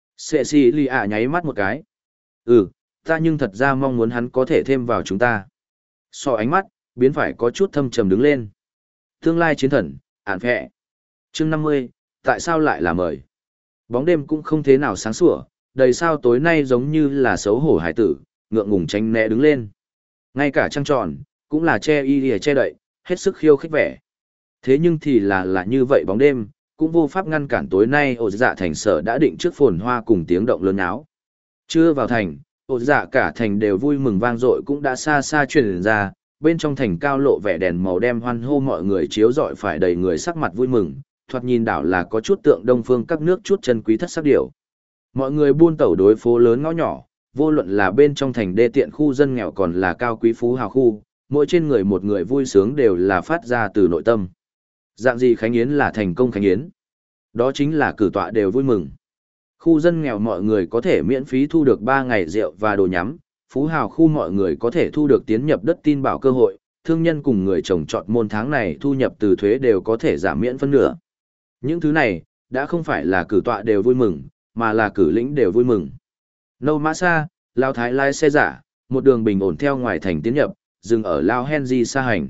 Cecilia nháy mắt một cái. Ừ, ta nhưng thật ra mong muốn hắn có thể thêm vào chúng ta. So ánh mắt, biến phải có chút thâm trầm đứng lên. Tương lai chiến thần, ản phẹ. Chương 50, tại sao lại là mời? Bóng đêm cũng không thế nào sáng sủa, đầy sao tối nay giống như là xấu hổ hải tử, ngượng ngùng tránh né đứng lên. Ngay cả trăng tròn, cũng là che y che đậy, hết sức khiêu khích vẻ. Thế nhưng thì là như vậy bóng đêm, cũng vô pháp ngăn cản tối nay ổ dạ thành sở đã định trước phồn hoa cùng tiếng động lớn áo. Chưa vào thành, ổ dạ cả thành đều vui mừng vang dội cũng đã xa xa truyền ra, bên trong thành cao lộ vẻ đèn màu đem hoan hô mọi người chiếu rọi phải đầy người sắc mặt vui mừng, thoạt nhìn đảo là có chút tượng đông phương các nước chút chân quý thất sắc điểu. Mọi người buôn tẩu đối phố lớn ngõ nhỏ, vô luận là bên trong thành đê tiện khu dân nghèo còn là cao quý phú hào khu, mỗi trên người một người vui sướng đều là phát ra từ nội tâm. Dạng gì khánh yến là thành công khánh yến. Đó chính là cử tọa đều vui mừng. Khu dân nghèo mọi người có thể miễn phí thu được 3 ngày rượu và đồ nhắm, phú hào khu mọi người có thể thu được tiến nhập đất tin bảo cơ hội, thương nhân cùng người trồng trọt môn tháng này thu nhập từ thuế đều có thể giảm miễn phân nửa. Những thứ này, đã không phải là cử tọa đều vui mừng, mà là cử lĩnh đều vui mừng. Nâu Mã Sa, Lao Thái lái xe giả, một đường bình ổn theo ngoài thành tiến nhập, dừng ở Lao Henry xa hành.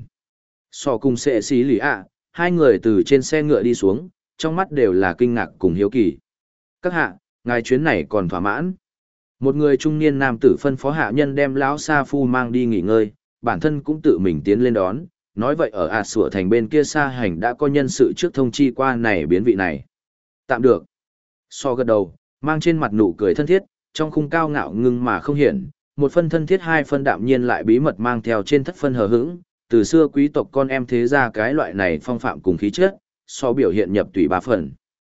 So cùng sệ xí lì ạ, hai người từ trên xe ngựa đi xuống, trong mắt đều là kinh ngạc cùng hiếu kỳ. Các hạ, ngài chuyến này còn thỏa mãn. Một người trung niên nam tử phân phó hạ nhân đem lão Sa Phu mang đi nghỉ ngơi, bản thân cũng tự mình tiến lên đón, nói vậy ở ạt sủa thành bên kia xa hành đã có nhân sự trước thông chi qua này biến vị này. Tạm được. So gật đầu, mang trên mặt nụ cười thân thiết, trong khung cao ngạo ngưng mà không hiển, một phân thân thiết hai phân đạm nhiên lại bí mật mang theo trên thất phân hờ hững, từ xưa quý tộc con em thế ra cái loại này phong phạm cùng khí chất, so biểu hiện nhập tùy ba phần.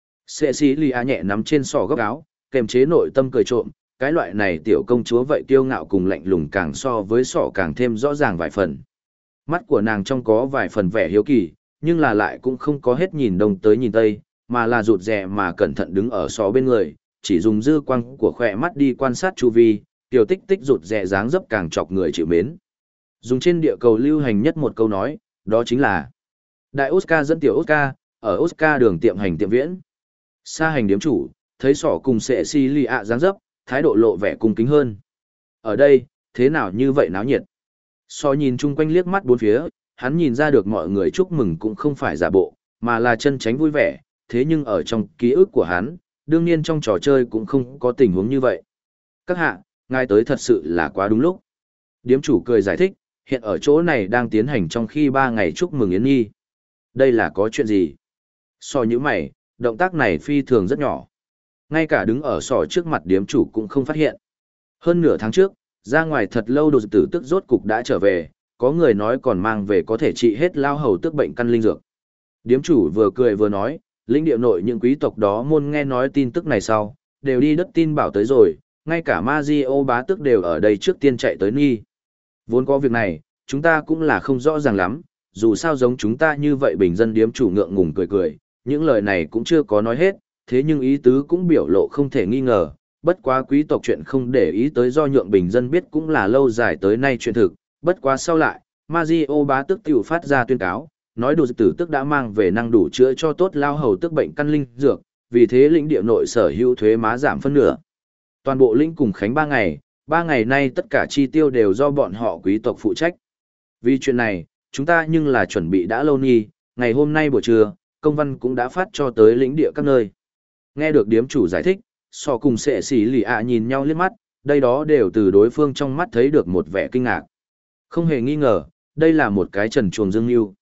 Cecilia nhẹ nắm trên sọ góc áo, kềm chế nội tâm cười trộm, cái loại này tiểu công chúa vậy kiêu ngạo cùng lạnh lùng càng so với sọ càng thêm rõ ràng vài phần. Mắt của nàng trong có vài phần vẻ hiếu kỳ, nhưng là lại cũng không có hết nhìn đông tới nhìn tây, mà là rụt rè mà cẩn thận đứng ở sọ bên người, chỉ dùng dư quang của khỏe mắt đi quan sát chu vi, tiểu tích tích rụt rè dáng dấp càng chọc người chịu mến. Dùng trên địa cầu lưu hành nhất một câu nói, đó chính là Đại Oscar dẫn tiểu Oscar, ở Oscar đường tiệm hành tiệm viễn. Sa hành điếm chủ, thấy sỏ cùng sệ si lì ạ dáng dấp, thái độ lộ vẻ cung kính hơn. Ở đây, thế nào như vậy náo nhiệt? So nhìn chung quanh liếc mắt bốn phía, hắn nhìn ra được mọi người chúc mừng cũng không phải giả bộ, mà là chân tránh vui vẻ, thế nhưng ở trong ký ức của hắn, đương nhiên trong trò chơi cũng không có tình huống như vậy. Các hạ, ngài tới thật sự là quá đúng lúc. Điếm chủ cười giải thích, hiện ở chỗ này đang tiến hành trong khi 3 ngày chúc mừng Yến Nhi. Đây là có chuyện gì? So như mày, động tác này phi thường rất nhỏ. Ngay cả đứng ở sò trước mặt điếm chủ cũng không phát hiện. Hơn nửa tháng trước, ra ngoài thật lâu đồ tử tức rốt cục đã trở về, có người nói còn mang về có thể trị hết lao hầu tức bệnh căn linh dược. Điếm chủ vừa cười vừa nói, lĩnh địa nội những quý tộc đó môn nghe nói tin tức này sau, đều đi đất tin bảo tới rồi, ngay cả Mazio bá tước đều ở đây trước tiên chạy tới Nghi. Vốn có việc này, chúng ta cũng là không rõ ràng lắm, dù sao giống chúng ta như vậy bình dân điếm chủ ngượng ngùng cười cười, những lời này cũng chưa có nói hết, thế nhưng ý tứ cũng biểu lộ không thể nghi ngờ, bất quá quý tộc chuyện không để ý tới do nhượng bình dân biết cũng là lâu dài tới nay chuyện thực, bất quá sau lại, Mazio bá tước tiểu phát ra tuyên cáo, nói đồ tử tức đã mang về năng đủ chữa cho tốt lao hầu tức bệnh căn linh dược, vì thế lĩnh địa nội sở hữu thuế má giảm phân nửa. Toàn bộ lĩnh cùng khánh 3 ngày nay tất cả chi tiêu đều do bọn họ quý tộc phụ trách. Vì chuyện này, chúng ta nhưng là chuẩn bị đã lâu nghi, ngày hôm nay buổi trưa, công văn cũng đã phát cho tới lĩnh địa các nơi. Nghe được điếm chủ giải thích, so cùng sệ xỉ lì ạ nhìn nhau liếc mắt, đây đó đều từ đối phương trong mắt thấy được một vẻ kinh ngạc. Không hề nghi ngờ, đây là một cái trần chuồng dương yêu.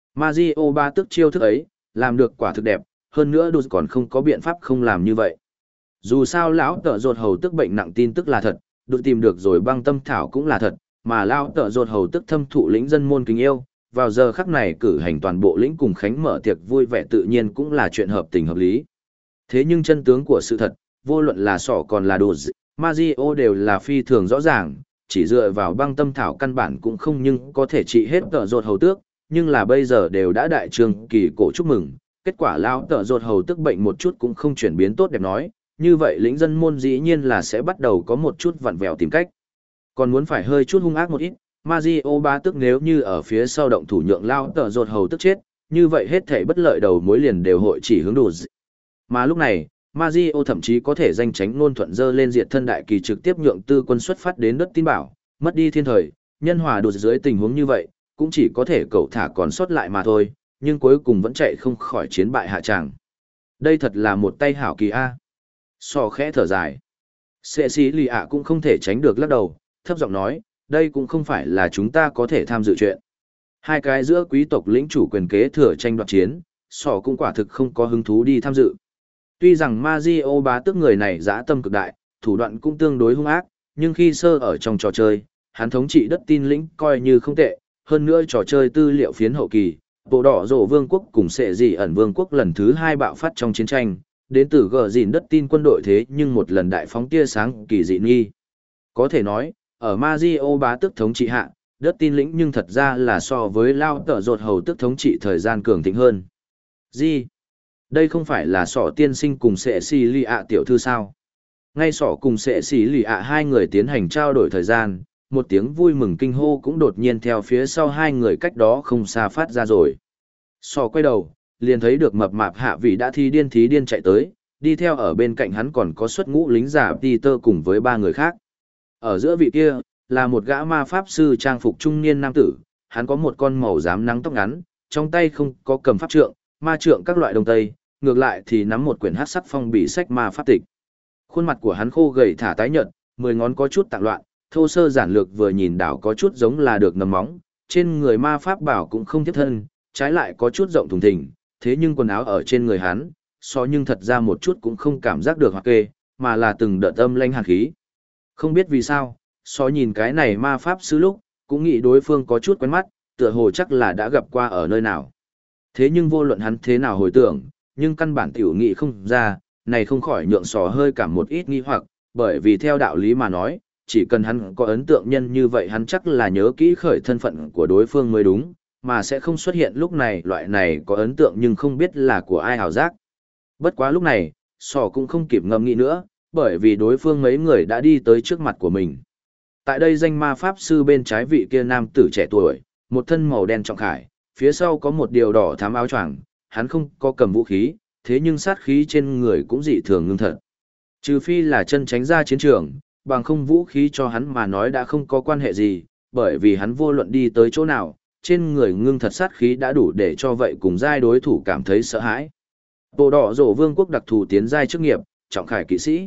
Mazio ba tức chiêu thức ấy, làm được quả thực đẹp, hơn nữa đột còn không có biện pháp không làm như vậy. Dù sao lão tợ rột hầu tức bệnh nặng tin tức là thật, đột tìm được rồi băng tâm thảo cũng là thật, mà lão tợ rột hầu tức thâm thụ lĩnh dân môn kính yêu, vào giờ khắc này cử hành toàn bộ lĩnh cùng khánh mở tiệc vui vẻ tự nhiên cũng là chuyện hợp tình hợp lý. Thế nhưng chân tướng của sự thật, vô luận là sỏ còn là đồ Mazio đều là phi thường rõ ràng, chỉ dựa vào băng tâm thảo căn bản cũng không nhưng có thể trị hết tợ rột hầu tước, nhưng là bây giờ đều đã đại trường kỳ cổ chúc mừng, kết quả lão tợ rột hầu tức bệnh một chút cũng không chuyển biến tốt đẹp nói, như vậy lĩnh dân môn dĩ nhiên là sẽ bắt đầu có một chút vặn vẹo tìm cách. Còn muốn phải hơi chút hung ác một ít, Mazio ba tức nếu như ở phía sau động thủ nhượng lao tợ rột hầu tức chết, như vậy hết thảy bất lợi đầu mối liền đều hội chỉ hướng đồ. Mà lúc này, Mazio thậm chí có thể danh tránh ngôn thuận dơ lên diệt thân đại kỳ trực tiếp nhượng tư quân xuất phát đến đất tin bảo, mất đi thiên thời, nhân hòa đột dưới tình huống như vậy, cũng chỉ có thể cậu thả còn sót lại mà thôi, nhưng cuối cùng vẫn chạy không khỏi chiến bại hạ tràng. Đây thật là một tay hảo kỳ A. So khẽ thở dài. Sệ sĩ lì ạ cũng không thể tránh được lắc đầu, thấp giọng nói, đây cũng không phải là chúng ta có thể tham dự chuyện. Hai cái giữa quý tộc lĩnh chủ quyền kế thừa tranh đoạt chiến, sọ cũng quả thực không có hứng thú đi tham dự. Tuy rằng Mazio bá tước người này dã tâm cực đại, thủ đoạn cũng tương đối hung ác, nhưng khi sơ ở trong trò chơi, hắn thống trị đất tin lĩnh coi như không tệ, hơn nữa trò chơi tư liệu phiến hậu kỳ, bộ đỏ rổ vương quốc cùng sệ dị ẩn vương quốc lần thứ 2 bạo phát trong chiến tranh, đến từ gờ dìn đất tin quân đội thế nhưng một lần đại phóng tia sáng kỳ dị nghi. Có thể nói, ở Mazio bá tước thống trị hạ, đất tin lĩnh nhưng thật ra là so với lao tở rột hầu tước thống trị thời gian cường thịnh hơn. Gì? Đây không phải là sỏ tiên sinh cùng sệ xì lì ạ tiểu thư sao? Ngay sỏ cùng sệ xì lì ạ hai người tiến hành trao đổi thời gian, một tiếng vui mừng kinh hô cũng đột nhiên theo phía sau hai người cách đó không xa phát ra rồi. Sỏ quay đầu, liền thấy được mập mạp hạ vị đã thí điên chạy tới, đi theo ở bên cạnh hắn còn có xuất ngũ lính giả Peter cùng với ba người khác. Ở giữa vị kia, là một gã ma pháp sư trang phục trung niên nam tử, hắn có một con màu rám nắng tóc ngắn, trong tay không có cầm pháp trượng, ma trượng các loại đông tây, ngược lại thì nắm một quyển hắc sắc phong bì sách ma pháp tịch. Khuôn mặt của hắn khô gầy thả tái nhợt, 10 ngón có chút tạng loạn, thô sơ giản lược vừa nhìn đảo có chút giống là được nấm móng, trên người ma pháp bảo cũng không tiếp thân, trái lại có chút rộng thùng thình, thế nhưng quần áo ở trên người hắn, so nhưng thật ra một chút cũng không cảm giác được hoặc kê, mà là từng đợt âm lanh hàn khí. Không biết vì sao, so nhìn cái này ma pháp sư lúc, cũng nghĩ đối phương có chút quen mắt, tựa hồ chắc là đã gặp qua ở nơi nào. Thế nhưng vô luận hắn thế nào hồi tưởng, nhưng căn bản tiểu nghị không ra, này không khỏi nhượng sò hơi cảm một ít nghi hoặc, bởi vì theo đạo lý mà nói, chỉ cần hắn có ấn tượng nhân như vậy hắn chắc là nhớ kỹ khởi thân phận của đối phương mới đúng, mà sẽ không xuất hiện lúc này loại này có ấn tượng nhưng không biết là của ai hào giác. Bất quá lúc này, sò cũng không kịp ngẫm nghĩ nữa, bởi vì đối phương mấy người đã đi tới trước mặt của mình. Tại đây danh ma pháp sư bên trái vị kia nam tử trẻ tuổi, một thân màu đen trọng khải, phía sau có một điều đỏ thám áo choàng, hắn không có cầm vũ khí, thế nhưng sát khí trên người cũng dị thường ngưng thật. Trừ phi là chân tránh ra chiến trường, bằng không vũ khí cho hắn mà nói đã không có quan hệ gì, bởi vì hắn vô luận đi tới chỗ nào, trên người ngưng thật sát khí đã đủ để cho vậy cùng giai đối thủ cảm thấy sợ hãi. Bộ đỏ rổ vương quốc đặc thù tiến giai chức nghiệp, trọng khải kỵ sĩ.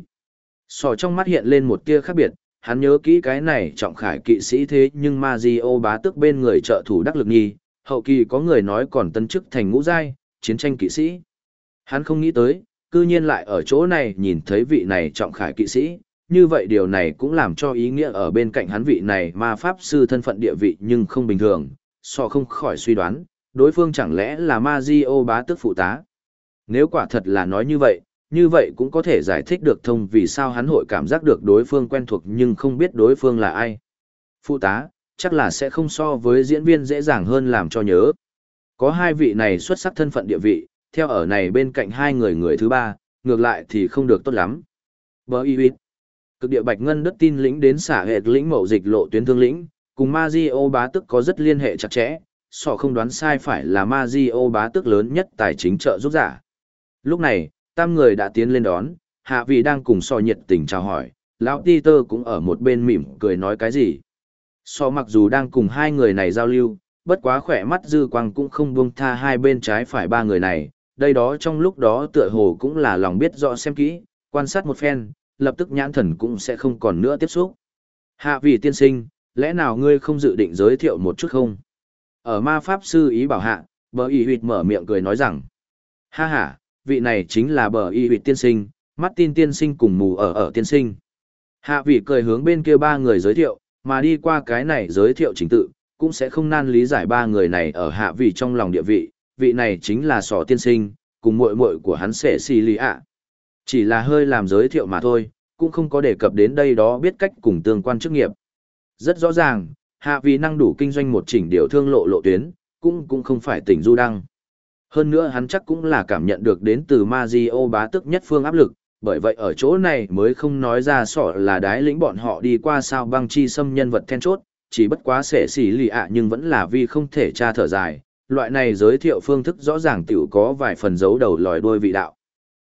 Sò trong mắt hiện lên một tia khác biệt, hắn nhớ kỹ cái này trọng khải kỵ sĩ thế nhưng Mazio bá tước bên người trợ thủ đắc lực nhi, hậu kỳ có người nói còn tân chức thành ngũ giai, chiến tranh kỵ sĩ. Hắn không nghĩ tới, cư nhiên lại ở chỗ này nhìn thấy vị này trọng khải kỵ sĩ, như vậy điều này cũng làm cho ý nghĩa ở bên cạnh hắn vị này ma pháp sư thân phận địa vị nhưng không bình thường, so không khỏi suy đoán, đối phương chẳng lẽ là Mazio bá tước phụ tá. Nếu quả thật là nói như vậy cũng có thể giải thích được thông vì sao hắn hội cảm giác được đối phương quen thuộc nhưng không biết đối phương là ai. Phụ tá, chắc là sẽ không so với diễn viên dễ dàng hơn làm cho nhớ. Có hai vị này xuất sắc thân phận địa vị, theo ở này bên cạnh hai người thứ ba, ngược lại thì không được tốt lắm. Bờ y huyết. Cực địa bạch ngân đất tin lĩnh đến xả hệ lĩnh mậu dịch lộ tuyến thương lĩnh, cùng Mazio bá tước có rất liên hệ chặt chẽ, sọ không đoán sai phải là Mazio bá tước lớn nhất tài chính trợ giúp giả. Lúc này, tam người đã tiến lên đón, hạ vị đang cùng sọ nhiệt tình chào hỏi, lão Peter cũng ở một bên mỉm cười nói cái gì. Sọ mặc dù đang cùng hai người này giao lưu, bất quá khỏe mắt dư quang cũng không buông tha hai bên trái phải ba người này, đây đó trong lúc đó tựa hồ cũng là lòng biết rõ xem kỹ, quan sát một phen, lập tức nhãn thần cũng sẽ không còn nữa tiếp xúc. Hạ vị tiên sinh, lẽ nào ngươi không dự định giới thiệu một chút không? Ở ma pháp sư ý bảo hạ, bờ y huyệt mở miệng cười nói rằng, ha ha, vị này chính là bờ y huyệt tiên sinh, Martin tiên sinh cùng mù ở tiên sinh. Hạ vị cười hướng bên kia ba người giới thiệu, mà đi qua cái này giới thiệu chính tự, cũng sẽ không nan lý giải ba người này ở hạ vị trong lòng địa vị, vị này chính là sỏ tiên sinh, cùng muội muội của hắn sẽ xì lì ạ. Chỉ là hơi làm giới thiệu mà thôi, cũng không có đề cập đến đây đó biết cách cùng tương quan chức nghiệp. Rất rõ ràng, hạ vị năng đủ kinh doanh một chỉnh điều thương lộ tuyến, cũng không phải tỉnh du đăng. Hơn nữa hắn chắc cũng là cảm nhận được đến từ Mazio bá tước nhất phương áp lực, bởi vậy ở chỗ này mới không nói ra sỏ là đái lĩnh bọn họ đi qua sao băng chi xâm nhân vật then chốt, chỉ bất quá sẽ xỉ lì ạ nhưng vẫn là vì không thể tra thở dài, loại này giới thiệu phương thức rõ ràng tiểu có vài phần giấu đầu lòi đuôi vị đạo.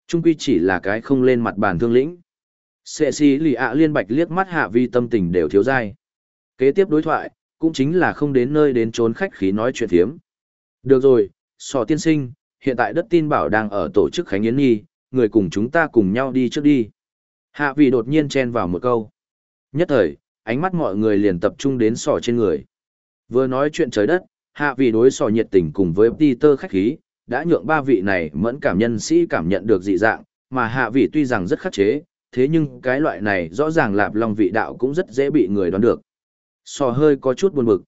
Trung quy chỉ là cái không lên mặt bàn thương lĩnh. Sệ xì lì ạ liên bạch liếc mắt hạ vi tâm tình đều thiếu dai. Kế tiếp đối thoại, cũng chính là không đến nơi đến trốn khách khí nói chuyện thiếm. Được rồi, Sò tiên sinh, hiện tại đất tin bảo đang ở tổ chức Khánh Yến Nhi, người cùng chúng ta cùng nhau đi trước đi. Hạ vi đột nhiên chen vào một câu. Nhất thời, ánh mắt mọi người liền tập trung đến Sò trên người. Vừa nói chuyện trời đất, hạ vi đối Sò nhiệt tình cùng với Peter khách khí, đã nhượng ba vị này mẫn cảm nhân sĩ cảm nhận được dị dạng, mà hạ vi tuy rằng rất khắc chế, thế nhưng cái loại này rõ ràng lạp long vị đạo cũng rất dễ bị người đoán được. Sò hơi có chút buồn bực,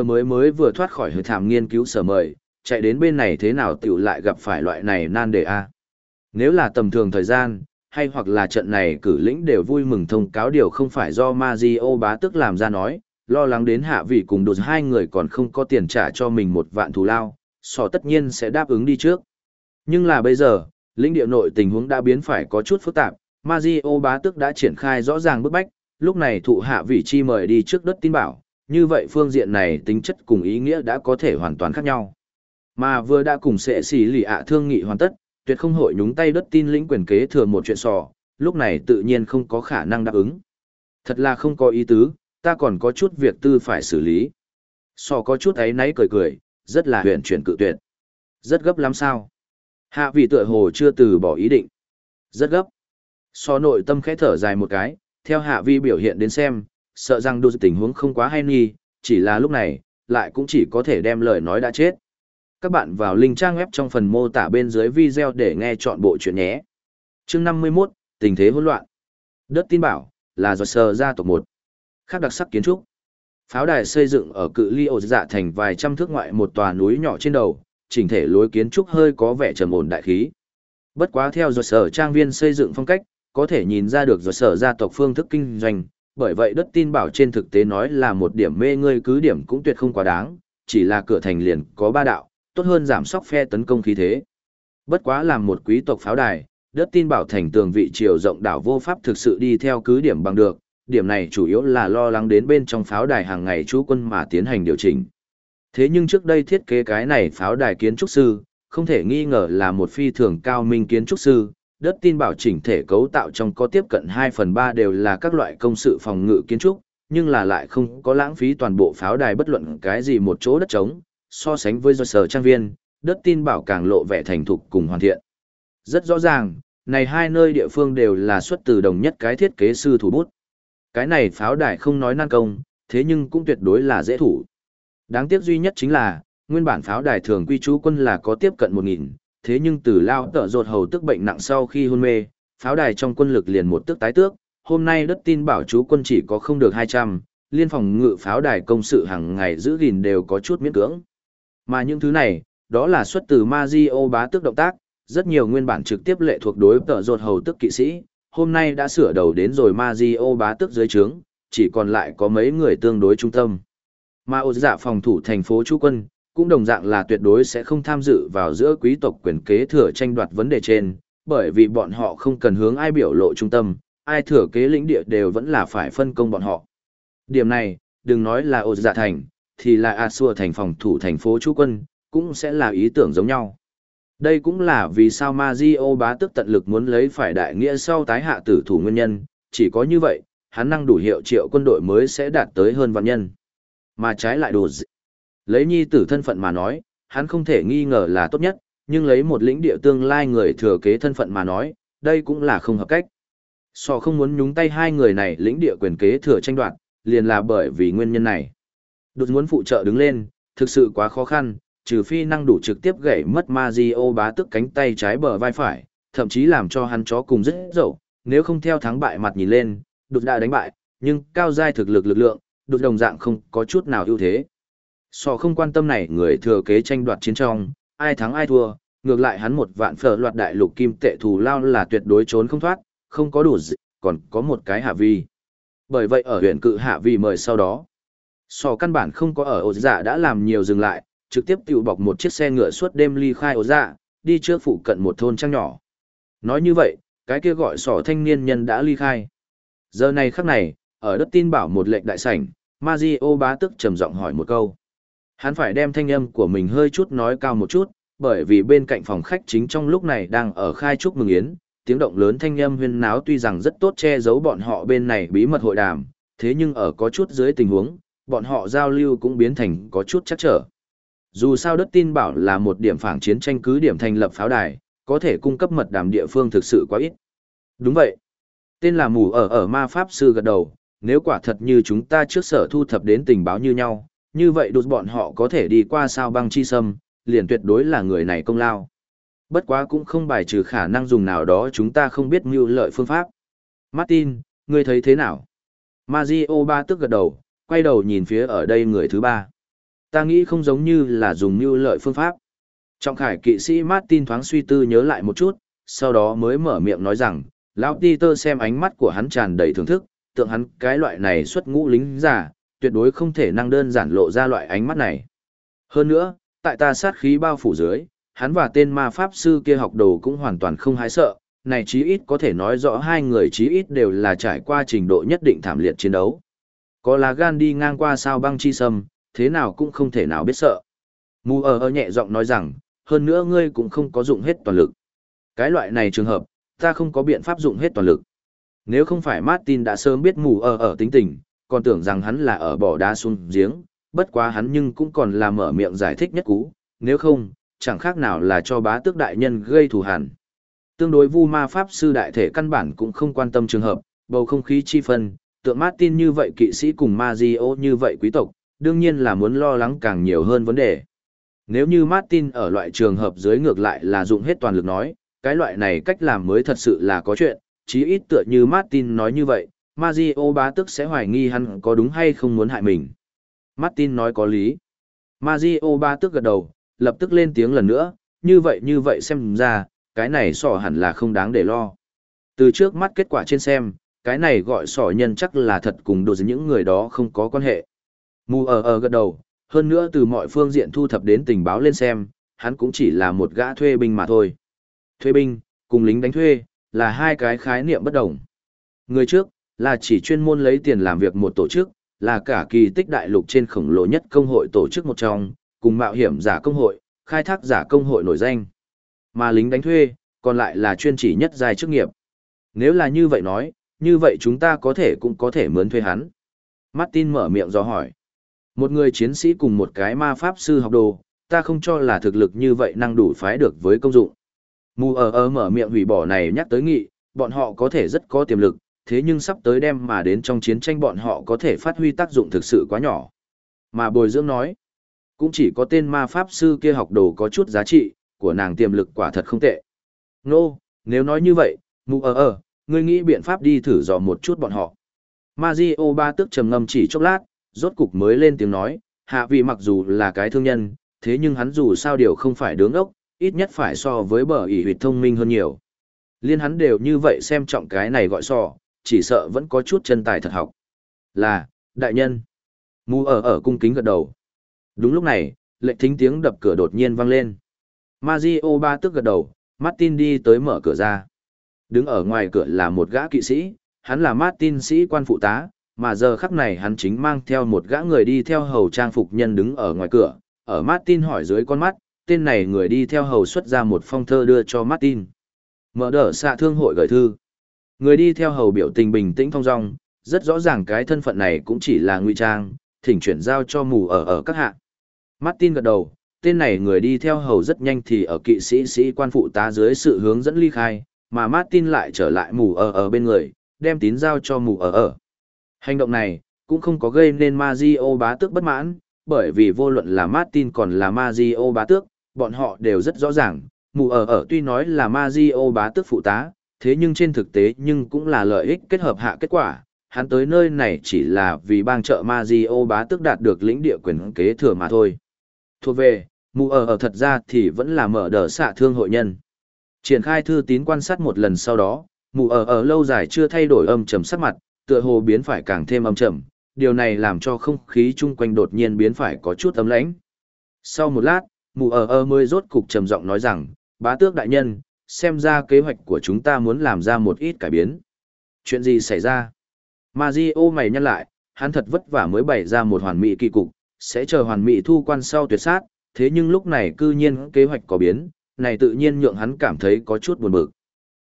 vừa thoát khỏi hơi thảm nghiên cứu sở mời, chạy đến bên này thế nào tiểu lại gặp phải loại này nan đề a. Nếu là tầm thường thời gian, hay hoặc là trận này cử lĩnh đều vui mừng thông cáo điều không phải do Mario bá tức làm ra nói, lo lắng đến hạ vị cùng đột hai người còn không có tiền trả cho mình 1 vạn thù lao, Sò tất nhiên sẽ đáp ứng đi trước. Nhưng là bây giờ, lĩnh địa nội tình huống đã biến phải có chút phức tạp, Mario bá tức đã triển khai rõ ràng bức bách, lúc này thụ hạ vị chi mời đi trước đất tin bảo, như vậy phương diện này tính chất cùng ý nghĩa đã có thể hoàn toàn khác nhau. Mà vừa đã cùng sệ xỉ lì ạ thương nghị hoàn tất, tuyệt không hội nhúng tay đất tin lĩnh quyền kế thừa một chuyện sò, lúc này tự nhiên không có khả năng đáp ứng. Thật là không có ý tứ, ta còn có chút việc tư phải xử lý. Sò có chút ấy náy cười cười, rất là huyền chuyển cự tuyệt. Rất gấp lắm sao? Hạ vị tựa hồ chưa từ bỏ ý định. Rất gấp. Sò nội tâm khẽ thở dài một cái, theo hạ vi biểu hiện đến xem, sợ rằng đôi tình huống không quá hay nghi, chỉ là lúc này, lại cũng chỉ có thể đem lời nói đã chết. Các bạn vào link trang web trong phần mô tả bên dưới video để nghe chọn bộ chuyện nhé. Chương 51, tình thế hỗn loạn. Đất tin bảo, là do sở gia tộc 1. Khác đặc sắc kiến trúc. Pháo đài xây dựng ở cự ly ổ dạ thành vài trăm thước ngoại một tòa núi nhỏ trên đầu, chỉnh thể lối kiến trúc hơi có vẻ trầm ổn đại khí. Bất quá theo do sở trang viên xây dựng phong cách, có thể nhìn ra được do sở gia tộc phương thức kinh doanh, bởi vậy đất tin bảo trên thực tế nói là một điểm mê ngươi cứ điểm cũng tuyệt không quá đáng, chỉ là cửa thành liền có 3 đạo, tốt hơn giảm sóc phe tấn công khí thế. Bất quá làm một quý tộc pháo đài, đất tin bảo thành tường vị chiều rộng đảo vô pháp thực sự đi theo cứ điểm bằng được, điểm này chủ yếu là lo lắng đến bên trong pháo đài hàng ngày trú quân mà tiến hành điều chỉnh. Thế nhưng trước đây thiết kế cái này pháo đài kiến trúc sư, không thể nghi ngờ là một phi thường cao minh kiến trúc sư, đất tin bảo chỉnh thể cấu tạo trong có tiếp cận 2/3 đều là các loại công sự phòng ngự kiến trúc, nhưng là lại không có lãng phí toàn bộ pháo đài bất luận cái gì một chỗ đất trống, so sánh với do sở trang viên, đất tin bảo càng lộ vẻ thành thục cùng hoàn thiện. Rất rõ ràng, này hai nơi địa phương đều là xuất từ đồng nhất cái thiết kế sư thủ bút. Cái này pháo đài không nói nan công, thế nhưng cũng tuyệt đối là dễ thủ. Đáng tiếc duy nhất chính là, nguyên bản pháo đài thường quy trú quân là có tiếp cận 1000, thế nhưng từ lao tợ rột hầu tức bệnh nặng sau khi hôn mê, pháo đài trong quân lực liền một tức tái tước, hôm nay đất tin bảo trú quân chỉ có không được 200, liên phòng ngự pháo đài công sự hàng ngày giữ gìn đều có chút miễn cưỡng. Mà những thứ này, đó là xuất từ Mario bá tước động tác, rất nhiều nguyên bản trực tiếp lệ thuộc đối tợ rột hầu tức kỵ sĩ, hôm nay đã sửa đầu đến rồi Mario bá tước dưới trướng, chỉ còn lại có mấy người tương đối trung tâm. Mà ô dạ phòng thủ thành phố trú quân, cũng đồng dạng là tuyệt đối sẽ không tham dự vào giữa quý tộc quyền kế thừa tranh đoạt vấn đề trên, bởi vì bọn họ không cần hướng ai biểu lộ trung tâm, ai thừa kế lĩnh địa đều vẫn là phải phân công bọn họ. Điểm này, đừng nói là ô dạ thành, thì là Asua thành phòng thủ thành phố trú quân, cũng sẽ là ý tưởng giống nhau. Đây cũng là vì sao Mario bá tước tận lực muốn lấy phải đại nghĩa sau tái hạ tử thủ nguyên nhân, chỉ có như vậy, hắn năng đủ hiệu triệu quân đội mới sẽ đạt tới hơn vạn nhân. Mà trái lại đồ lấy nhi tử thân phận mà nói, hắn không thể nghi ngờ là tốt nhất, nhưng lấy một lĩnh địa tương lai người thừa kế thân phận mà nói, đây cũng là không hợp cách. Sò không muốn nhúng tay hai người này lĩnh địa quyền kế thừa tranh đoạt, liền là bởi vì nguyên nhân này. Đột muốn phụ trợ đứng lên, thực sự quá khó khăn, trừ phi năng đủ trực tiếp gãy mất Mario bá tước cánh tay trái bờ vai phải, thậm chí làm cho hắn chó cùng rất dậu, nếu không theo thắng bại mặt nhìn lên, đột đã đánh bại, nhưng cao giai thực lực lượng, đột đồng dạng không có chút nào ưu thế. Sò không quan tâm này người thừa kế tranh đoạt chiến trong, ai thắng ai thua, ngược lại hắn 1 vạn phở loạt đại lục kim tệ thù lao là tuyệt đối trốn không thoát, không có đủ còn có một cái hạ vi. Bởi vậy ở huyện cự hạ vi mời sau đó, sò căn bản không có ở ổ dạ đã làm nhiều dừng lại, trực tiếp tiêu bọc một chiếc xe ngựa suốt đêm ly khai ổ dạ, đi trước phụ cận một thôn trang nhỏ. Nói như vậy, cái kia gọi sò thanh niên nhân đã ly khai. Giờ này khắc này, ở đất tin bảo một lệnh đại sảnh, Mario bá tức trầm giọng hỏi một câu. Hắn phải đem thanh âm của mình hơi chút nói cao một chút, bởi vì bên cạnh phòng khách chính trong lúc này đang ở khai trúc mừng yến, tiếng động lớn thanh âm huyên náo tuy rằng rất tốt che giấu bọn họ bên này bí mật hội đàm, thế nhưng ở có chút dưới tình huống, bọn họ giao lưu cũng biến thành có chút chắc trở. Dù sao đất tin bảo là một điểm phản chiến tranh cứ điểm thành lập pháo đài, có thể cung cấp mật đàm địa phương thực sự quá ít. Đúng vậy. Tên là mù ở ma pháp sư gật đầu, nếu quả thật như chúng ta trước sở thu thập đến tình báo như nhau, như vậy đột bọn họ có thể đi qua sao băng chi sâm, liền tuyệt đối là người này công lao. Bất quá cũng không bài trừ khả năng dùng nào đó chúng ta không biết mưu lợi phương pháp. Martin, ngươi thấy thế nào? Mario ba tức gật đầu, quay đầu nhìn phía ở đây người thứ ba. Ta nghĩ không giống như là dùng mưu lợi phương pháp. Trọng khải kỵ sĩ Martin thoáng suy tư nhớ lại một chút, sau đó mới mở miệng nói rằng, lão Peter xem ánh mắt của hắn tràn đầy thưởng thức, tượng hắn cái loại này xuất ngũ lính giả, tuyệt đối không thể năng đơn giản lộ ra loại ánh mắt này. Hơn nữa, tại ta sát khí bao phủ dưới, hắn và tên ma pháp sư kia học đồ cũng hoàn toàn không hái sợ, này chí ít có thể nói rõ hai người chí ít đều là trải qua trình độ nhất định thảm liệt chiến đấu. Có lá gan đi ngang qua sao băng chi sâm, thế nào cũng không thể nào biết sợ. Mù ở nhẹ giọng nói rằng, hơn nữa ngươi cũng không có dụng hết toàn lực. Cái loại này trường hợp, ta không có biện pháp dụng hết toàn lực. Nếu không phải Martin đã sớm biết mù ở tính tình, còn tưởng rằng hắn là ở bỏ đá xuống giếng, bất quá hắn nhưng cũng còn là mở miệng giải thích nhất cú, nếu không, chẳng khác nào là cho bá tước đại nhân gây thù hằn. Tương đối vu ma pháp sư đại thể căn bản cũng không quan tâm trường hợp, bầu không khí chi phân, tượng Martin như vậy kỵ sĩ cùng Mario như vậy quý tộc, đương nhiên là muốn lo lắng càng nhiều hơn vấn đề. Nếu như Martin ở loại trường hợp dưới ngược lại là dụng hết toàn lực nói, cái loại này cách làm mới thật sự là có chuyện, chí ít tựa như Martin nói như vậy, Mario bá tước sẽ hoài nghi hắn có đúng hay không muốn hại mình. Martin nói có lý. Mario bá tước gật đầu, lập tức lên tiếng lần nữa, như vậy xem ra, cái này sỏ hẳn là không đáng để lo. Từ trước mắt kết quả trên xem, cái này gọi sỏ nhân chắc là thật cùng đồ những người đó không có quan hệ. Mù ở gật đầu, hơn nữa từ mọi phương diện thu thập đến tình báo lên xem, hắn cũng chỉ là một gã thuê binh mà thôi. Thuê binh, cùng lính đánh thuê, là hai cái khái niệm bất đồng. Người trước, là chỉ chuyên môn lấy tiền làm việc một tổ chức, là cả kỳ tích đại lục trên khổng lồ nhất công hội tổ chức một trong, cùng mạo hiểm giả công hội, khai thác giả công hội nổi danh. Mà lính đánh thuê, còn lại là chuyên chỉ nhất giai chức nghiệp. Nếu là như vậy nói, như vậy chúng ta cũng có thể mướn thuê hắn. Martin mở miệng do hỏi. Một người chiến sĩ cùng một cái ma pháp sư học đồ, ta không cho là thực lực như vậy năng đủ phái được với công dụng. Mù mở miệng hủy bỏ này nhắc tới nghị, bọn họ có thể rất có tiềm lực, thế nhưng sắp tới đem mà đến trong chiến tranh bọn họ có thể phát huy tác dụng thực sự quá nhỏ. Mà bồi dưỡng nói, cũng chỉ có tên ma pháp sư kia học đồ có chút giá trị, của nàng tiềm lực quả thật không tệ. Nếu nói như vậy, mù ngươi nghĩ biện pháp đi thử dò một chút bọn họ. Mario ba tức trầm ngâm chỉ chốc lát, rốt cục mới lên tiếng nói, hạ vị mặc dù là cái thương nhân, thế nhưng hắn dù sao điều không phải đứng ốc, ít nhất phải so với bờ ỷ huyệt thông minh hơn nhiều. Liên hắn đều như vậy xem trọng cái này gọi sò, chỉ sợ vẫn có chút chân tài thật học. Là, đại nhân. Mù ở cung kính gật đầu. Đúng lúc này, lệnh thính tiếng đập cửa đột nhiên vang lên. Mario ba tức gật đầu, Martin đi tới mở cửa ra. Đứng ở ngoài cửa là một gã kỵ sĩ, hắn là Martin sĩ quan phụ tá, mà giờ khắc này hắn chính mang theo một gã người đi theo hầu trang phục nhân đứng ở ngoài cửa. Ở Martin hỏi dưới con mắt, tên này người đi theo hầu xuất ra một phong thơ đưa cho Martin. Mở đỡ xạ thương hội gửi thư. Người đi theo hầu biểu tình bình tĩnh thong dong, rất rõ ràng cái thân phận này cũng chỉ là ngụy trang, thỉnh chuyển giao cho mù ở các hạ. Martin gật đầu, tên này người đi theo hầu rất nhanh thì ở kỵ sĩ quan phụ tá dưới sự hướng dẫn ly khai, mà Martin lại trở lại mù ở bên người, đem tín giao cho mù ở. Hành động này cũng không có gây nên Mario bá tước bất mãn, bởi vì vô luận là Martin còn là Mario bá tước, bọn họ đều rất rõ ràng, mù ở tuy nói là Mario bá tước phụ tá, thế nhưng trên thực tế nhưng cũng là lợi ích kết hợp hạ kết quả, hắn tới nơi này chỉ là vì bang trợ Mario bá tước đạt được lĩnh địa quyền kế thừa mà thôi. Thuộc về, mù ở thật ra thì vẫn là mở đờ xạ thương hội nhân. Triển khai thư tín quan sát một lần sau đó, mù ở lâu dài chưa thay đổi âm trầm sắc mặt, tựa hồ biến phải càng thêm âm trầm, điều này làm cho không khí chung quanh đột nhiên biến phải có chút ấm lãnh. Sau một lát, mù ở mới rốt cục trầm giọng nói rằng, bá tước đại nhân, xem ra kế hoạch của chúng ta muốn làm ra một ít cải biến. Chuyện gì xảy ra? Mario mày nhăn lại, hắn thật vất vả mới bày ra một hoàn mỹ kỳ cục, sẽ chờ hoàn mỹ thu quan sau tuyệt sát, thế nhưng lúc này cư nhiên kế hoạch có biến, này tự nhiên nhượng hắn cảm thấy có chút buồn bực.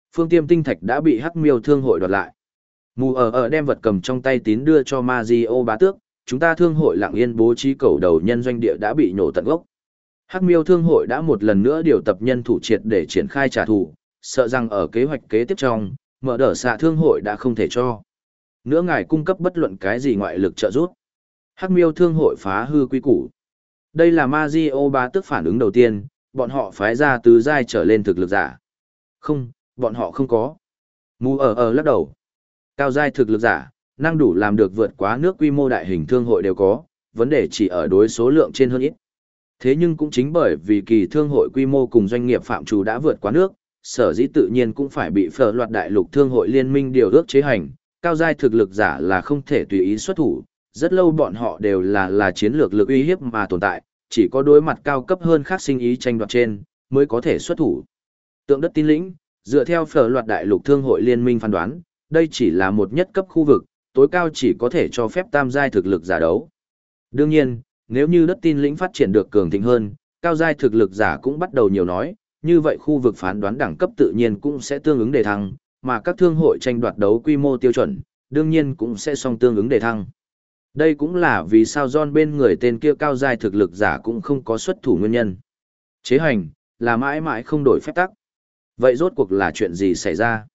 Phương Tiêm tinh thạch đã bị Hắc Miêu Thương hội đoạt lại. Mù ở đem vật cầm trong tay tín đưa cho Mazio bá tước, chúng ta thương hội lặng yên bố trí cầu đầu nhân doanh địa đã bị nhổ tận gốc. Hắc Miêu Thương hội đã một lần nữa điều tập nhân thủ triệt để triển khai trả thù, sợ rằng ở kế hoạch kế tiếp trong, mở đỡ xạ thương hội đã không thể cho. Nữa ngài cung cấp bất luận cái gì ngoại lực trợ giúp. Hắc Miêu Thương hội phá hư quy củ. Đây là Mazio bá tước phản ứng đầu tiên, bọn họ phái ra tứ giai trở lên thực lực giả. Không, bọn họ không có. Mù ở lắc đầu. Cao giai thực lực giả, năng đủ làm được vượt quá nước quy mô đại hình thương hội đều có, vấn đề chỉ ở đối số lượng trên hơn ít. Thế nhưng cũng chính bởi vì kỳ thương hội quy mô cùng doanh nghiệp phạm trù đã vượt quá nước, sở dĩ tự nhiên cũng phải bị phở loạt đại lục thương hội liên minh điều ước chế hành, cao giai thực lực giả là không thể tùy ý xuất thủ, rất lâu bọn họ đều là chiến lược lực uy hiếp mà tồn tại, chỉ có đối mặt cao cấp hơn khác sinh ý tranh đoạt trên, mới có thể xuất thủ. Tượng đất tin lĩnh, dựa theo phở loạt đại lục thương hội liên minh phán đoán, đây chỉ là một nhất cấp khu vực, tối cao chỉ có thể cho phép tam giai thực lực giả đấu. Đương nhiên, nếu như đất tin lĩnh phát triển được cường thịnh hơn, cao giai thực lực giả cũng bắt đầu nhiều nói, như vậy khu vực phán đoán đẳng cấp tự nhiên cũng sẽ tương ứng đề thăng, mà các thương hội tranh đoạt đấu quy mô tiêu chuẩn, đương nhiên cũng sẽ song tương ứng đề thăng. Đây cũng là vì sao John bên người tên kia cao giai thực lực giả cũng không có xuất thủ nguyên nhân. Chế hành, là mãi mãi không đổi phép tắc. Vậy rốt cuộc là chuyện gì xảy ra?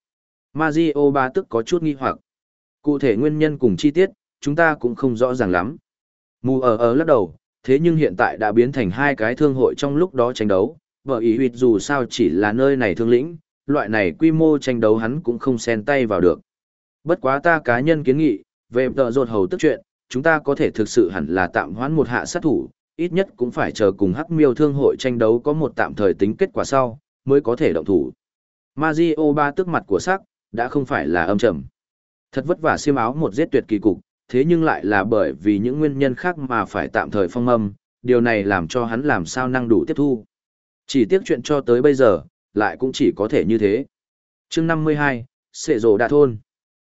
Mazio ba tức có chút nghi hoặc. Cụ thể nguyên nhân cùng chi tiết, chúng ta cũng không rõ ràng lắm. Mù ở lắc đầu, thế nhưng hiện tại đã biến thành hai cái thương hội trong lúc đó tranh đấu. Vợ ý huyệt dù sao chỉ là nơi này thương lĩnh, loại này quy mô tranh đấu hắn cũng không xen tay vào được. Bất quá ta cá nhân kiến nghị, về tợ rột hầu tức chuyện, chúng ta có thể thực sự hẳn là tạm hoãn một hạ sát thủ, ít nhất cũng phải chờ cùng Hắc Miêu thương hội tranh đấu có một tạm thời tính kết quả sau, mới có thể động thủ. Mazio ba tức mặt của sắc, đã không phải là âm trầm. Thật vất vả xiêm áo một giết tuyệt kỳ cục, thế nhưng lại là bởi vì những nguyên nhân khác mà phải tạm thời phong âm, điều này làm cho hắn làm sao năng đủ tiếp thu. Chỉ tiếc chuyện cho tới bây giờ, lại cũng chỉ có thể như thế. Chương 52, Sệ Rồ Đà Thôn.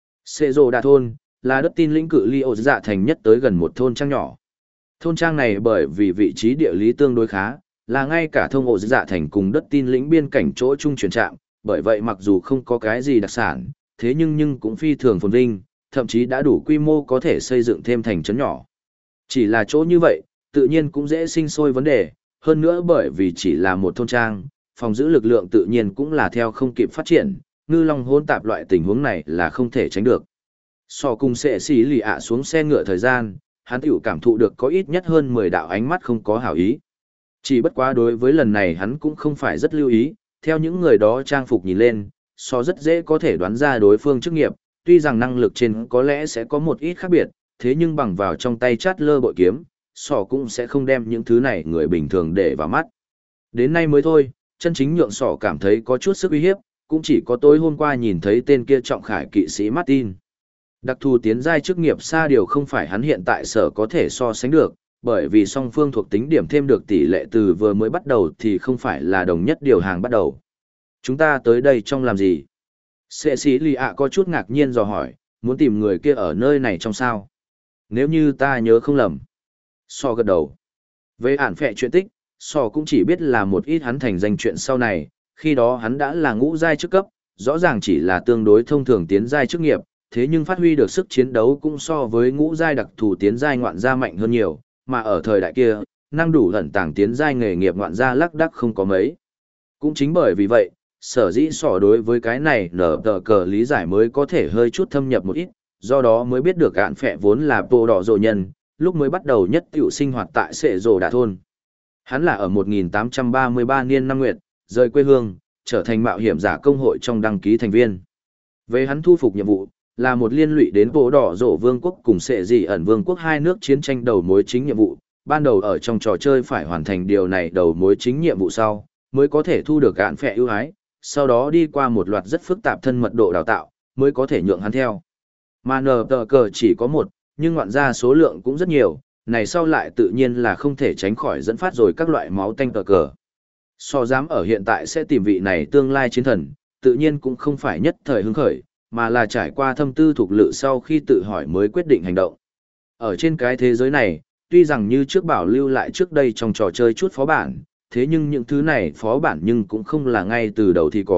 Sệ Rồ Đà Thôn, là đất tin lĩnh cự ly ổ dạ thành nhất tới gần một thôn trang nhỏ. Thôn trang này bởi vì vị trí địa lý tương đối khá, là ngay cả thông ổ dạ thành cùng đất tin lĩnh biên cảnh chỗ trung chuyển trạm, bởi vậy mặc dù không có cái gì đặc sản, thế nhưng cũng phi thường phồn vinh, thậm chí đã đủ quy mô có thể xây dựng thêm thành trấn nhỏ. Chỉ là chỗ như vậy, tự nhiên cũng dễ sinh sôi vấn đề, hơn nữa bởi vì chỉ là một thôn trang, phòng giữ lực lượng tự nhiên cũng là theo không kịp phát triển, ngư long hỗn tạp loại tình huống này là không thể tránh được. So cùng sẽ xí lì ạ xuống xe ngựa thời gian, hắn tiểu cảm thụ được có ít nhất hơn 10 đạo ánh mắt không có hảo ý. Chỉ bất quá đối với lần này hắn cũng không phải rất lưu ý, theo những người đó trang phục nhìn lên, so rất dễ có thể đoán ra đối phương chức nghiệp, tuy rằng năng lực trên có lẽ sẽ có một ít khác biệt, thế nhưng bằng vào trong tay chát lơ bội kiếm, sỏ cũng sẽ không đem những thứ này người bình thường để vào mắt. Đến nay mới thôi, chân chính nhượng sỏ cảm thấy có chút sức uy hiếp, cũng chỉ có tối hôm qua nhìn thấy tên kia trọng khải kỵ sĩ Martin. Đặc thù tiến giai chức nghiệp xa điều không phải hắn hiện tại sở có thể so sánh được, bởi vì song phương thuộc tính điểm thêm được tỷ lệ từ vừa mới bắt đầu thì không phải là đồng nhất điều hàng bắt đầu. Chúng ta tới đây trong làm gì? Sệ sĩ lì ạ có chút ngạc nhiên dò hỏi, muốn tìm người kia ở nơi này trong sao? Nếu như ta nhớ không lầm. So gật đầu. Về ản phệ chuyện tích, So cũng chỉ biết là một ít hắn thành danh chuyện sau này, khi đó hắn đã là ngũ giai chức cấp, rõ ràng chỉ là tương đối thông thường tiến giai chức nghiệp, thế nhưng phát huy được sức chiến đấu cũng so với ngũ giai đặc thù tiến giai ngoạn gia mạnh hơn nhiều, mà ở thời đại kia, năng đủ ẩn tàng tiến giai nghề nghiệp ngoạn gia lắc đắc không có mấy. Cũng chính bởi vì vậy, sở dĩ sỏ đối với cái này nở tờ cờ lý giải mới có thể hơi chút thâm nhập một ít, do đó mới biết được ạn phệ vốn là bộ đỏ rồ nhân, lúc mới bắt đầu nhất tiểu sinh hoạt tại Sệ Rồ Đà Thôn. Hắn là ở 1833 niên năm nguyệt, rời quê hương, trở thành mạo hiểm giả công hội trong đăng ký thành viên. Về hắn thu phục nhiệm vụ, là một liên lụy đến bộ đỏ rổ vương quốc cùng Sệ Dị ẩn vương quốc hai nước chiến tranh đầu mối chính nhiệm vụ, ban đầu ở trong trò chơi phải hoàn thành điều này đầu mối chính nhiệm vụ sau, mới có thể thu được ạn phệ ưu ái, sau đó đi qua một loạt rất phức tạp thân mật độ đào tạo, mới có thể nhượng hắn theo. Mà nờ tờ cờ chỉ có một, nhưng ngoạn ra số lượng cũng rất nhiều, này sau lại tự nhiên là không thể tránh khỏi dẫn phát rồi các loại máu tanh tờ cờ. So dám ở hiện tại sẽ tìm vị này tương lai chiến thần, tự nhiên cũng không phải nhất thời hứng khởi, mà là trải qua thâm tư thuộc lự sau khi tự hỏi mới quyết định hành động. Ở trên cái thế giới này, tuy rằng như trước bảo lưu lại trước đây trong trò chơi chút phó bản, thế nhưng những thứ này phó bản nhưng cũng không là ngay từ đầu thì có,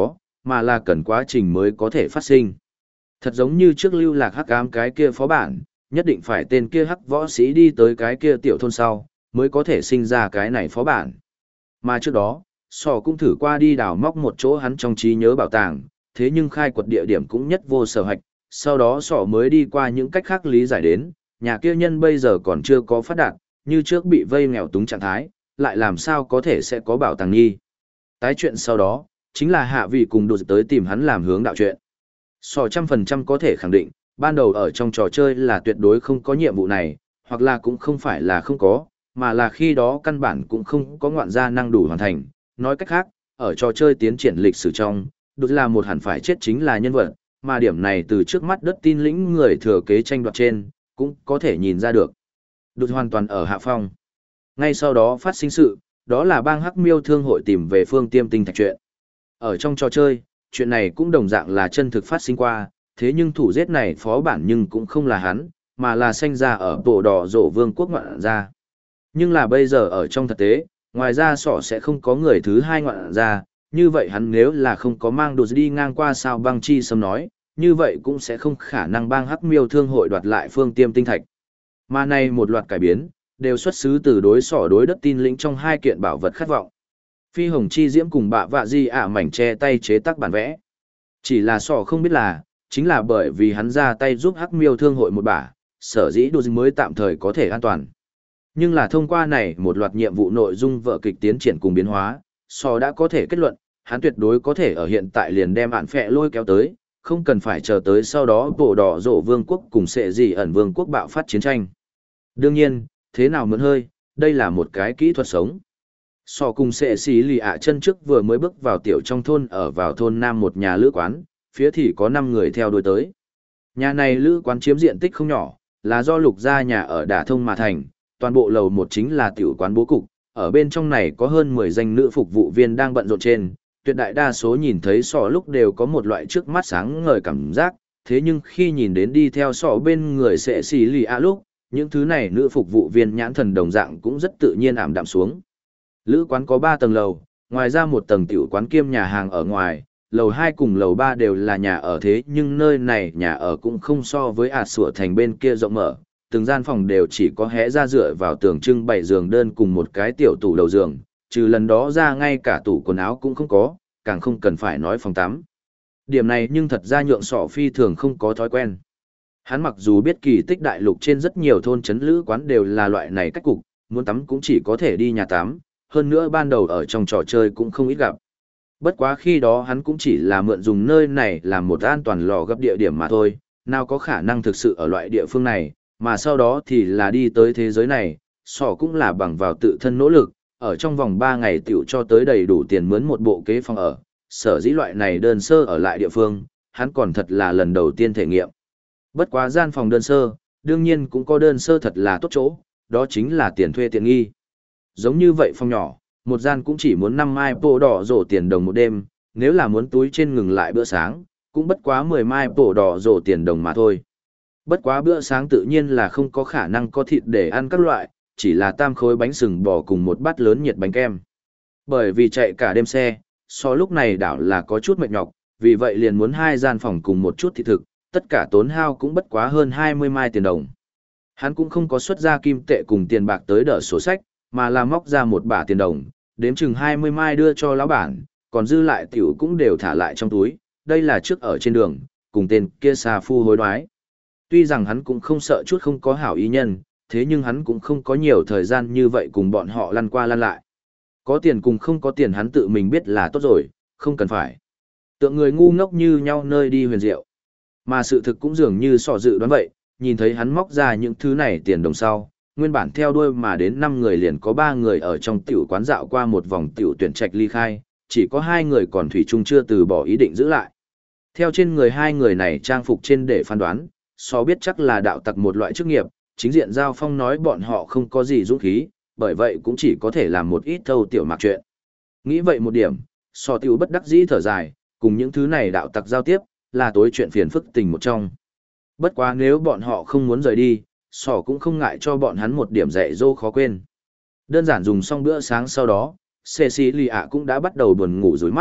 mà là cần quá trình mới có thể phát sinh. Thật giống như trước lưu lạc hắc ám cái kia phó bản, nhất định phải tên kia hắc võ sĩ đi tới cái kia tiểu thôn sau, mới có thể sinh ra cái này phó bản. Mà trước đó, Sò cũng thử qua đi đào móc một chỗ hắn trong trí nhớ bảo tàng, thế nhưng khai quật địa điểm cũng nhất vô sở hạch, sau đó Sò mới đi qua những cách khác lý giải đến, nhà kia nhân bây giờ còn chưa có phát đạt, như trước bị vây nghèo túng trạng thái, lại làm sao có thể sẽ có bảo tàng nghi. Tái chuyện sau đó, chính là hạ vị cùng đột tới tìm hắn làm hướng đạo chuyện. Sò 100% có thể khẳng định, ban đầu ở trong trò chơi là tuyệt đối không có nhiệm vụ này, hoặc là cũng không phải là không có, mà là khi đó căn bản cũng không có ngoạn gia năng đủ hoàn thành. Nói cách khác, ở trò chơi tiến triển lịch sử trong, đột là một hẳn phải chết chính là nhân vật, mà điểm này từ trước mắt đất tin lĩnh người thừa kế tranh đoạt trên, cũng có thể nhìn ra được. Đột hoàn toàn ở hạ phong. Ngay sau đó phát sinh sự, đó là bang Hắc Miêu Thương hội tìm về Phương Tiêm Tinh Thạch chuyện. Ở trong trò chơi, chuyện này cũng đồng dạng là chân thực phát sinh qua, thế nhưng thủ giết này phó bản nhưng cũng không là hắn, mà là sanh ra ở bộ đỏ rổ vương quốc ngoạn gia. Nhưng là bây giờ ở trong thực tế, ngoài ra sọ sẽ không có người thứ hai ngoạn gia, như vậy hắn nếu là không có mang đồ đi ngang qua sao băng chi sâm nói, như vậy cũng sẽ không khả năng bang Hắc Miêu Thương hội đoạt lại Phương Tiêm Tinh Thạch. Mà này một loạt cải biến, đều xuất xứ từ đối sỏ đối đất tin lĩnh trong hai kiện bảo vật khát vọng. Phi hồng chi diễm cùng bạ vạ di ả mảnh che tay chế tác bản vẽ. Chỉ là sỏ không biết là, chính là bởi vì hắn ra tay giúp Hắc Miêu Thương hội một bả, sở dĩ đồ mới tạm thời có thể an toàn. Nhưng là thông qua này một loạt nhiệm vụ nội dung vở kịch tiến triển cùng biến hóa, sỏ đã có thể kết luận, hắn tuyệt đối có thể ở hiện tại liền đem ạn phẹ lôi kéo tới, không cần phải chờ tới sau đó bộ đỏ rổ vương quốc cùng sệ gì ẩn vương quốc bạo phát chiến tranh. Đương nhiên, thế nào mượn hơi, đây là một cái kỹ thuật sống. Sò cùng sệ xí lì ạ chân trước vừa mới bước vào tiểu trong thôn ở vào thôn nam một nhà lữ quán, phía thì có 5 người theo đuôi tới. Nhà này lữ quán chiếm diện tích không nhỏ, là do lục gia nhà ở Đả Thông mà thành, toàn bộ lầu một chính là tiểu quán bố cục, ở bên trong này có hơn 10 danh nữ phục vụ viên đang bận rộn trên, tuyệt đại đa số nhìn thấy sọ lúc đều có một loại trước mắt sáng ngời cảm giác, thế nhưng khi nhìn đến đi theo sọ bên người sệ xì lì ạ lúc, những thứ này nữ phục vụ viên nhãn thần đồng dạng cũng rất tự nhiên ảm đạm xuống. Lữ quán có 3 tầng lầu, ngoài ra một tầng tiểu quán kiêm nhà hàng ở ngoài, lầu 2 cùng lầu 3 đều là nhà ở thế nhưng nơi này nhà ở cũng không so với sủa thành bên kia rộng mở, từng gian phòng đều chỉ có hé ra dựa vào tường trưng bày giường đơn cùng một cái tiểu tủ đầu giường, trừ lần đó ra ngay cả tủ quần áo cũng không có, càng không cần phải nói phòng tắm. Điểm này nhưng thật ra nhượng sọ phi thường không có thói quen. Hắn mặc dù biết kỳ tích đại lục trên rất nhiều thôn trấn lữ quán đều là loại này cách cục, muốn tắm cũng chỉ có thể đi nhà tắm, hơn nữa ban đầu ở trong trò chơi cũng không ít gặp. Bất quá khi đó hắn cũng chỉ là mượn dùng nơi này làm một an toàn lò gấp địa điểm mà thôi, nào có khả năng thực sự ở loại địa phương này, mà sau đó thì là đi tới thế giới này, sọ cũng là bằng vào tự thân nỗ lực, ở trong vòng 3 ngày tiểu cho tới đầy đủ tiền mướn một bộ kế phòng ở, sở dĩ loại này đơn sơ ở lại địa phương, hắn còn thật là lần đầu tiên thể nghiệm. Bất quá gian phòng đơn sơ, đương nhiên cũng có đơn sơ thật là tốt chỗ, đó chính là tiền thuê tiện nghi. Giống như vậy phòng nhỏ, một gian cũng chỉ muốn 5 mai bộ đỏ rổ tiền đồng một đêm, nếu là muốn túi trên ngừng lại bữa sáng, cũng bất quá 10 mai bộ đỏ rổ tiền đồng mà thôi. Bất quá bữa sáng tự nhiên là không có khả năng có thịt để ăn các loại, chỉ là tam khối bánh sừng bò cùng một bát lớn nhiệt bánh kem. Bởi vì chạy cả đêm xe, so lúc này đảo là có chút mệt nhọc, vì vậy liền muốn 2 gian phòng cùng một chút thịt thực, tất cả tốn hao cũng bất quá hơn 20 mai tiền đồng. Hắn cũng không có xuất ra kim tệ cùng tiền bạc tới đỡ sổ sách, mà là móc ra một bả tiền đồng, đếm chừng 20 mai đưa cho lão bản, còn dư lại tiểu cũng đều thả lại trong túi, đây là trước ở trên đường, cùng tên kia xà phu hối đoái. Tuy rằng hắn cũng không sợ chút không có hảo ý nhân, thế nhưng hắn cũng không có nhiều thời gian như vậy cùng bọn họ lăn qua lăn lại. Có tiền cùng không có tiền hắn tự mình biết là tốt rồi, không cần phải. Tượng người ngu ngốc như nhau nơi đi huyền diệu. Mà sự thực cũng dường như sọ dự đoán vậy, nhìn thấy hắn móc ra những thứ này tiền đồng sau, nguyên bản theo đuôi mà đến 5 người liền có 3 người ở trong tiểu quán dạo qua một vòng tiểu tuyển trạch ly khai, chỉ có 2 người còn thủy chung chưa từ bỏ ý định giữ lại. Theo trên người 2 người này trang phục trên để phán đoán, so biết chắc là đạo tặc một loại chức nghiệp, chính diện giao phong nói bọn họ không có gì dũng khí, bởi vậy cũng chỉ có thể làm một ít thâu tiểu mặc chuyện. Nghĩ vậy một điểm, so tiểu bất đắc dĩ thở dài, cùng những thứ này đạo tặc giao tiếp, là tối chuyện phiền phức tình một trong. Bất quá nếu bọn họ không muốn rời đi, sỏ cũng không ngại cho bọn hắn một điểm dạy dỗ khó quên. Đơn giản dùng xong bữa sáng sau đó, Cecilia cũng đã bắt đầu buồn ngủ rối mắt,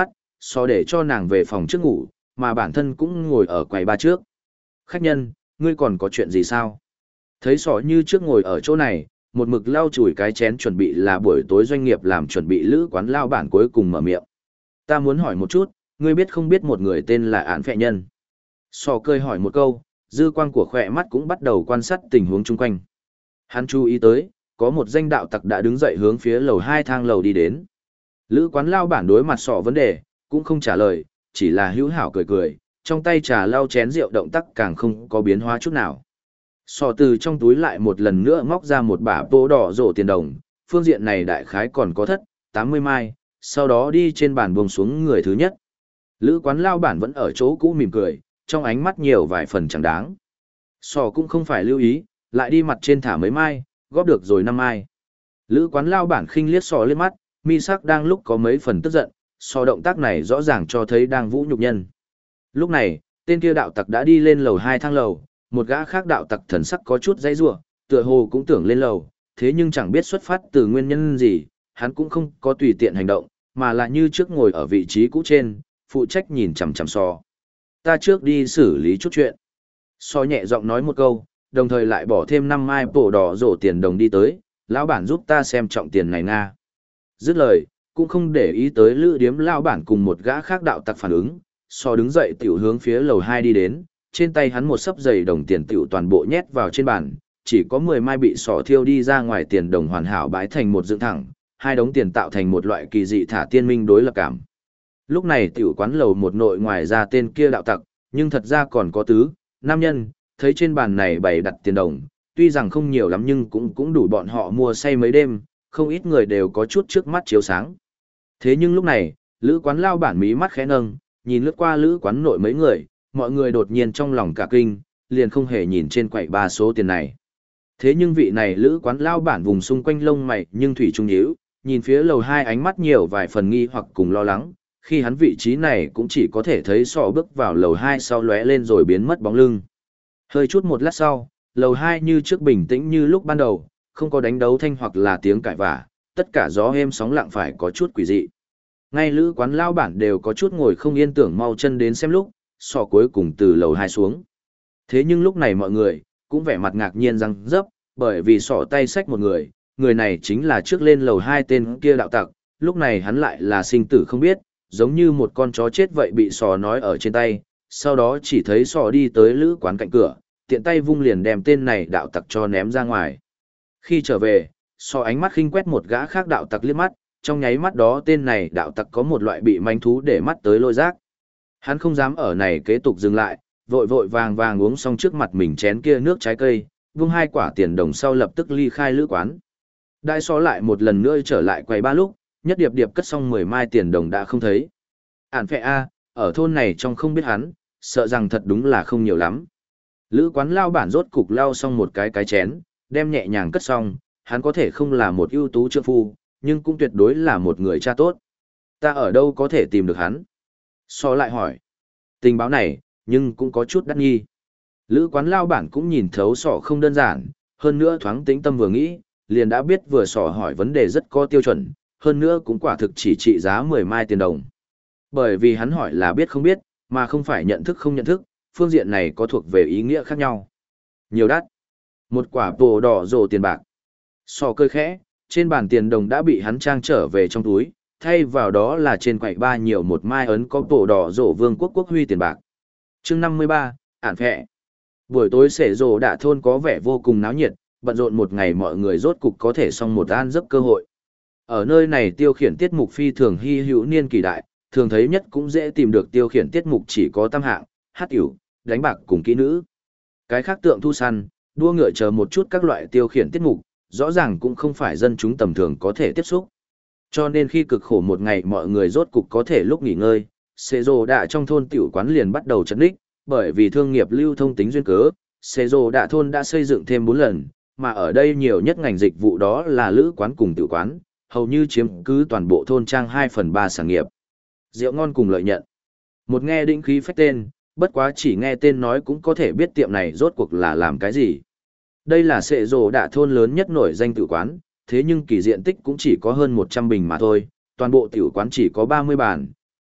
so để cho nàng về phòng trước ngủ, mà bản thân cũng ngồi ở quầy ba trước. Khách nhân, ngươi còn có chuyện gì sao? Thấy sọ như trước ngồi ở chỗ này, một mực lau chùi cái chén chuẩn bị là buổi tối doanh nghiệp làm chuẩn bị lữ quán lao bản cuối cùng mở miệng. Ta muốn hỏi một chút, ngươi biết không biết một người tên là Án Phệ Nhân? Sọ cười hỏi một câu, dư quang của khỏe mắt cũng bắt đầu quan sát tình huống chung quanh. Hắn chú ý tới, có một danh đạo tặc đã đứng dậy hướng phía lầu 2 thang lầu đi đến. Lữ quán lao bản đối mặt sọ vấn đề, cũng không trả lời, chỉ là hữu hảo cười cười, trong tay trà lau chén rượu động tác càng không có biến hóa chút nào. Sọ từ trong túi lại một lần nữa móc ra một bả bố đỏ rổ tiền đồng, phương diện này đại khái còn có thất, 80 mai, sau đó đi trên bàn buông xuống người thứ nhất. Lữ quán lao bản vẫn ở chỗ cũ mỉm cười, trong ánh mắt nhiều vài phần chẳng đáng. Sọ cũng không phải lưu ý, lại đi mặt trên thả mấy mai, góp được rồi 5 mai. Lữ quán lao bản khinh liếc Sọ lên mắt, mi sắc đang lúc có mấy phần tức giận, Sọ động tác này rõ ràng cho thấy đang vũ nhục nhân. Lúc này, tên kia đạo tặc đã đi lên lầu 2 thang lầu, một gã khác đạo tặc thần sắc có chút dãy rủa, tựa hồ cũng tưởng lên lầu, thế nhưng chẳng biết xuất phát từ nguyên nhân gì, hắn cũng không có tùy tiện hành động, mà là như trước ngồi ở vị trí cũ trên, phụ trách nhìn chằm chằm Sọ. Ta trước đi xử lý chút chuyện. Sọ nhẹ giọng nói một câu, đồng thời lại bỏ thêm 5 mai bổ đỏ rổ tiền đồng đi tới, lão bản giúp ta xem trọng tiền này nga. Dứt lời, cũng không để ý tới lữ điếm lão bản cùng một gã khác đạo tặc phản ứng, Sọ đứng dậy tiểu hướng phía lầu 2 đi đến, trên tay hắn một sấp giày đồng tiền tiểu toàn bộ nhét vào trên bàn, chỉ có 10 mai bị Sọ thiêu đi ra ngoài tiền đồng hoàn hảo bãi thành một dựng thẳng, hai đống tiền tạo thành một loại kỳ dị thả tiên minh đối lập cảm. Lúc này tiểu quán lầu một nội ngoài ra tên kia đạo tặc, nhưng thật ra còn có tứ, nam nhân, thấy trên bàn này bày đặt tiền đồng, tuy rằng không nhiều lắm nhưng cũng đủ bọn họ mua say mấy đêm, không ít người đều có chút trước mắt chiếu sáng. Thế nhưng lúc này, lữ quán lao bản mí mắt khẽ nâng, nhìn lướt qua lữ quán nội mấy người, mọi người đột nhiên trong lòng cả kinh, liền không hề nhìn trên quầy ba số tiền này. Thế nhưng vị này lữ quán lao bản vùng xung quanh lông mày nhưng thủy trung nhíu, nhìn phía lầu 2 ánh mắt nhiều vài phần nghi hoặc cùng lo lắng, khi hắn vị trí này cũng chỉ có thể thấy Sọ bước vào lầu 2 sau lóe lên rồi biến mất bóng lưng. Hơi chút một lát sau, lầu 2 như trước bình tĩnh như lúc ban đầu, không có đánh đấu thanh hoặc là tiếng cãi vã, tất cả gió êm sóng lặng phải có chút quỷ dị. Ngay lữ quán lao bản đều có chút ngồi không yên tưởng mau chân đến xem lúc, Sọ cuối cùng từ lầu 2 xuống. Thế nhưng lúc này mọi người cũng vẻ mặt ngạc nhiên răng rấp, bởi vì Sọ tay xách một người, người này chính là trước lên lầu 2 tên kia đạo tặc, lúc này hắn lại là sinh tử không biết, giống như một con chó chết vậy bị Sọ nói ở trên tay, sau đó chỉ thấy Sọ đi tới lữ quán cạnh cửa, tiện tay vung liền đem tên này đạo tặc cho ném ra ngoài. Khi trở về, Sọ ánh mắt khinh quét một gã khác đạo tặc liếc mắt, trong nháy mắt đó tên này đạo tặc có một loại bị manh thú để mắt tới lôi giác. Hắn không dám ở này kế tục dừng lại, vội vội vàng vàng uống xong trước mặt mình chén kia nước trái cây, vung 2 quả tiền đồng sau lập tức ly khai lữ quán. Đại Sọ lại một lần nữa trở lại quầy ba lúc, nhất điệp điệp cất xong 10 mai tiền đồng đã không thấy. Án Phệ A, ở thôn này trong không biết hắn, sợ rằng thật đúng là không nhiều lắm. Lữ quán lao bản rốt cục lau xong một cái chén, đem nhẹ nhàng cất xong, hắn có thể không là một ưu tú trượng phu, nhưng cũng tuyệt đối là một người cha tốt. Ta ở đâu có thể tìm được hắn? Sọ lại hỏi. Tình báo này, nhưng cũng có chút đắt nghi. Lữ quán lao bản cũng nhìn thấu Sọ không đơn giản, hơn nữa thoáng tĩnh tâm vừa nghĩ, liền đã biết vừa Sọ hỏi vấn đề rất có tiêu chuẩn, hơn nữa cũng quả thực chỉ trị giá 10 mai tiền đồng. Bởi vì hắn hỏi là biết không biết, mà không phải nhận thức không nhận thức, phương diện này có thuộc về ý nghĩa khác nhau. Nhiều đắt. Một quả bồ đỏ rồ tiền bạc. Sọ cười khẽ, trên bàn tiền đồng đã bị hắn trang trở về trong túi, thay vào đó là trên quầy ba nhiều một mai ấn có bồ đỏ rồ vương quốc quốc huy tiền bạc. Chương 53, Án Phệ. Buổi tối xể rồ đạ thôn có vẻ vô cùng náo nhiệt, bận rộn một ngày mọi người rốt cục có thể xong một an giấc cơ hội. Ở nơi này tiêu khiển tiết mục phi thường hy hữu niên kỳ đại, thường thấy nhất cũng dễ tìm được tiêu khiển tiết mục chỉ có tam hạng, hát ỉu, đánh bạc cùng kỹ nữ. Cái khác tượng thu săn, đua ngựa chờ một chút các loại tiêu khiển tiết mục, rõ ràng cũng không phải dân chúng tầm thường có thể tiếp xúc. Cho nên khi cực khổ một ngày mọi người rốt cục có thể lúc nghỉ ngơi, xê rồ đạ trong thôn tiểu quán liền bắt đầu chấn đích, bởi vì thương nghiệp lưu thông tính duyên cớ, xê rồ đạ thôn đã xây dựng thêm 4 lần, mà ở đây nhiều nhất ngành dịch vụ đó là lữ quán cùng tiểu quán, hầu như chiếm cứ toàn bộ thôn trang 2/3 sản nghiệp. Rượu ngon cùng lợi nhận. Một nghe đĩnh khí phách tên, bất quá chỉ nghe tên nói cũng có thể biết tiệm này rốt cuộc là làm cái gì. Đây là xệ rồ đạ thôn lớn nhất nổi danh tiểu quán, thế nhưng kỳ diện tích cũng chỉ có hơn 100 bình mà thôi, toàn bộ tiểu quán chỉ có 30 bàn,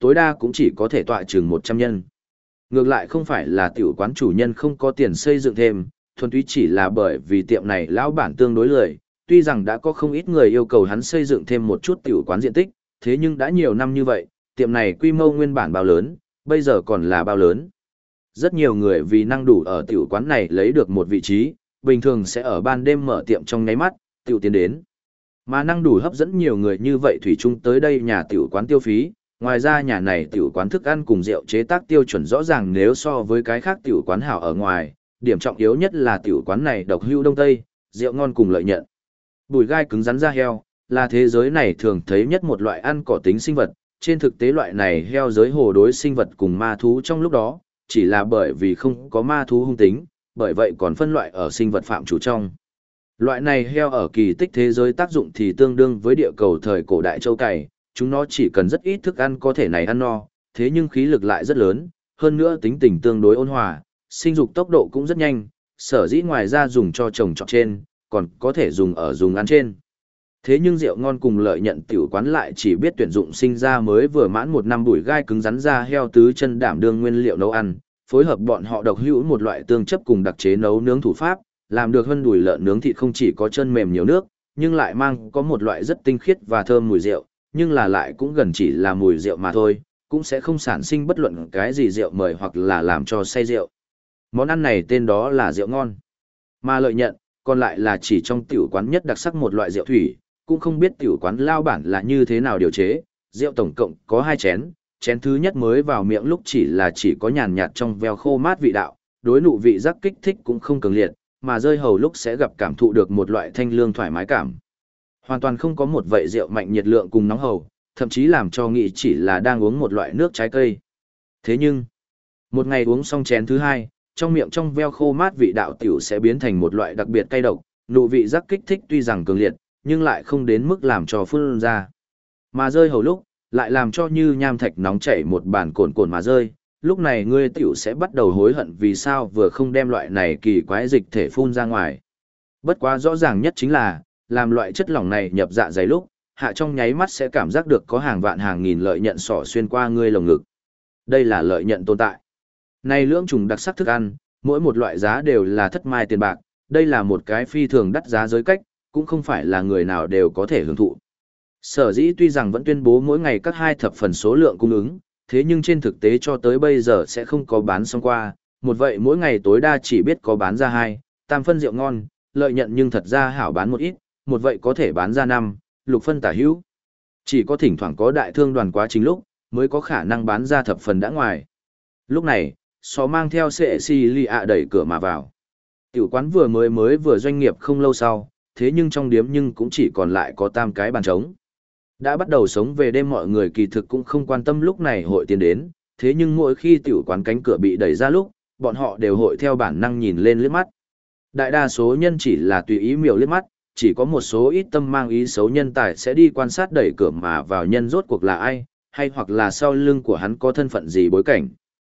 tối đa cũng chỉ có thể tọa chừng 100 nhân. Ngược lại không phải là tiểu quán chủ nhân không có tiền xây dựng thêm, thuần túy chỉ là bởi vì tiệm này lão bản tương đối lười, tuy rằng đã có không ít người yêu cầu hắn xây dựng thêm một chút tiểu quán diện tích, thế nhưng đã nhiều năm như vậy, tiệm này quy mô nguyên bản bao lớn, bây giờ còn là bao lớn. Rất nhiều người vì năng đủ ở tiểu quán này lấy được một vị trí, bình thường sẽ ở ban đêm mở tiệm trong nháy mắt, tiểu tiến đến. Mà năng đủ hấp dẫn nhiều người như vậy thủy chung tới đây nhà tiểu quán tiêu phí, ngoài ra nhà này tiểu quán thức ăn cùng rượu chế tác tiêu chuẩn rõ ràng nếu so với cái khác tiểu quán hảo ở ngoài, điểm trọng yếu nhất là tiểu quán này độc hữu đông tây, rượu ngon cùng lợi nhận. Bùi gai cứng rắn da heo, là thế giới này thường thấy nhất một loại ăn cỏ tính sinh vật, trên thực tế loại này heo giới hồ đối sinh vật cùng ma thú trong lúc đó, chỉ là bởi vì không có ma thú hung tính, bởi vậy còn phân loại ở sinh vật phạm chủ trong. Loại này heo ở kỳ tích thế giới tác dụng thì tương đương với địa cầu thời cổ đại châu cày, chúng nó chỉ cần rất ít thức ăn có thể này ăn no, thế nhưng khí lực lại rất lớn, hơn nữa tính tình tương đối ôn hòa, sinh dục tốc độ cũng rất nhanh, sở dĩ ngoài ra dùng cho trồng trọt trên, còn có thể dùng ở dùng ăn trên. Thế nhưng rượu ngon cùng lợi nhận tiểu quán lại chỉ biết tuyển dụng sinh ra mới vừa mãn 1 năm bùi gai cứng rắn ra heo tứ chân đảm đương nguyên liệu nấu ăn, phối hợp bọn họ độc hữu một loại tương chấp cùng đặc chế nấu nướng thủ pháp, làm được hơn đùi lợn nướng thịt không chỉ có chân mềm nhiều nước, nhưng lại mang có một loại rất tinh khiết và thơm mùi rượu, nhưng là lại cũng gần chỉ là mùi rượu mà thôi, cũng sẽ không sản sinh bất luận cái gì rượu mời hoặc là làm cho say rượu. Món ăn này tên đó là rượu ngon. Mà lợi nhận, còn lại là chỉ trong tiểu quán nhất đặc sắc một loại rượu thủy, cũng không biết tiểu quán lao bản là như thế nào điều chế, rượu tổng cộng có 2 chén, chén thứ nhất mới vào miệng lúc chỉ có nhàn nhạt trong veo khô mát vị đạo, đối nụ vị giác kích thích cũng không cường liệt, mà rơi hầu lúc sẽ gặp cảm thụ được một loại thanh lương thoải mái cảm. Hoàn toàn không có một vậy rượu mạnh nhiệt lượng cùng nóng hầu, thậm chí làm cho nghĩ chỉ là đang uống một loại nước trái cây. Thế nhưng, một ngày uống xong chén thứ 2, trong miệng trong veo khô mát vị đạo tiểu sẽ biến thành một loại đặc biệt cay độc, nụ vị giác kích thích tuy rằng cường liệt, nhưng lại không đến mức làm cho phun ra. Mà rơi hầu lúc, lại làm cho như nham thạch nóng chảy một bản cồn cồn mà rơi, lúc này ngươi tiểu sẽ bắt đầu hối hận vì sao vừa không đem loại này kỳ quái dịch thể phun ra ngoài. Bất quá rõ ràng nhất chính là, làm loại chất lỏng này nhập dạ dày lúc, hạ trong nháy mắt sẽ cảm giác được có hàng vạn hàng nghìn lợi nhận sỏ xuyên qua ngươi lồng ngực. Đây là lợi nhận tồn tại. Này lưỡng trùng đặc sắc thức ăn, mỗi một loại giá đều là thất mai tiền bạc, đây là một cái phi thường đắt giá giới cách, cũng không phải là người nào đều có thể hưởng thụ. Sở dĩ tuy rằng vẫn tuyên bố mỗi ngày các 2 thập phần số lượng cung ứng, thế nhưng trên thực tế cho tới bây giờ sẽ không có bán xong qua, một vậy mỗi ngày tối đa chỉ biết có bán ra 2, tam phân rượu ngon, lợi nhận nhưng thật ra hảo bán một ít, một vậy có thể bán ra 5, lục phân tả hữu. Chỉ có thỉnh thoảng có đại thương đoàn quá trình lúc, mới có khả năng bán ra thập phần đã ngoài. Lúc này, Só mang theo Cecilia đẩy cửa mà vào. Tiểu quán vừa doanh nghiệp không lâu sau, thế nhưng trong điếm nhưng cũng chỉ còn lại có 3 cái bàn trống. Đã bắt đầu sống về đêm mọi người kỳ thực cũng không quan tâm lúc này hội tiến đến, thế nhưng mỗi khi tiểu quán cánh cửa bị đẩy ra lúc, bọn họ đều hội theo bản năng nhìn lên liếc mắt. Đại đa số nhân chỉ là tùy ý miểu liếc mắt, chỉ có một số ít tâm mang ý xấu nhân tài sẽ đi quan sát đẩy cửa mà vào nhân rốt cuộc là ai, hay hoặc là sau lưng của hắn có thân phận gì bối cảnh.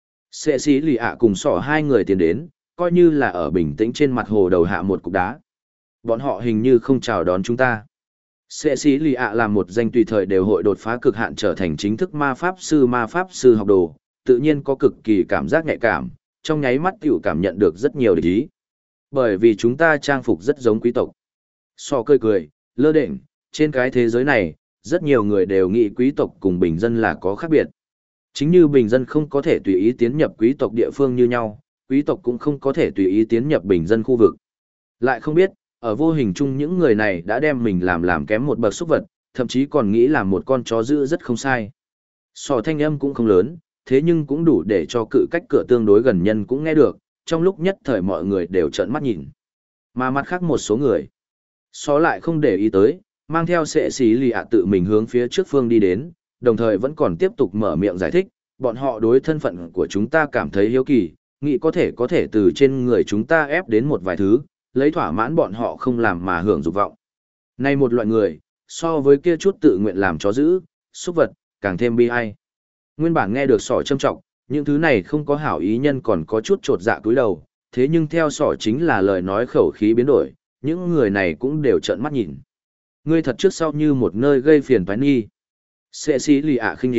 Cecilia cùng Sỏ 2 người tiến đến, coi như là ở bình tĩnh trên mặt hồ đầu hạ một cục đá. Bọn họ hình như không chào đón chúng ta. Cecilia là một danh tùy thời đều hội đột phá cực hạn trở thành chính thức ma pháp sư học đồ, tự nhiên có cực kỳ cảm giác nhạy cảm, trong nháy mắt tiểu cảm nhận được rất nhiều địch ý. Bởi vì chúng ta trang phục rất giống quý tộc. Sỏ cười, lơ đễnh, trên cái thế giới này, rất nhiều người đều nghĩ quý tộc cùng bình dân là có khác biệt. Chính như bình dân không có thể tùy ý tiến nhập quý tộc địa phương như nhau, quý tộc cũng không có thể tùy ý tiến nhập bình dân khu vực. Lại không biết, ở vô hình chung những người này đã đem mình làm kém một bậc xúc vật, thậm chí còn nghĩ là một con chó dữ rất không sai. Sỏ thanh âm cũng không lớn, thế nhưng cũng đủ để cho cự cách cửa tương đối gần nhân cũng nghe được, trong lúc nhất thời mọi người đều trợn mắt nhìn. Mà mặt khác một số người, Sỏ lại không để ý tới, mang theo Cecilia tự mình hướng phía trước phương đi đến, đồng thời vẫn còn tiếp tục mở miệng giải thích, bọn họ đối thân phận của chúng ta cảm thấy hiếu kỳ, nghĩ có thể từ trên người chúng ta ép đến một vài thứ, lấy thỏa mãn bọn họ không làm mà hưởng dục vọng. Này một loại người, so với kia chút tự nguyện làm chó dữ, xúc vật, càng thêm bi ai. Nguyên bản nghe được Sỏ châm trọng, những thứ này không có hảo ý nhân còn có chút trột dạ cúi đầu, thế nhưng theo Sỏ chính là lời nói khẩu khí biến đổi, những người này cũng đều trợn mắt nhìn. Ngươi thật trước sau như một nơi gây phiền toái nghi. Cecilia khinh nhíu,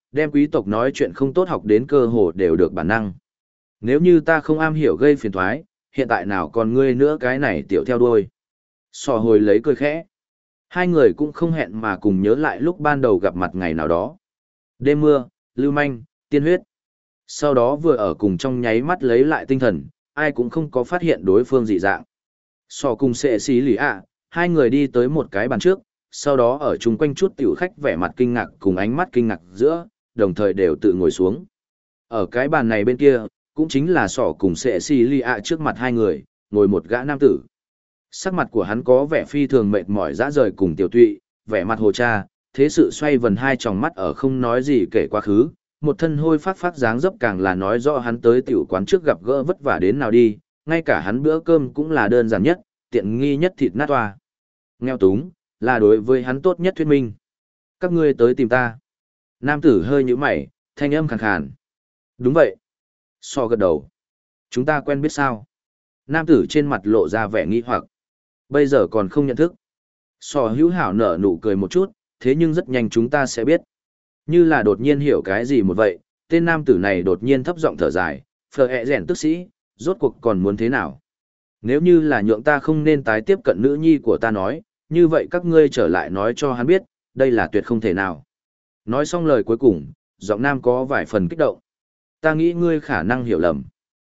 đem quý tộc nói chuyện không tốt học đến cơ hồ đều được bản năng. Nếu như ta không am hiểu gây phiền thoái, hiện tại nào còn ngươi nữa cái này tiểu theo đuôi. Sò hồi lấy cười khẽ. Hai người cũng không hẹn mà cùng nhớ lại lúc ban đầu gặp mặt ngày nào đó. Đêm mưa, lưu manh, tiên huyết. Sau đó vừa ở cùng trong nháy mắt lấy lại tinh thần, ai cũng không có phát hiện đối phương dị dạng. Sò cùng sệ xí lì ạ, hai người đi tới một cái bàn trước, sau đó ở chung quanh chút tiểu khách vẻ mặt kinh ngạc cùng ánh mắt kinh ngạc giữa, đồng thời đều tự ngồi xuống. Ở cái bàn này bên kia, cũng chính là sỏ cùng sệ xì lì ạ trước mặt hai người, ngồi một gã nam tử. Sắc mặt của hắn có vẻ phi thường mệt mỏi dã rời cùng tiểu tụy, vẻ mặt hồ cha, thế sự xoay vần hai tròng mắt ở không nói gì kể quá khứ, một thân hôi phát dáng dấp càng là nói rõ hắn tới tiểu quán trước gặp gỡ vất vả đến nào đi, ngay cả hắn bữa cơm cũng là đơn giản nhất, tiện nghi nhất thịt nát toa. Nghèo túng, là đối với hắn tốt nhất thuyết minh. Các ngươi tới tìm ta. Nam tử hơi nhíu mày, thanh âm khàn khàn. Đúng vậy. So gật đầu. Chúng ta quen biết sao? Nam tử trên mặt lộ ra vẻ nghi hoặc. Bây giờ còn không nhận thức. So hữu hảo nở nụ cười một chút, thế nhưng rất nhanh chúng ta sẽ biết. Như là đột nhiên hiểu cái gì một vậy, tên nam tử này đột nhiên thấp giọng thở dài, phờ ẹ rèn tức sĩ, rốt cuộc còn muốn thế nào? Nếu như là nhượng ta không nên tái tiếp cận nữ nhi của ta nói, như vậy các ngươi trở lại nói cho hắn biết, đây là tuyệt không thể nào. Nói xong lời cuối cùng, giọng nam có vài phần kích động. Ta nghĩ ngươi khả năng hiểu lầm.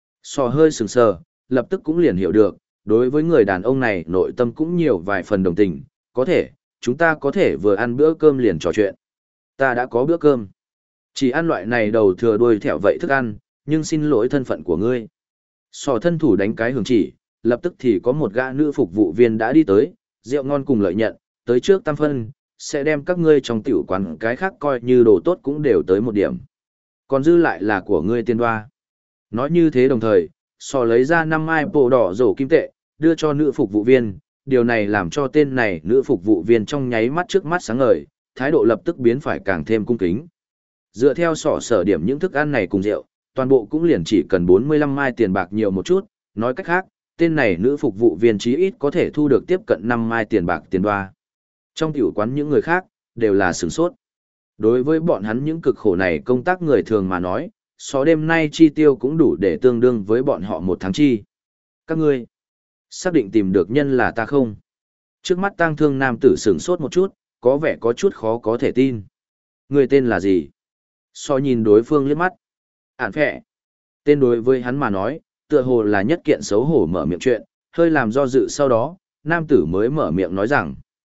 So hơi sừng sờ, lập tức cũng liền hiểu được, đối với người đàn ông này nội tâm cũng nhiều vài phần đồng tình, có thể, chúng ta có thể vừa ăn bữa cơm liền trò chuyện. Ta đã có bữa cơm. Chỉ ăn loại này đầu thừa đuôi thẻo vậy thức ăn, nhưng xin lỗi thân phận của ngươi. So thân thủ đánh cái hưởng chỉ, lập tức thì có một gã nữ phục vụ viên đã đi tới, rượu ngon cùng lợi nhận, tới trước tam phân, sẽ đem các ngươi trong tiểu quán cái khác coi như đồ tốt cũng đều tới một điểm. Còn dư lại là của ngươi tiên đoa. Nói như thế đồng thời, so lấy ra 5 mai bộ đỏ rổ kim tệ, đưa cho nữ phục vụ viên, điều này làm cho tên này nữ phục vụ viên trong nháy mắt trước mắt sáng ngời, thái độ lập tức biến phải càng thêm cung kính. Dựa theo sỏ sở điểm những thức ăn này cùng rượu, toàn bộ cũng liền chỉ cần 45 mai tiền bạc nhiều một chút, nói cách khác, tên này nữ phục vụ viên chí ít có thể thu được tiếp cận 5 mai tiền bạc tiền đoa. Trong tiểu quán những người khác, đều là sửng sốt. Đối với bọn hắn những cực khổ này công tác người thường mà nói, số đêm nay chi tiêu cũng đủ để tương đương với bọn họ một tháng chi. Các ngươi, xác định tìm được nhân là ta không? Trước mắt tang thương nam tử sửng sốt một chút, có vẻ có chút khó có thể tin. Người tên là gì? So nhìn đối phương liếc mắt. Ản phẹ. Tên đối với hắn mà nói, tựa hồ là nhất kiện xấu hổ mở miệng chuyện, hơi làm do dự sau đó, nam tử mới mở miệng nói rằng.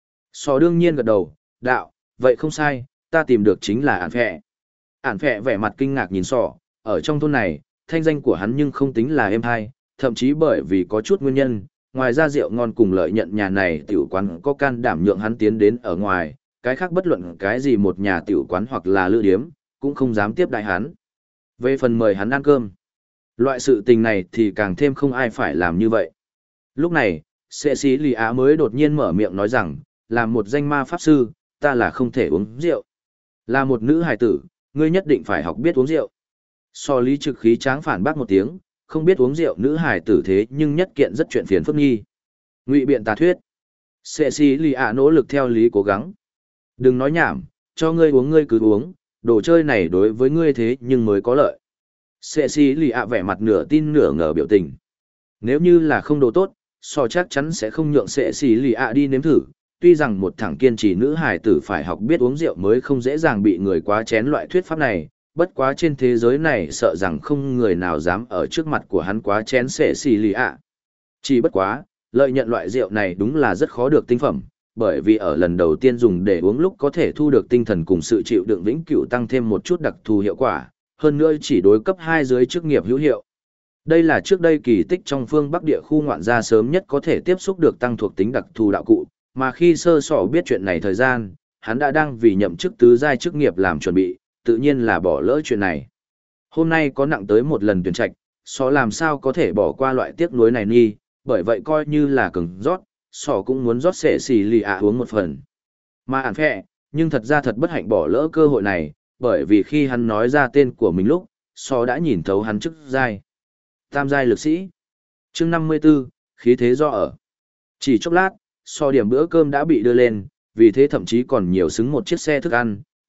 So đương nhiên gật đầu, đạo, vậy không sai, ta tìm được chính là ản phẹ. Ản phẹ vẻ mặt kinh ngạc nhìn sọ, ở trong thôn này, thanh danh của hắn nhưng không tính là êm hay, thậm chí bởi vì có chút nguyên nhân, ngoài ra rượu ngon cùng lợi nhận nhà này tiểu quán có can đảm nhượng hắn tiến đến ở ngoài, cái khác bất luận cái gì một nhà tiểu quán hoặc là lữ điếm, cũng không dám tiếp đại hắn. Về phần mời hắn ăn cơm, loại sự tình này thì càng thêm không ai phải làm như vậy. Lúc này, Sệ Sĩ Lì Á mới đột nhiên mở miệng nói rằng, là một danh ma pháp sư, ta là không thể uống rượu. Là một nữ hài tử, ngươi nhất định phải học biết uống rượu. So lý trực khí tráng phản bác một tiếng, không biết uống rượu nữ hài tử thế nhưng nhất kiện rất chuyện phiền phức nghi. Ngụy biện tà thuyết. Sệ Sĩ Lì Á nỗ lực theo lý cố gắng. Đừng nói nhảm, cho ngươi uống ngươi cứ uống, đồ chơi này đối với ngươi thế nhưng mới có lợi. Sệ Sĩ Lì Á vẻ mặt nửa tin nửa ngờ biểu tình. Nếu như là không đồ tốt, so chắc chắn sẽ không nhượng Sệ Sĩ Lì Á đi nếm thử. Tuy rằng một thẳng kiên trì nữ hài tử phải học biết uống rượu mới không dễ dàng bị người quá chén loại thuyết pháp này, bất quá trên thế giới này sợ rằng không người nào dám ở trước mặt của hắn quá chén Sệ Sĩ Lì Á. Chỉ bất quá, lợi nhận loại rượu này đúng là rất khó được tinh phẩm, bởi vì ở lần đầu tiên dùng để uống lúc có thể thu được tinh thần cùng sự chịu đựng vĩnh cửu tăng thêm một chút đặc thù hiệu quả, hơn nữa chỉ đối cấp 2 dưới chức nghiệp hữu hiệu. Đây là trước đây kỳ tích trong phương Bắc địa khu ngoạn gia sớm nhất có thể tiếp xúc được tăng thuộc tính đặc thù đạo cụ, mà khi sơ sỏ biết chuyện này thời gian, hắn đã đang vì nhậm chức tứ giai chức nghiệp làm chuẩn bị, tự nhiên là bỏ lỡ chuyện này. Hôm nay có nặng tới một lần tuyển trạch, sọ làm sao có thể bỏ qua loại tiếc nuối này nghi, bởi vậy coi như là cứng rót, sọ cũng muốn rót Sệ Sĩ Lì Á uống một phần. Mà ản phẹ, nhưng thật ra thật bất hạnh bỏ lỡ cơ hội này, bởi vì khi hắn nói ra tên của mình lúc, sọ đã nhìn thấu hắn chức giai. Tam giai lực sĩ. Chương 54, khí thế do ở. Chỉ chốc lát, so điểm bữa cơm đã bị đưa lên, vì thế thậm chí còn nhiều xứng một chiếc xe thức ăn,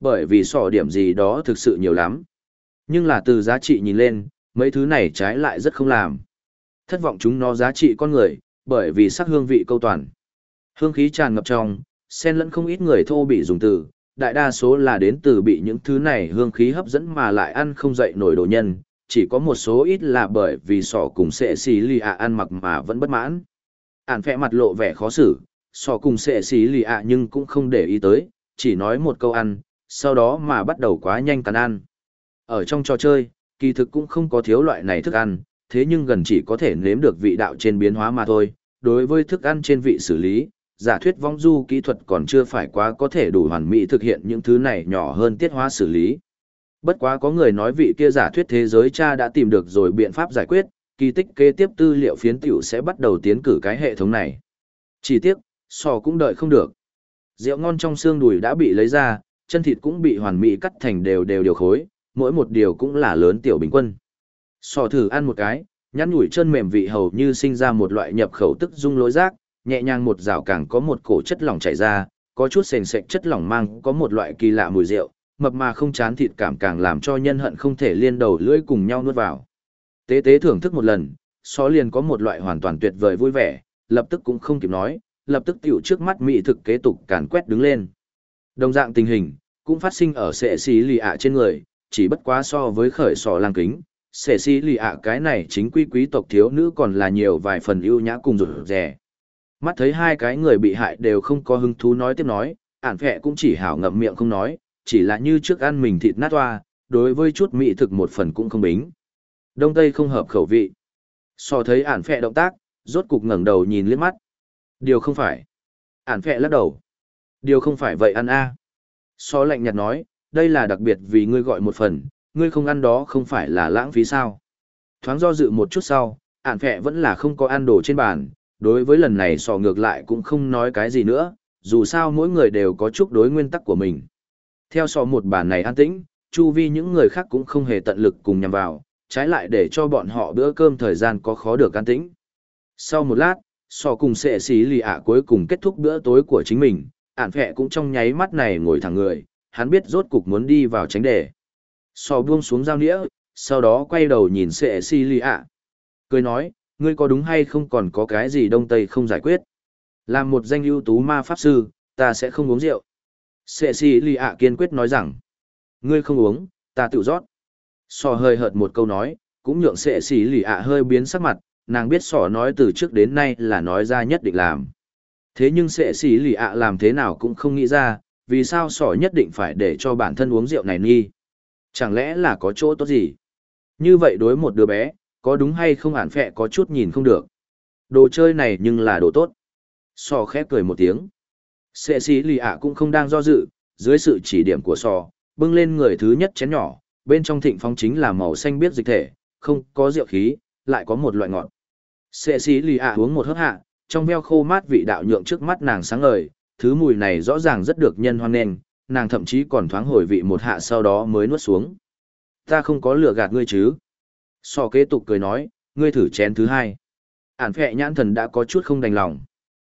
bởi vì sò điểm gì đó thực sự nhiều lắm. Nhưng là từ giá trị nhìn lên, mấy thứ này trái lại rất không làm. Thất vọng chúng nó giá trị con người, bởi vì sắc hương vị câu toàn. Hương khí tràn ngập trong, xen lẫn không ít người thô bị dùng từ, đại đa số là đến từ bị những thứ này hương khí hấp dẫn mà lại ăn không dậy nổi đồ nhân, chỉ có một số ít là bởi vì sò cùng sệ xì lì ạ ăn mặc mà vẫn bất mãn. Ản phẹ mặt lộ vẻ khó xử, sò cùng sệ xì lì ạ nhưng cũng không để ý tới, chỉ nói một câu ăn, sau đó mà bắt đầu quá nhanh cắn ăn. Ở trong trò chơi, kỳ thực cũng không có thiếu loại này thức ăn, thế nhưng gần chỉ có thể nếm được vị đạo trên biến hóa mà thôi. Đối với thức ăn trên vị xử lý, giả thuyết vong du kỹ thuật còn chưa phải quá có thể đủ hoàn mỹ thực hiện những thứ này nhỏ hơn tiết hóa xử lý. Bất quá có người nói vị kia giả thuyết thế giới cha đã tìm được rồi biện pháp giải quyết, kỳ tích kế tiếp tư liệu phiến tiểu sẽ bắt đầu tiến cử cái hệ thống này. Chỉ tiếc, sò cũng đợi không được. Rượu ngon trong xương đùi đã bị lấy ra, chân thịt cũng bị hoàn mỹ cắt thành đều điều khối, mỗi một điều cũng là lớn tiểu bình quân. Sò thử ăn một cái, nhắn nhủi chân mềm vị hầu như sinh ra một loại nhập khẩu tức dung lối rác, nhẹ nhàng một rào càng có một cổ chất lỏng chảy ra, có chút sền sệt chất lỏng mang có một loại kỳ lạ mùi rượu, mập mà không chán thịt cảm càng làm cho nhân hận không thể liên đầu lưỡi cùng nhau nuốt vào. Tế tế thưởng thức một lần, Sò liền có một loại hoàn toàn tuyệt vời vui vẻ, lập tức cũng không kịp nói, lập tức tiểu trước mắt mỹ thực kế tục càn quét đứng lên. Đồng dạng tình hình cũng phát sinh ở sệ xì lì ạ trên người, chỉ bất quá so với khởi sò lang kính, sệ xì lì ạ cái này chính quy quý tộc thiếu nữ còn là nhiều vài phần ưu nhã cùng rụt rè. Mắt thấy hai cái người bị hại đều không có hứng thú nói tiếp nói, ản phẹ cũng chỉ hảo ngậm miệng không nói, chỉ là như trước ăn mình thịt nát toa, đối với chút mỹ thực một phần cũng không bính. Đông Tây không hợp khẩu vị. So thấy ản phẹ động tác, rốt cục ngẩng đầu nhìn liếc mắt. Điều không phải. Ản phẹ lắc đầu. Điều không phải vậy ăn a. So lạnh nhạt nói, đây là đặc biệt vì ngươi gọi một phần, ngươi không ăn đó không phải là lãng phí sao. Thoáng do dự một chút sau, ản phẹ vẫn là không có ăn đồ trên bàn, đối với lần này sò ngược lại cũng không nói cái gì nữa, dù sao mỗi người đều có chút đối nguyên tắc của mình. Theo sò một bàn này an tĩnh, chu vi những người khác cũng không hề tận lực cùng nhằm vào, trái lại để cho bọn họ bữa cơm thời gian có khó được an tĩnh. Sau một lát, sò cùng sệ xí lì ạ cuối cùng kết thúc bữa tối của chính mình, ản phẹ cũng trong nháy mắt này ngồi thẳng người, hắn biết rốt cục muốn đi vào tránh đề. Sò buông xuống dao nĩa, sau đó quay đầu nhìn sệ xí lì ạ. Cười nói, ngươi có đúng hay không còn có cái gì đông tây không giải quyết. Làm một danh ưu tú ma pháp sư, ta sẽ không uống rượu. Sệ xì lì ạ kiên quyết nói rằng, ngươi không uống, ta tự rót. Sò hơi hợt một câu nói, cũng nhượng sệ xì lì ạ hơi biến sắc mặt, nàng biết sò nói từ trước đến nay là nói ra nhất định làm. Thế nhưng sệ xì lì ạ làm thế nào cũng không nghĩ ra, vì sao sò nhất định phải để cho bản thân uống rượu này nghi. Chẳng lẽ là có chỗ tốt gì? Như vậy đối một đứa bé, có đúng hay không ản phẹ có chút nhìn không được. Đồ chơi này nhưng là đồ tốt. Sò khép cười một tiếng. Sệ xí lì ạ cũng không đang do dự, dưới sự chỉ điểm của sò, bưng lên người thứ nhất chén nhỏ, bên trong thịnh phong chính là màu xanh biếc dịch thể, không có rượu khí, lại có một loại ngọt. Sệ xí lì ạ uống một hớp hạ, trong veo khô mát vị đạo nhượng trước mắt nàng sáng ngời, thứ mùi này rõ ràng rất được nhân hoan nghênh, nàng thậm chí còn thoáng hồi vị một hạ sau đó mới nuốt xuống. Ta không có lừa gạt ngươi chứ? Sò kế tục cười nói, ngươi thử chén thứ hai. Ản phẹ nhãn thần đã có chút không đành lòng.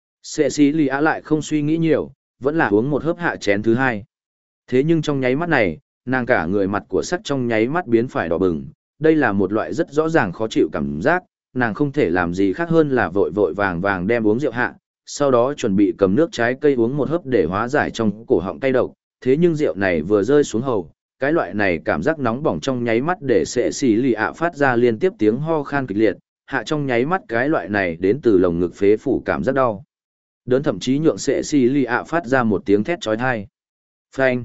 Sệ xí lì á lại không suy nghĩ nhiều, vẫn là uống một hớp hạ chén thứ hai. Thế nhưng trong nháy mắt này, nàng cả người mặt của sắc trong nháy mắt biến phải đỏ bừng. Đây là một loại rất rõ ràng khó chịu cảm giác, nàng không thể làm gì khác hơn là vội vội vàng vàng đem uống rượu hạ, sau đó chuẩn bị cầm nước trái cây uống một hớp để hóa giải trong cổ họng cay độc. Thế nhưng rượu này vừa rơi xuống hầu, cái loại này cảm giác nóng bỏng trong nháy mắt để sệ xì lì ạ phát ra liên tiếp tiếng ho khan kịch liệt, hạ trong nháy mắt cái loại này đến từ lồng ngực phế phủ cảm giác đau đớn, thậm chí nhượng sệ xì lì ạ phát ra một tiếng thét chói tai. Phanh!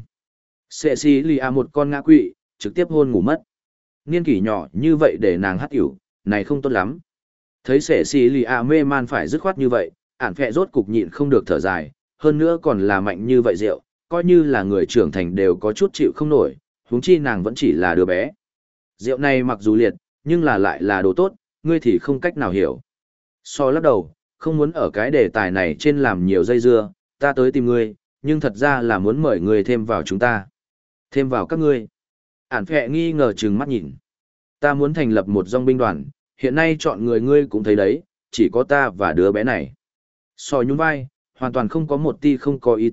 Sệ xì lì ạ một con ngã quỵ, trực tiếp hôn ngủ mất. Niên kỷ nhỏ như vậy để nàng hắt yểu, này không tốt lắm. Thấy sệ xì lì ạ mê man phải dứt khoát như vậy, ản phẹ rốt cục nhịn không được thở dài, hơn nữa còn là mạnh như vậy rượu, coi như là người trưởng thành đều có chút chịu không nổi, huống chi nàng vẫn chỉ là đứa bé. Rượu này mặc dù liệt, nhưng là lại là đồ tốt, ngươi thì không cách nào hiểu. So lắc đầu, không muốn ở cái đề tài này trên làm nhiều dây dưa, ta tới tìm ngươi, nhưng thật ra là muốn mời ngươi thêm vào chúng ta. Thêm vào các ngươi. Ản phẹ nghi ngờ trừng mắt nhìn. Ta muốn thành lập một dòng binh đoàn, hiện nay chọn người ngươi cũng thấy đấy, chỉ có ta và đứa bé này. So nhún vai, hoàn toàn không có một ti không có ý tứ,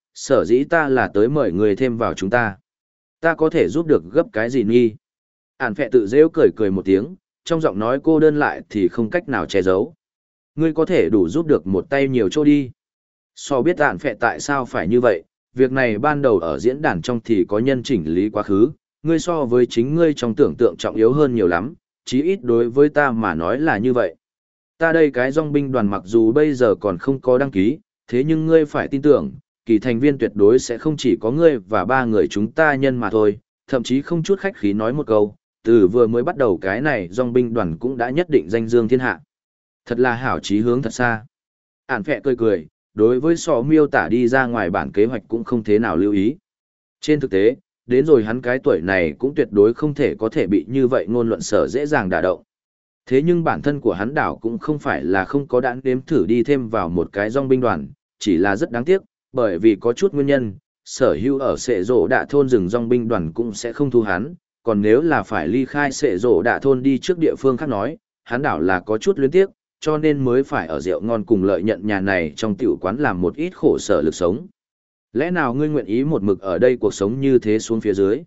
sở dĩ ta là tới mời người thêm vào chúng ta. Ta có thể giúp được gấp cái gì nghi? Ản phẹ tự rêu cười cười một tiếng, trong giọng nói cô đơn lại thì không cách nào che giấu. Ngươi có thể đủ giúp được một tay nhiều chỗ đi. So biết Ản phẹ tại sao phải như vậy, việc này ban đầu ở diễn đàn trong thì có nhân chỉnh lý quá khứ, ngươi so với chính ngươi trong tưởng tượng trọng yếu hơn nhiều lắm, chí ít đối với ta mà nói là như vậy. Ta đây cái dòng binh đoàn mặc dù bây giờ còn không có đăng ký, thế nhưng ngươi phải tin tưởng, kỳ thành viên tuyệt đối sẽ không chỉ có ngươi và 3 người chúng ta nhân mà thôi, thậm chí không chút khách khí nói một câu, từ vừa mới bắt đầu cái này dòng binh đoàn cũng đã nhất định danh dương thiên hạ. Thật là hảo chí hướng thật xa. Ản phẹ cười cười, đối với sò miêu tả đi ra ngoài bản kế hoạch cũng không thế nào lưu ý. Trên thực tế, đến rồi hắn cái tuổi này cũng tuyệt đối không thể có thể bị như vậy ngôn luận sở dễ dàng đả động. Thế nhưng bản thân của hắn đảo cũng không phải là không có đạn đếm thử đi thêm vào một cái dòng binh đoàn, chỉ là rất đáng tiếc, bởi vì có chút nguyên nhân, sở hữu ở sệ rổ đạ thôn rừng dòng binh đoàn cũng sẽ không thu hắn, còn nếu là phải ly khai sệ rổ đạ thôn đi trước địa phương khác nói, hắn đảo là có chút luyến tiếc, cho nên mới phải ở rượu ngon cùng lợi nhận nhà này trong tiểu quán làm một ít khổ sở lực sống. Lẽ nào ngươi nguyện ý một mực ở đây cuộc sống như thế xuống phía dưới?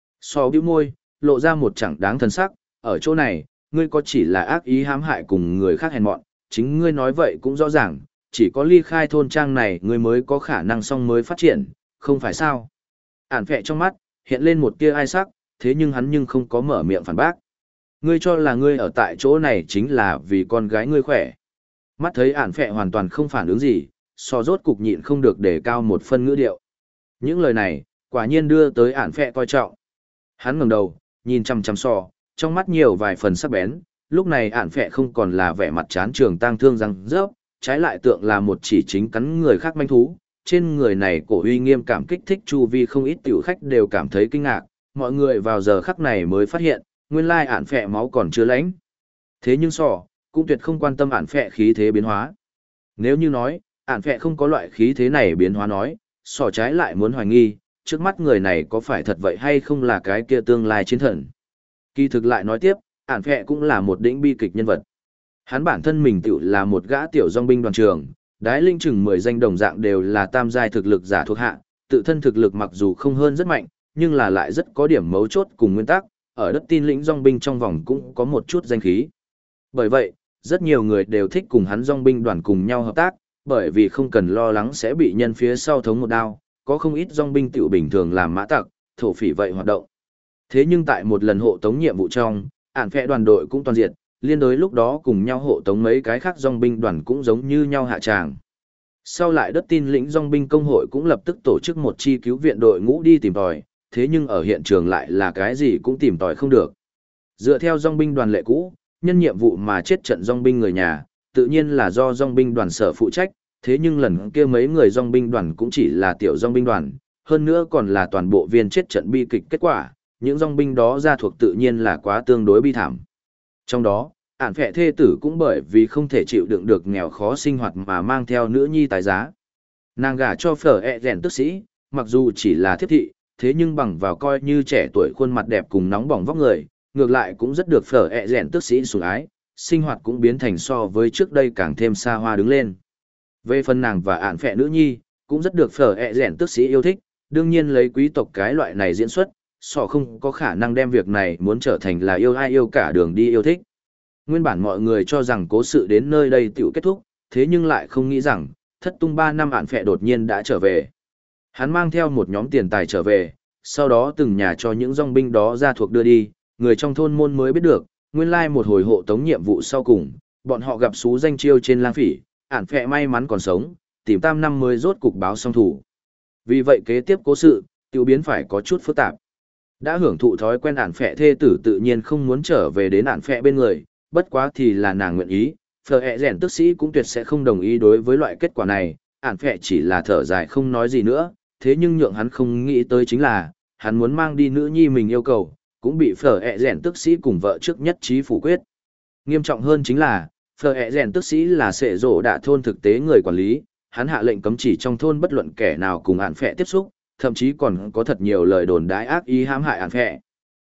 So bĩu môi, lộ ra một chẳng đáng thân sắc, ở chỗ này, ngươi có chỉ là ác ý hãm hại cùng người khác hèn mọn, chính ngươi nói vậy cũng rõ ràng, chỉ có ly khai thôn trang này ngươi mới có khả năng song mới phát triển, không phải sao? Ản phẹ trong mắt, hiện lên một tia ai sắc, thế nhưng hắn nhưng không có mở miệng phản bác. Ngươi cho là ngươi ở tại chỗ này chính là vì con gái ngươi khỏe. Mắt thấy ản phẹ hoàn toàn không phản ứng gì, so rốt cục nhịn không được để cao một phân ngữ điệu. Những lời này, quả nhiên đưa tới ản phẹ coi trọng. Hắn ngẩng đầu, nhìn chăm chăm so, trong mắt nhiều vài phần sắc bén, lúc này ản phẹ không còn là vẻ mặt chán trường tang thương răng rớp, trái lại tượng là một chỉ chính cắn người khác manh thú. Trên người này cổ uy nghiêm cảm kích thích chu vi không ít tiểu khách đều cảm thấy kinh ngạc, mọi người vào giờ khắc này mới phát hiện, nguyên lai ản phẹ máu còn chưa lãnh. Thế nhưng sò, cũng tuyệt không quan tâm ản phẹ khí thế biến hóa. Nếu như nói, ản phẹ không có loại khí thế này biến hóa nói, sò trái lại muốn hoài nghi, trước mắt người này có phải thật vậy hay không là cái kia tương lai chiến thần. Kỳ thực lại nói tiếp, ản phẹ cũng là một đỉnh bi kịch nhân vật. Hắn bản thân mình tự là một gã tiểu dòng binh đoàn trường, đái linh chừng 10 danh đồng dạng đều là tam giai thực lực giả thuộc hạ, tự thân thực lực mặc dù không hơn rất mạnh, nhưng là lại rất có điểm mấu chốt cùng nguyên tắc, ở đất tin lĩnh dòng binh trong vòng cũng có một chút danh khí. Bởi vậy, rất nhiều người đều thích cùng hắn dòng binh đoàn cùng nhau hợp tác, bởi vì không cần lo lắng sẽ bị nhân phía sau thống một đao, có không ít dòng binh tiểu bình thường làm mã tặc, thổ phỉ vậy hoạt động. Thế nhưng tại một lần hộ tống nhiệm vụ trong, ản phẹ đoàn đội cũng toàn diệt, liên đối lúc đó cùng nhau hộ tống mấy cái khác dòng binh đoàn cũng giống như nhau hạ tràng. Sau lại đất tin lĩnh dòng binh công hội cũng lập tức tổ chức một chi cứu viện đội ngũ đi tìm tòi, thế nhưng ở hiện trường lại là cái gì cũng tìm tòi không được. Dựa theo dòng binh đoàn lệ cũ, nhân nhiệm vụ mà chết trận dòng binh người nhà, tự nhiên là do dòng binh đoàn sở phụ trách, thế nhưng lần kia mấy người dòng binh đoàn cũng chỉ là tiểu dòng binh đoàn, hơn nữa còn là toàn bộ viên chết trận bi kịch kết quả, những dòng binh đó ra thuộc tự nhiên là quá tương đối bi thảm. Trong đó, ản phệ thê tử cũng bởi vì không thể chịu đựng được nghèo khó sinh hoạt mà mang theo nữ nhi tái giá. Nàng gả cho phở rèn tức sĩ, mặc dù chỉ là thiếp thị, thế nhưng bằng vào coi như trẻ tuổi khuôn mặt đẹp cùng nóng bỏng vóc người, ngược lại cũng rất được phở rèn tức sĩ sủng ái, sinh hoạt cũng biến thành so với trước đây càng thêm xa hoa đứng lên. Về phần nàng và ản phệ nữ nhi, cũng rất được phở rèn tức sĩ yêu thích, đương nhiên lấy quý tộc cái loại này diễn xuất, sọ không có khả năng đem việc này muốn trở thành là yêu ai yêu cả đường đi yêu thích. Nguyên bản mọi người cho rằng cố sự đến nơi đây tiểu kết thúc, thế nhưng lại không nghĩ rằng, thất tung 3 năm ản phệ đột nhiên đã trở về. Hắn mang theo một nhóm tiền tài trở về, sau đó từng nhà cho những dòng binh đó ra thuộc đưa đi, người trong thôn môn mới biết được, nguyên lai một hồi hộ tống nhiệm vụ sau cùng, bọn họ gặp xú danh chiêu trên lang phỉ, ản phệ may mắn còn sống, tìm tam năm mới rốt cục báo xong thủ. Vì vậy kế tiếp cố sự, tiểu biến phải có chút phức tạp. Đã hưởng thụ thói quen ản phệ thê tử tự nhiên không muốn trở về đến ản phệ bên người, bất quá thì là nàng nguyện ý, phở rèn tức sĩ cũng tuyệt sẽ không đồng ý đối với loại kết quả này, ản phệ chỉ là thở dài không nói gì nữa, thế nhưng nhượng hắn không nghĩ tới chính là, hắn muốn mang đi nữ nhi mình yêu cầu, cũng bị phở rèn tức sĩ cùng vợ trước nhất trí phủ quyết. Nghiêm trọng hơn chính là, phở rèn tức sĩ là sệ rổ đạ thôn thực tế người quản lý, hắn hạ lệnh cấm chỉ trong thôn bất luận kẻ nào cùng ản phệ tiếp xúc, thậm chí còn có thật nhiều lời đồn đãi ác ý hãm hại ản phệ.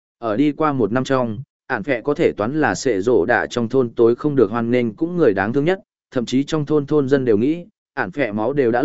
Ở đi qua một năm trong, ản phệ có thể toán là sệ rổ đạ trong thôn tối không được hoan nghênh cũng người đáng thương nhất, thậm chí trong thôn dân đều nghĩ, ản phệ máu đều đã lạnh,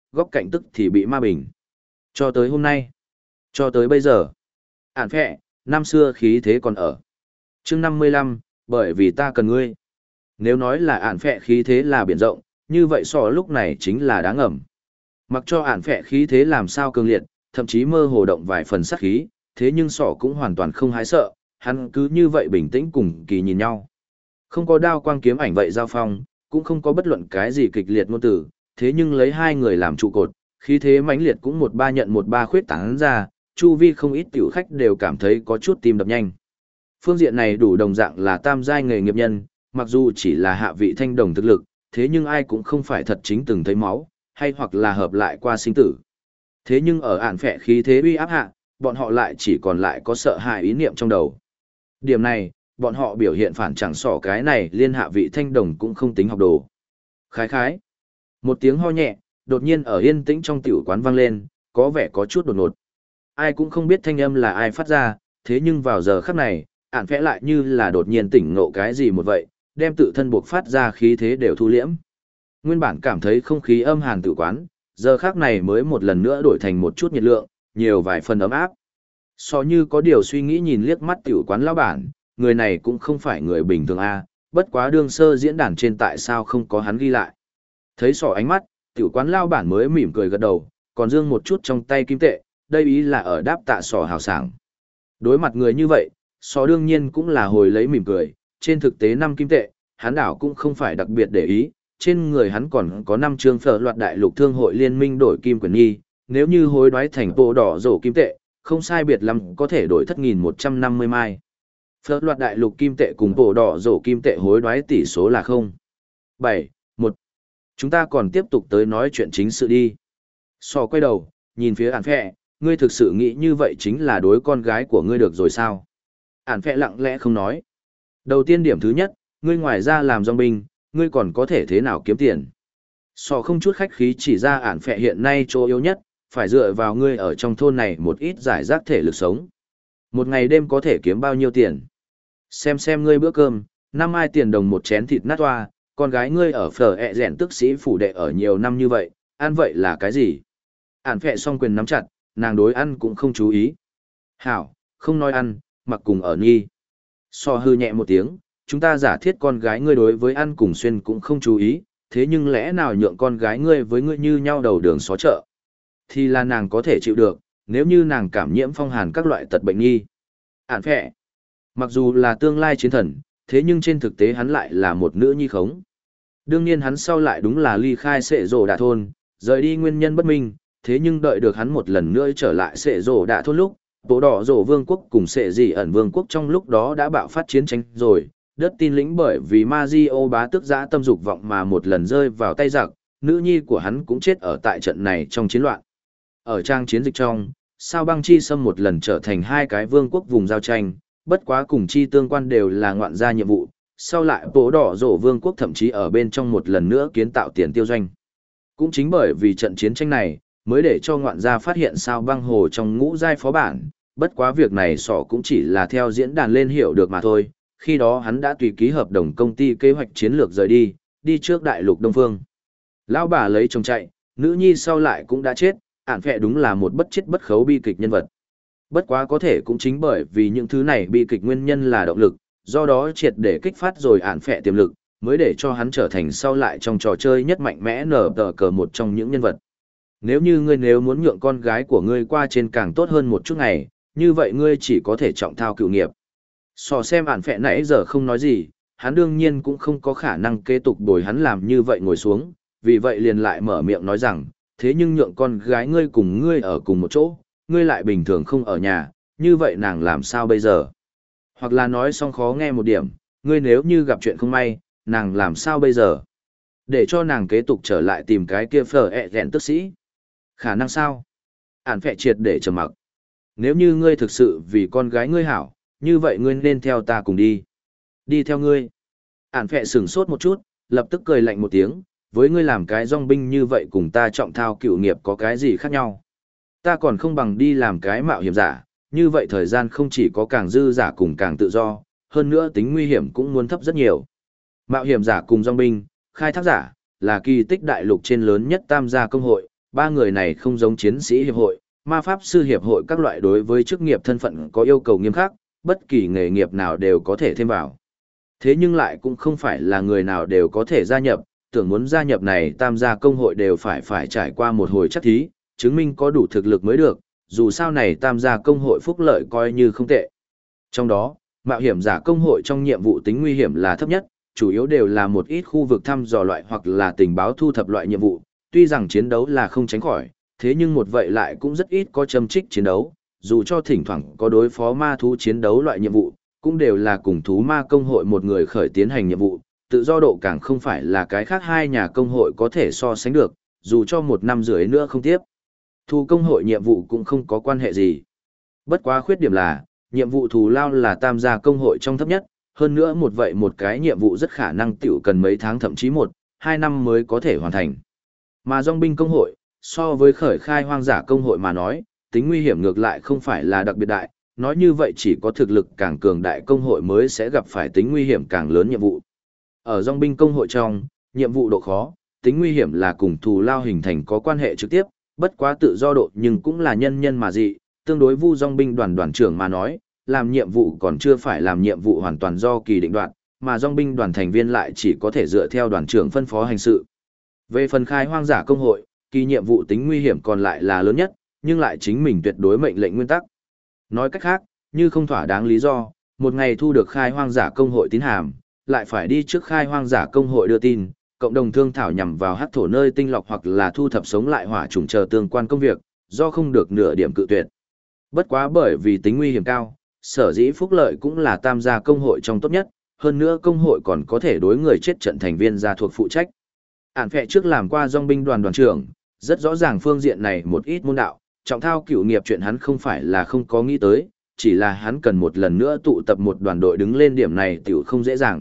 góc cạnh tức thì bị ma bình. Cho tới hôm nay, cho tới bây giờ, ản phẹ, năm xưa khí thế còn ở. Chương 55, bởi vì ta cần ngươi. Nếu nói là ản phẹ khí thế là biển rộng, như vậy sọ lúc này chính là đáng ngầm. Mặc cho ản phẹ khí thế làm sao cường liệt, thậm chí mơ hồ động vài phần sát khí, thế nhưng sọ cũng hoàn toàn không hái sợ, hắn cứ như vậy bình tĩnh cùng kỳ nhìn nhau. Không có đao quang kiếm ảnh vậy giao phong, cũng không có bất luận cái gì kịch liệt ngôn tử, thế nhưng lấy hai người làm trụ cột, khí thế mãnh liệt cũng một ba nhận một ba khuyết tán ra, chu vi không ít tiểu khách đều cảm thấy có chút tim đập nhanh. Phương diện này đủ đồng dạng là tam giai nghề nghiệp nhân, mặc dù chỉ là hạ vị thanh đồng thực lực, thế nhưng ai cũng không phải thật chính từng thấy máu, hay hoặc là hợp lại qua sinh tử. Thế nhưng ở ản phệ khí thế uy áp hạ, bọn họ lại chỉ còn lại có sợ hãi ý niệm trong đầu. Điểm này, bọn họ biểu hiện phản chẳng sỏ cái này liên hạ vị thanh đồng cũng không tính học đồ. Khái khái. Một tiếng ho nhẹ, đột nhiên ở yên tĩnh trong tiểu quán vang lên, có vẻ có chút đột ngột. Ai cũng không biết thanh âm là ai phát ra, thế nhưng vào giờ khắc này, ản phẽ lại như là đột nhiên tỉnh ngộ cái gì một vậy, đem tự thân buộc phát ra khí thế đều thu liễm. Nguyên bản cảm thấy không khí âm hàn tự quán, giờ khắc này mới một lần nữa đổi thành một chút nhiệt lượng, nhiều vài phần ấm áp. So như có điều suy nghĩ nhìn liếc mắt tiểu quán lão bản, người này cũng không phải người bình thường a, bất quá đương sơ diễn đàn trên tại sao không có hắn ghi lại. Thấy sỏ ánh mắt, tiểu quán lão bản mới mỉm cười gật đầu, còn dương một chút trong tay kim tệ, đây ý là ở đáp tạ sỏ hào sảng. Đối mặt người như vậy, sỏ đương nhiên cũng là hồi lấy mỉm cười, trên thực tế 5 kim tệ, hắn đảo cũng không phải đặc biệt để ý, trên người hắn còn có 5 chương phở loạt đại lục thương hội liên minh đổi kim quyền nhi, nếu như hối đoái thành bộ đỏ rổ kim tệ, không sai biệt lắm có thể đổi thất 1.150 mai. Phở loạt đại lục kim tệ cùng bộ đỏ rổ kim tệ hối đoái tỷ số là 0. 7, 1. Chúng ta còn tiếp tục tới nói chuyện chính sự đi. Sò quay đầu, nhìn phía ản phẹ, ngươi thực sự nghĩ như vậy chính là đối con gái của ngươi được rồi sao? Ản phẹ lặng lẽ không nói. Đầu tiên điểm thứ nhất, ngươi ngoài ra làm dòng binh, ngươi còn có thể thế nào kiếm tiền? Sò không chút khách khí chỉ ra ản phẹ hiện nay chỗ yếu nhất, phải dựa vào ngươi ở trong thôn này một ít giải rác thể lực sống. Một ngày đêm có thể kiếm bao nhiêu tiền? Xem ngươi bữa cơm, 5 ai tiền đồng một chén thịt nát toa, con gái ngươi ở phở ẹ rèn tức sĩ phủ đệ ở nhiều năm như vậy, ăn vậy là cái gì? Ản phẹ song quyền nắm chặt, nàng đối ăn cũng không chú ý. Hảo, không nói ăn, mặc cùng ở nhi. So hư nhẹ một tiếng, chúng ta giả thiết con gái ngươi đối với ăn cùng xuyên cũng không chú ý, thế nhưng lẽ nào nhượng con gái ngươi với ngươi như nhau đầu đường xó chợ? Thì là nàng có thể chịu được, nếu như nàng cảm nhiễm phong hàn các loại tật bệnh nhi. Ản phẹ, mặc dù là tương lai chiến thần, thế nhưng trên thực tế hắn lại là một nữ nhi khống. Đương nhiên hắn sau lại đúng là ly khai sệ rổ đạ thôn, rời đi nguyên nhân bất minh, thế nhưng đợi được hắn một lần nữa trở lại sệ rổ đạ thôn lúc, bộ đỏ rổ vương quốc cùng sệ dị ẩn vương quốc trong lúc đó đã bạo phát chiến tranh rồi, đất tin lĩnh bởi vì Mazio bá tước giã tâm dục vọng mà một lần rơi vào tay giặc, nữ nhi của hắn cũng chết ở tại trận này trong chiến loạn. Ở trang chiến dịch trong, sao băng chi xâm một lần trở thành hai cái vương quốc vùng giao tranh, bất quá cùng chi tương quan đều là ngoạn gia nhiệm vụ, sau lại bộ đỏ rổ vương quốc thậm chí ở bên trong một lần nữa kiến tạo tiền tiêu doanh. Cũng chính bởi vì trận chiến tranh này, mới để cho ngoạn gia phát hiện sao băng hồ trong ngũ giai phó bản, bất quá việc này sọ cũng chỉ là theo diễn đàn lên hiểu được mà thôi, khi đó hắn đã tùy ký hợp đồng công ty kế hoạch chiến lược rời đi, đi trước đại lục Đông Phương. Lão bà lấy chồng chạy, nữ nhi sau lại cũng đã chết, ản phệ đúng là một bất chết bất khấu bi kịch nhân vật. Bất quá có thể cũng chính bởi vì những thứ này bi kịch nguyên nhân là động lực, do đó triệt để kích phát rồi ản phệ tiềm lực, mới để cho hắn trở thành sau lại trong trò chơi nhất mạnh mẽ nở tờ cờ một trong những nhân vật. Nếu như ngươi muốn nhượng con gái của ngươi qua trên càng tốt hơn một chút ngày, như vậy ngươi chỉ có thể trọng thao cựu nghiệp. So xem ản phệ nãy giờ không nói gì, hắn đương nhiên cũng không có khả năng kế tục bồi hắn làm như vậy ngồi xuống, vì vậy liền lại mở miệng nói rằng, thế nhưng nhượng con gái ngươi cùng ngươi ở cùng một chỗ, ngươi lại bình thường không ở nhà, như vậy nàng làm sao bây giờ? Hoặc là nói xong khó nghe một điểm, ngươi nếu như gặp chuyện không may, nàng làm sao bây giờ? Để cho nàng kế tục trở lại tìm cái kia phở ẹ rèn tức sĩ. Khả năng sao? Ản phệ triệt để trầm mặc. Nếu như ngươi thực sự vì con gái ngươi hảo, như vậy ngươi nên theo ta cùng đi. Đi theo ngươi. Ản phệ sửng sốt một chút, lập tức cười lạnh một tiếng, với ngươi làm cái dòng binh như vậy cùng ta trọng thao cựu nghiệp có cái gì khác nhau. Ta còn không bằng đi làm cái mạo hiểm giả, như vậy thời gian không chỉ có càng dư giả cùng càng tự do, hơn nữa tính nguy hiểm cũng muốn thấp rất nhiều. Mạo hiểm giả cùng dòng binh, khai thác giả, là kỳ tích đại lục trên lớn nhất tam gia công hội, ba người này không giống chiến sĩ hiệp hội, ma pháp sư hiệp hội các loại đối với chức nghiệp thân phận có yêu cầu nghiêm khắc, bất kỳ nghề nghiệp nào đều có thể thêm vào. Thế nhưng lại cũng không phải là người nào đều có thể gia nhập, tưởng muốn gia nhập này tam gia công hội đều phải trải qua một hồi chắc thí, chứng minh có đủ thực lực mới được, dù sao này tam gia công hội phúc lợi coi như không tệ. Trong đó, mạo hiểm giả công hội trong nhiệm vụ tính nguy hiểm là thấp nhất, chủ yếu đều là một ít khu vực thăm dò loại hoặc là tình báo thu thập loại nhiệm vụ, tuy rằng chiến đấu là không tránh khỏi, thế nhưng một vậy lại cũng rất ít có châm trích chiến đấu, dù cho thỉnh thoảng có đối phó ma thú chiến đấu loại nhiệm vụ, cũng đều là cùng thú ma công hội một người khởi tiến hành nhiệm vụ, tự do độ càng không phải là cái khác hai nhà công hội có thể so sánh được, dù cho một năm rưỡi nữa không tiếp. Thú công hội nhiệm vụ cũng không có quan hệ gì. Bất quá khuyết điểm là, nhiệm vụ thù lao là tam gia công hội trong thấp nhất, hơn nữa một vậy một cái nhiệm vụ rất khả năng tiểu cần mấy tháng thậm chí 1-2 năm mới có thể hoàn thành. Mà dòng binh công hội, so với khởi khai hoang giả công hội mà nói, tính nguy hiểm ngược lại không phải là đặc biệt đại, nói như vậy chỉ có thực lực càng cường đại công hội mới sẽ gặp phải tính nguy hiểm càng lớn nhiệm vụ. Ở dòng binh công hội trong, nhiệm vụ độ khó, tính nguy hiểm là cùng thù lao hình thành có quan hệ trực tiếp, bất quá tự do độ nhưng cũng là nhân nhân mà dị, tương đối vu dòng binh đoàn trưởng mà nói, làm nhiệm vụ còn chưa phải làm nhiệm vụ hoàn toàn do kỳ định đoạt, mà dòng binh đoàn thành viên lại chỉ có thể dựa theo đoàn trưởng phân phó hành sự. Về phần khai hoang giả công hội, kỳ nhiệm vụ tính nguy hiểm còn lại là lớn nhất, nhưng lại chính mình tuyệt đối mệnh lệnh nguyên tắc. Nói cách khác, như không thỏa đáng lý do, một ngày thu được khai hoang giả công hội tín hàm, lại phải đi trước khai hoang giả công hội đưa tin, cộng đồng thương thảo nhằm vào hắc thổ nơi tinh lọc hoặc là thu thập sống lại hỏa trùng chờ tương quan công việc, do không được nửa điểm cự tuyệt. Bất quá bởi vì tính nguy hiểm cao, sở dĩ phúc lợi cũng là tam gia công hội trong tốt nhất, hơn nữa công hội còn có thể đối người chết trận thành viên ra thuộc phụ trách. Ản phệ trước làm qua dòng binh đoàn trưởng, rất rõ ràng phương diện này một ít môn đạo, trọng thao cựu nghiệp chuyện hắn không phải là không có nghĩ tới, chỉ là hắn cần một lần nữa tụ tập một đoàn đội đứng lên điểm này tiểu không dễ dàng.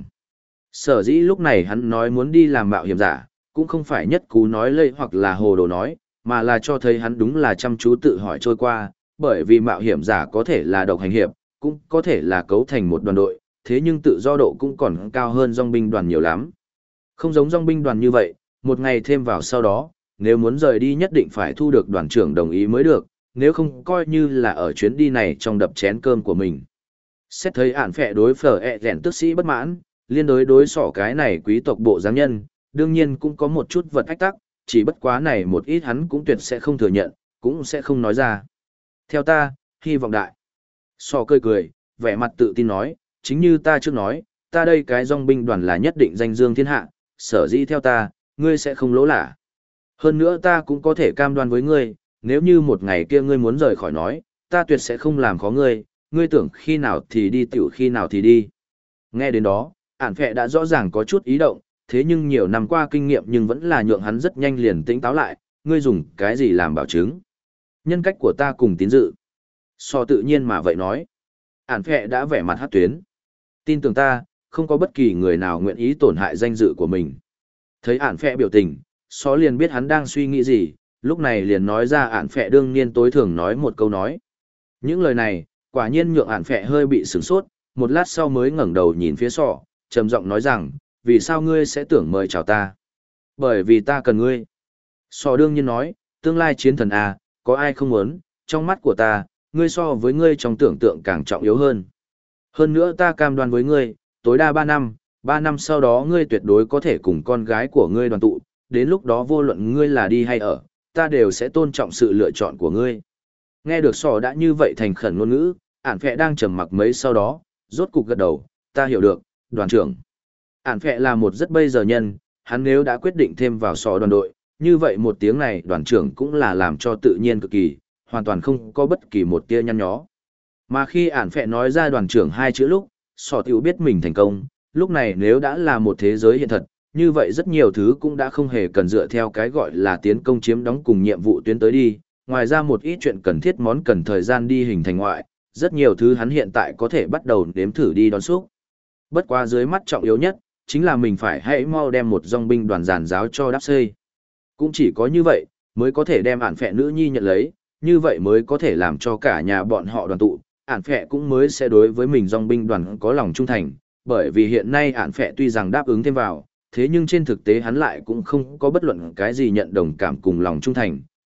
Sở dĩ lúc này hắn nói muốn đi làm mạo hiểm giả, cũng không phải nhất cú nói lây hoặc là hồ đồ nói, mà là cho thấy hắn đúng là chăm chú tự hỏi trôi qua, bởi vì mạo hiểm giả có thể là độc hành hiệp, cũng có thể là cấu thành một đoàn đội, thế nhưng tự do độ cũng còn cao hơn dòng binh đoàn nhiều lắm. Không giống dòng binh đoàn như vậy, một ngày thêm vào sau đó, nếu muốn rời đi nhất định phải thu được đoàn trưởng đồng ý mới được, nếu không coi như là ở chuyến đi này trong đập chén cơm của mình. Xét thấy ản phệ đối phở rèn tức sĩ bất mãn, liên đối sỏ cái này quý tộc bộ giáng nhân, đương nhiên cũng có một chút vật ách tắc, chỉ bất quá này một ít hắn cũng tuyệt sẽ không thừa nhận, cũng sẽ không nói ra. Theo ta, hy vọng đại. Sỏ cười, vẻ mặt tự tin nói, chính như ta trước nói, ta đây cái dòng binh đoàn là nhất định danh dương thiên hạ, sở dĩ theo ta, ngươi sẽ không lỗ lạ. Hơn nữa ta cũng có thể cam đoan với ngươi, nếu như một ngày kia ngươi muốn rời khỏi nói, ta tuyệt sẽ không làm khó ngươi, ngươi tưởng khi nào thì đi tiểu khi nào thì đi. Nghe đến đó, ản phệ đã rõ ràng có chút ý động, thế nhưng nhiều năm qua kinh nghiệm nhưng vẫn là nhượng hắn rất nhanh liền tỉnh táo lại, ngươi dùng cái gì làm bảo chứng. Nhân cách của ta cùng tín dự. So tự nhiên mà vậy nói. Ản phệ đã vẻ mặt hát tuyến. Tin tưởng ta, không có bất kỳ người nào nguyện ý tổn hại danh dự của mình. Thấy ản phệ biểu tình, so liền biết hắn đang suy nghĩ gì, lúc này liền nói ra ản phệ đương nhiên tối thường nói một câu nói. Những lời này, quả nhiên nhượng ản phệ hơi bị sửng sốt, một lát sau mới ngẩng đầu nhìn phía sọ, trầm giọng nói rằng, vì sao ngươi sẽ tưởng mời chào ta? Bởi vì ta cần ngươi. Sọ đương nhiên nói, tương lai chiến thần à, có ai không muốn, trong mắt của ta, ngươi so với ngươi trong tưởng tượng càng trọng yếu hơn. Hơn nữa ta cam đoan với ngươi, tối đa 3 năm sau đó ngươi tuyệt đối có thể cùng con gái của ngươi đoàn tụ, đến lúc đó vô luận ngươi là đi hay ở, ta đều sẽ tôn trọng sự lựa chọn của ngươi. Nghe được sò đã như vậy thành khẩn ngôn ngữ, ản phệ đang trầm mặc mấy sau đó, rốt cục gật đầu, ta hiểu được, đoàn trưởng. Ản phệ là một rất bây giờ nhân, hắn nếu đã quyết định thêm vào sò đoàn đội, như vậy một tiếng này đoàn trưởng cũng là làm cho tự nhiên cực kỳ, hoàn toàn không có bất kỳ một tia nhăn nhó. Mà khi ản phệ nói ra đoàn trưởng hai chữ lúc, sò tiểu biết mình thành công, lúc này nếu đã là một thế giới hiện thật, như vậy rất nhiều thứ cũng đã không hề cần dựa theo cái gọi là tiến công chiếm đóng cùng nhiệm vụ tuyến tới đi, ngoài ra một ít chuyện cần thiết món cần thời gian đi hình thành ngoại, rất nhiều thứ hắn hiện tại có thể bắt đầu nếm thử đi đón xúc. Bất quá dưới mắt trọng yếu nhất, chính là mình phải hãy mau đem một dòng binh đoàn giàn giáo cho đáp xây. Cũng chỉ có như vậy, mới có thể đem ản phệ nữ nhi nhận lấy, như vậy mới có thể làm cho cả nhà bọn họ đoàn tụ, ản phệ cũng mới sẽ đối với mình dòng binh đoàn có lòng trung thành, bởi vì hiện nay ản phệ tuy rằng đáp ứng thêm vào, thế nhưng trên thực tế hắn lại cũng không có bất luận cái gì nhận đồng cảm cùng lòng trung thành,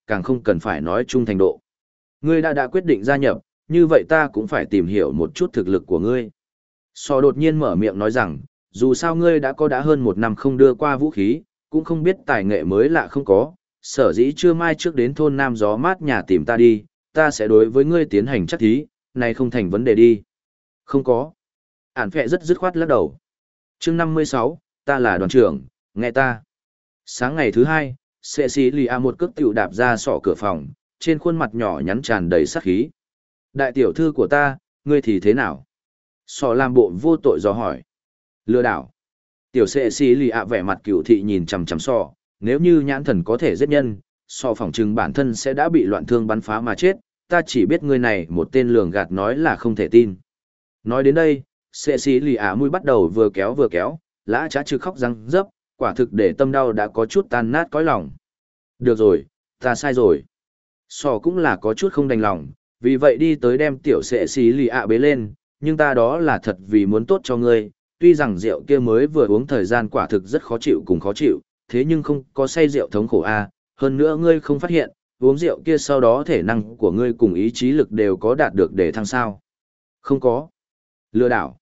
càng không cần phải nói trung thành độ. Ngươi đã quyết định gia nhập, như vậy ta cũng phải tìm hiểu một chút thực lực của ngươi. Sò đột nhiên mở miệng nói rằng, dù sao ngươi đã hơn 1 năm không đưa qua vũ khí, cũng không biết tài nghệ mới lạ không có, sở dĩ chưa mai trước đến thôn Nam Gió Mát nhà tìm ta đi, ta sẽ đối với ngươi tiến hành chắc thí, này không thành vấn đề đi. Không có. Ản phẹ rất dứt khoát lắc đầu. Chương 56, ta là đoàn trưởng, nghe ta. Sáng ngày thứ hai, Cecilia một cước tiểu đạp ra sọ cửa phòng, trên khuôn mặt nhỏ nhắn tràn đầy sát khí. Đại tiểu thư của ta, ngươi thì thế nào? Sọ làm bộ vô tội dò hỏi. Lừa đảo. Tiểu Cecilia vẻ mặt cựu thị nhìn chằm chằm sọ, nếu như nhãn thần có thể giết nhân, sọ phỏng chừng bản thân sẽ đã bị loạn thương bắn phá mà chết, ta chỉ biết ngươi này một tên lường gạt nói là không thể tin. Nói đến đây, Cecilia mũi bắt đầu vừa kéo, lã trá chứ khóc răng rấp, quả thực để tâm đau đã có chút tan nát cõi lòng. Được rồi, ta sai rồi. Sò cũng là có chút không đành lòng, vì vậy đi tới đem tiểu Cecilia bế lên, nhưng ta đó là thật vì muốn tốt cho ngươi, tuy rằng rượu kia mới vừa uống thời gian quả thực rất khó chịu cùng khó chịu, thế nhưng không có say rượu thống khổ a. Hơn nữa ngươi không phát hiện, uống rượu kia sau đó thể năng của ngươi cùng ý chí lực đều có đạt được để thăng sao. Không có. Lừa đảo.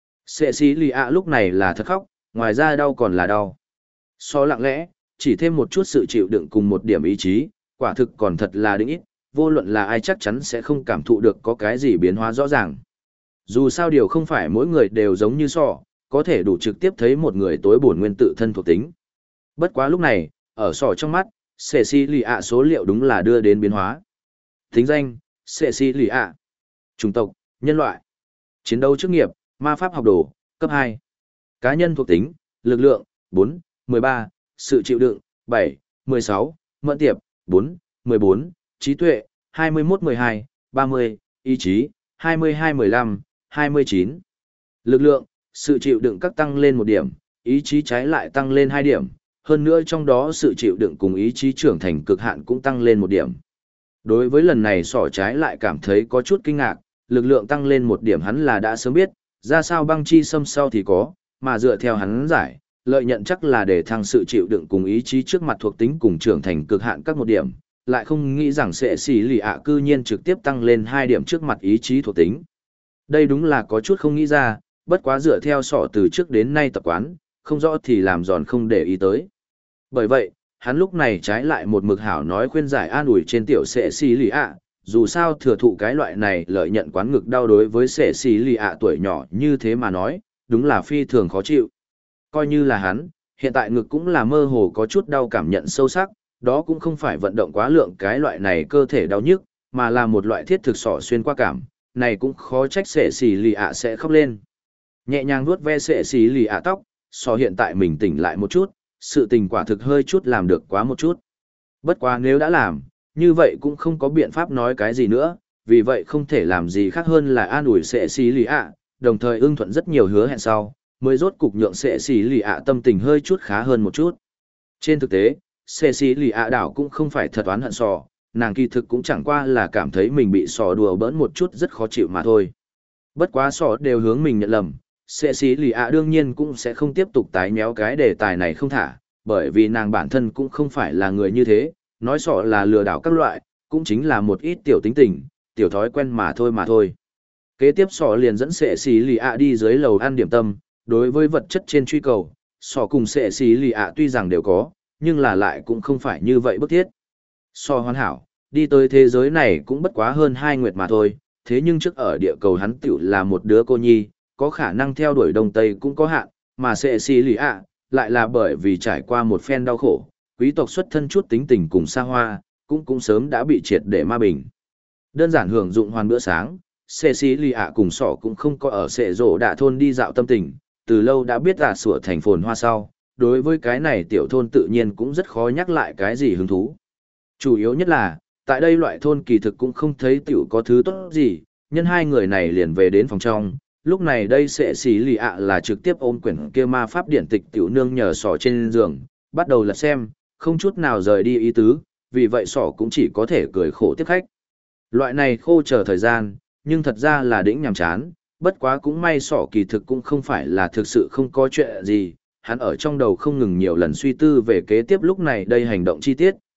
Cecilia lúc này là thật khóc, ngoài ra đau còn là đau. So lặng lẽ, chỉ thêm một chút sự chịu đựng cùng một điểm ý chí, quả thực còn thật là đỉnh ít, vô luận là ai chắc chắn sẽ không cảm thụ được có cái gì biến hóa rõ ràng. Dù sao điều không phải mỗi người đều giống như sọ, có thể đủ trực tiếp thấy một người tối bổn nguyên tự thân thuộc tính. Bất quá lúc này, ở sọ trong mắt, Cecilia số liệu đúng là đưa đến biến hóa. Tính danh, Cecilia. Chủng tộc, nhân loại. Chiến đấu chức nghiệp, ma pháp học đồ, cấp 2. Cá nhân thuộc tính, lực lượng, 4, 13, sự chịu đựng, 7, 16, mẫn tiệp, 4, 14, trí tuệ, 21, 12, 30, ý chí, 22, 15, 29. Lực lượng, sự chịu đựng các tăng lên 1 điểm, ý chí trái lại tăng lên 2 điểm, hơn nữa trong đó sự chịu đựng cùng ý chí trưởng thành cực hạn cũng tăng lên 1 điểm. Đối với lần này sỏ trái lại cảm thấy có chút kinh ngạc, lực lượng tăng lên 1 điểm hắn là đã sớm biết, ra sao băng chi xâm sau thì có, mà dựa theo hắn giải, lợi nhận chắc là để thăng sự chịu đựng cùng ý chí trước mặt thuộc tính cùng trưởng thành cực hạn các 1 điểm, lại không nghĩ rằng sẽ xỉ lì ạ cư nhiên trực tiếp tăng lên 2 điểm trước mặt ý chí thuộc tính. Đây đúng là có chút không nghĩ ra, bất quá dựa theo sọ từ trước đến nay tập quán, không rõ thì làm giòn không để ý tới. Bởi vậy, hắn lúc này trái lại một mực hảo nói khuyên giải an ủi trên tiểu sẽ xỉ lì ạ, dù sao thừa thụ cái loại này lợi nhận quán ngực đau đối với sẽ xỉ lì ạ tuổi nhỏ như thế mà nói, đúng là phi thường khó chịu. Coi như là hắn, hiện tại ngực cũng là mơ hồ có chút đau cảm nhận sâu sắc, đó cũng không phải vận động quá lượng cái loại này cơ thể đau nhức, mà là một loại thiết thực sọ xuyên qua cảm, này cũng khó trách sẽ xỉ lì ạ sẽ khóc lên. Nhẹ nhàng vuốt ve sẽ xỉ lì ạ tóc, sọ hiện tại mình tỉnh lại một chút, sự tình quả thực hơi chút làm được quá một chút. Bất quá nếu đã làm, như vậy cũng không có biện pháp nói cái gì nữa, vì vậy không thể làm gì khác hơn là an ủi sẽ xỉ lì ạ, đồng thời ưng thuận rất nhiều hứa hẹn sau, mới rốt cục nhượng sẽ xỉ lì ạ tâm tình hơi chút khá hơn một chút. Trên thực tế, sẽ xỉ lì ạ đảo cũng không phải thật oán hận sọ, nàng kỳ thực cũng chẳng qua là cảm thấy mình bị sọ đùa bỡn một chút rất khó chịu mà thôi. Bất quá sọ đều hướng mình nhận lầm, sẽ xỉ lì ạ đương nhiên cũng sẽ không tiếp tục tái méo cái đề tài này không thả, bởi vì nàng bản thân cũng không phải là người như thế, nói sọ là lừa đảo các loại, cũng chính là một ít tiểu tính tình, tiểu thói quen mà thôi. Kế tiếp sọ liền dẫn sẽ xỉ lì ạ đi dưới lầu ăn điểm tâm, đối với vật chất trên truy cầu, sọ cùng sẽ xỉ lì ạ tuy rằng đều có, nhưng là lại cũng không phải như vậy bức thiết. Sọ hoàn hảo, đi tới thế giới này cũng bất quá hơn 2 nguyệt mà thôi, thế nhưng trước ở địa cầu hắn tiểu là một đứa cô nhi, có khả năng theo đuổi đông tây cũng có hạn, mà sẽ xỉ lì ạ lại là bởi vì trải qua một phen đau khổ, quý tộc xuất thân chút tính tình cùng xa hoa, cũng sớm đã bị triệt để ma bình. Đơn giản hưởng dụng hoàn bữa sáng, Cecilia cùng sọ cũng không có ở sệ rổ đạ thôn đi dạo tâm tình, từ lâu đã biết sủa thành phồn hoa sau, đối với cái này tiểu thôn tự nhiên cũng rất khó nhắc lại cái gì hứng thú. Chủ yếu nhất là, tại đây loại thôn kỳ thực cũng không thấy tiểu có thứ tốt gì, nhân hai người này liền về đến phòng trong, lúc này đây Cecilia là trực tiếp ôm quyển kia ma pháp điển tịch tiểu nương nhờ sọ trên giường, bắt đầu lật xem, không chút nào rời đi ý tứ, vì vậy sọ cũng chỉ có thể cười khổ tiếp khách. Loại này khô chờ thời gian, nhưng thật ra là đĩnh nhàm chán, bất quá cũng may sọ kỳ thực cũng không phải là thực sự không có chuyện gì, hắn ở trong đầu không ngừng nhiều lần suy tư về kế tiếp lúc này đây hành động chi tiết,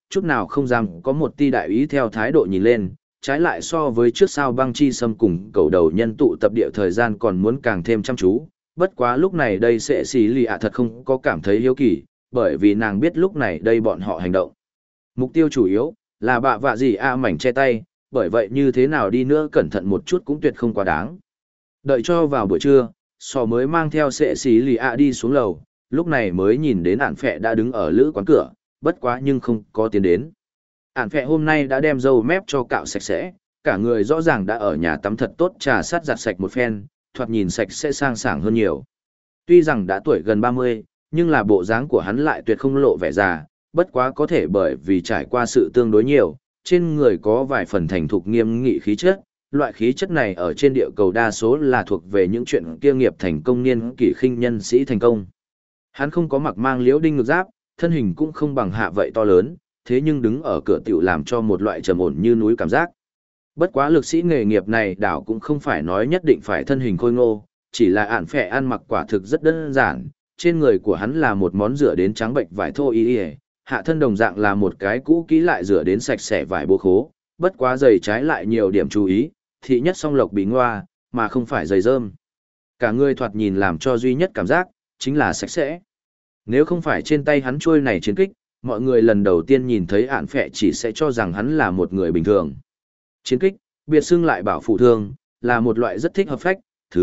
chút nào không dám có một ti đại ý theo thái độ nhìn lên, trái lại so với trước sao băng chi xâm cùng cầu đầu nhân tụ tập địa thời gian còn muốn càng thêm chăm chú. Bất quá lúc này đây sẽ xì lì ạ thật không có cảm thấy hiếu kỳ, bởi vì nàng biết lúc này đây bọn họ hành động. Mục tiêu chủ yếu là bạ vạ gì mảnh che tay, bởi vậy như thế nào đi nữa cẩn thận một chút cũng tuyệt không quá đáng. Đợi cho vào buổi trưa, sò mới mang theo sẽ xì lì ạ đi xuống lầu, lúc này mới nhìn đến ản phẹ đã đứng ở lữ quán cửa, bất quá nhưng không có tiến đến. Ản phẹ hôm nay đã đem râu mép cho cạo sạch sẽ, cả người rõ ràng đã ở nhà tắm thật tốt trà sát giặt sạch một phen, thoạt nhìn sạch sẽ sang sảng hơn nhiều. Tuy rằng đã tuổi gần 30, nhưng là bộ dáng của hắn lại tuyệt không lộ vẻ già, bất quá có thể bởi vì trải qua sự tương đối nhiều, trên người có vài phần thành thục nghiêm nghị khí chất. Loại khí chất này ở trên địa cầu đa số là thuộc về những chuyện kia nghiệp thành công niên kỷ khinh nhân sĩ thành công. Hắn không có mặc mang liễu đinh ngực giáp, thân hình cũng không bằng hạ vậy to lớn, thế nhưng đứng ở cửa tiểu làm cho một loại trầm ổn như núi cảm giác. Bất quá lực sĩ nghề nghiệp này đảo cũng không phải nói nhất định phải thân hình khôi ngô, chỉ là ản phệ ăn mặc quả thực rất đơn giản, trên người của hắn là một món rửa đến trắng bệnh vải thô y, hạ thân đồng dạng là một cái cũ kỹ lại rửa đến sạch sẽ vải bố khố, bất quá giày trái lại nhiều điểm chú ý, thị nhất song lộc bị ngoa, mà không phải giày rơm. Cả người thoạt nhìn làm cho duy nhất cảm giác, chính là sạch sẽ. Nếu không phải trên tay hắn chuôi này chiến kích, mọi người lần đầu tiên nhìn thấy ản phệ chỉ sẽ cho rằng hắn là một người bình thường. Chiến kích, biệt xưng lại bảo phụ thương, là một loại rất thích hợp phách,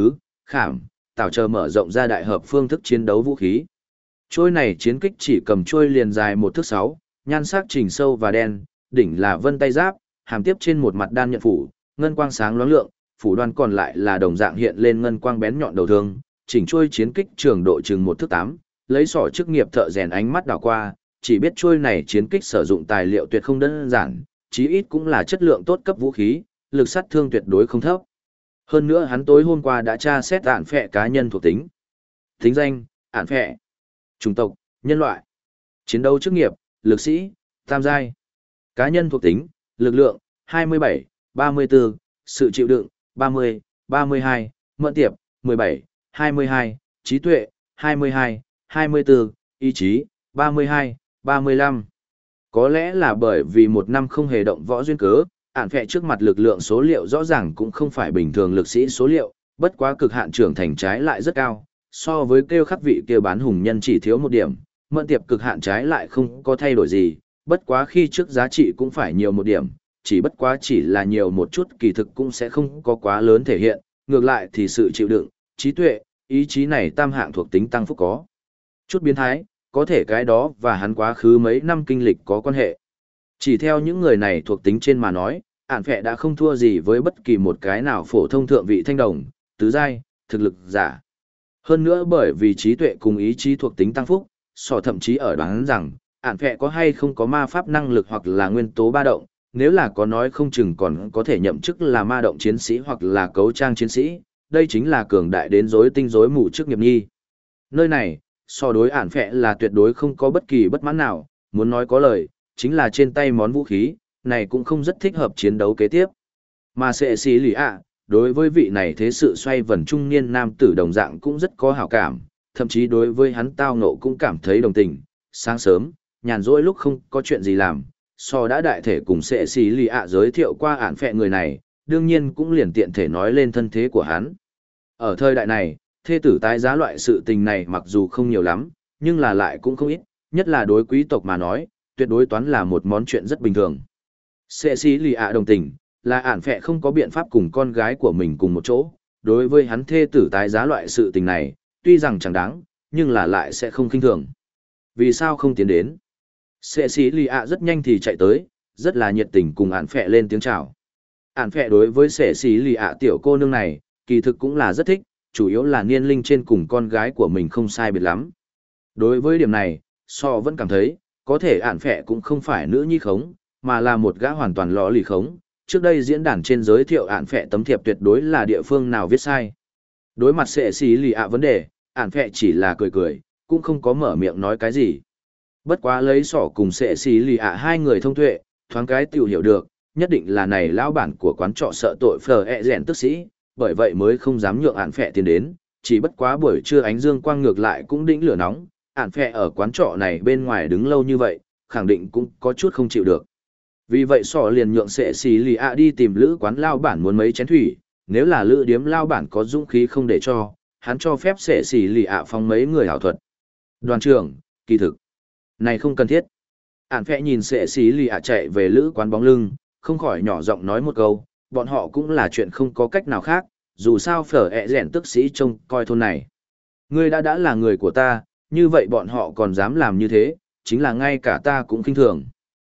khảm, tạo chờ mở rộng ra đại hợp phương thức chiến đấu vũ khí. Chuôi này chiến kích chỉ cầm chuôi liền dài 1 thước 6, nhan sắc chỉnh sâu và đen, đỉnh là vân tay giáp, hàm tiếp trên một mặt đan nhận phủ, ngân quang sáng loáng lượng, phủ đoan còn lại là đồng dạng hiện lên ngân quang bén nhọn đầu thương, chỉnh chuôi chiến kích trường độ chừng 1 thước 8, lấy sỏ chức nghiệp thợ rèn ánh mắt đảo qua, chỉ biết chuôi này chiến kích sử dụng tài liệu tuyệt không đơn giản, chí ít cũng là chất lượng tốt cấp vũ khí, lực sát thương tuyệt đối không thấp. Hơn nữa hắn tối hôm qua đã tra xét ản phệ cá nhân thuộc tính. Tính danh, ản phệ. Chủng tộc, nhân loại. Chiến đấu chức nghiệp, lực sĩ, tam giai. Cá nhân thuộc tính, lực lượng, 27, 34, sự chịu đựng, 30, 32, mẫn tiệp, 17, 22, trí tuệ, 22, 24, ý chí, 32, 35. Có lẽ là bởi vì một năm không hề động võ duyên cớ, ản phệ trước mặt lực lượng số liệu rõ ràng cũng không phải bình thường lực sĩ số liệu, bất quá cực hạn trưởng thành trái lại rất cao, so với kêu khắc vị kêu bán hùng nhân chỉ thiếu 1 điểm, mẫn tiệp cực hạn trái lại không có thay đổi gì, bất quá khi trước giá trị cũng phải nhiều 1 điểm, chỉ bất quá chỉ là nhiều một chút kỳ thực cũng sẽ không có quá lớn thể hiện, ngược lại thì sự chịu đựng, trí tuệ, ý chí này tam hạng thuộc tính tăng phúc có chút biến thái, có thể cái đó và hắn quá khứ mấy năm kinh lịch có quan hệ. Chỉ theo những người này thuộc tính trên mà nói, ản phệ đã không thua gì với bất kỳ một cái nào phổ thông thượng vị thanh đồng, tứ giai, thực lực giả. Hơn nữa bởi vì trí tuệ cùng ý chí thuộc tính tăng phúc, sò thậm chí ở đoán rằng, ản phệ có hay không có ma pháp năng lực hoặc là nguyên tố ba động, nếu là có nói không chừng còn có thể nhậm chức là ma động chiến sĩ hoặc là cấu trang chiến sĩ, đây chính là cường đại đến rối tinh rối mù chức nghiệp nhi. Nơi này, so đối ản phệ là tuyệt đối không có bất kỳ bất mãn nào, muốn nói có lời, chính là trên tay món vũ khí, này cũng không rất thích hợp chiến đấu kế tiếp. Mà sẽ xí lì ạ, đối với vị này thế sự xoay vần trung niên nam tử đồng dạng cũng rất có hảo cảm, thậm chí đối với hắn tao ngộ cũng cảm thấy đồng tình. Sáng sớm, nhàn rỗi lúc không có chuyện gì làm, so đã đại thể cùng sẽ xí lì ạ giới thiệu qua ản phệ người này, đương nhiên cũng liền tiện thể nói lên thân thế của hắn. Ở thời đại này, thê tử tái giá loại sự tình này mặc dù không nhiều lắm, nhưng là lại cũng không ít, nhất là đối quý tộc mà nói, tuyệt đối toán là một món chuyện rất bình thường. Sẽ xí lì ạ đồng tình, là ản phệ không có biện pháp cùng con gái của mình cùng một chỗ, đối với hắn thê tử tái giá loại sự tình này, tuy rằng chẳng đáng, nhưng là lại sẽ không khinh thường. Vì sao không tiến đến? Sẽ xí lì ạ rất nhanh thì chạy tới, rất là nhiệt tình cùng ản phệ lên tiếng chào. Ản phệ đối với sẽ xí lì ạ tiểu cô nương này, kỳ thực cũng là rất thích, chủ yếu là niên linh trên cùng con gái của mình không sai biệt lắm. Đối với điểm này, so vẫn cảm thấy, có thể ản phệ cũng không phải nữ nhi khống, mà là một gã hoàn toàn lọ lì khống. Trước đây diễn đàn trên giới thiệu ản phệ tấm thiệp tuyệt đối là địa phương nào viết sai. Đối mặt sẽ xí lì ạ vấn đề, ản phệ chỉ là cười cười, cũng không có mở miệng nói cái gì. Bất quá lấy sỏ cùng sẽ xí lì ạ hai người thông tuệ, thoáng cái tiểu hiểu được, nhất định là này lão bản của quán trọ sợ tội phờ ẹ rèn tức sĩ, bởi vậy mới không dám nhượng ản phệ tiến đến, chỉ bất quá buổi trưa ánh dương quang ngược lại cũng đĩnh lửa nóng, ản phệ ở quán trọ này bên ngoài đứng lâu như vậy, khẳng định cũng có chút không chịu được. Vì vậy sọ liền nhượng sệ xì lì ạ đi tìm lữ quán lao bản muốn mấy chén thủy, nếu là lữ điếm lao bản có dũng khí không để cho, hắn cho phép sệ xì lì ạ phóng mấy người ảo thuật. Đoàn trưởng, kỳ thực, này không cần thiết. Ản phẹ nhìn sệ xì lì ạ chạy về lữ quán bóng lưng, không khỏi nhỏ giọng nói một câu, bọn họ cũng là chuyện không có cách nào khác, dù sao phở ẹ rèn tức sĩ trông coi thôn này. Ngươi đã là người của ta, như vậy bọn họ còn dám làm như thế, chính là ngay cả ta cũng khinh thường.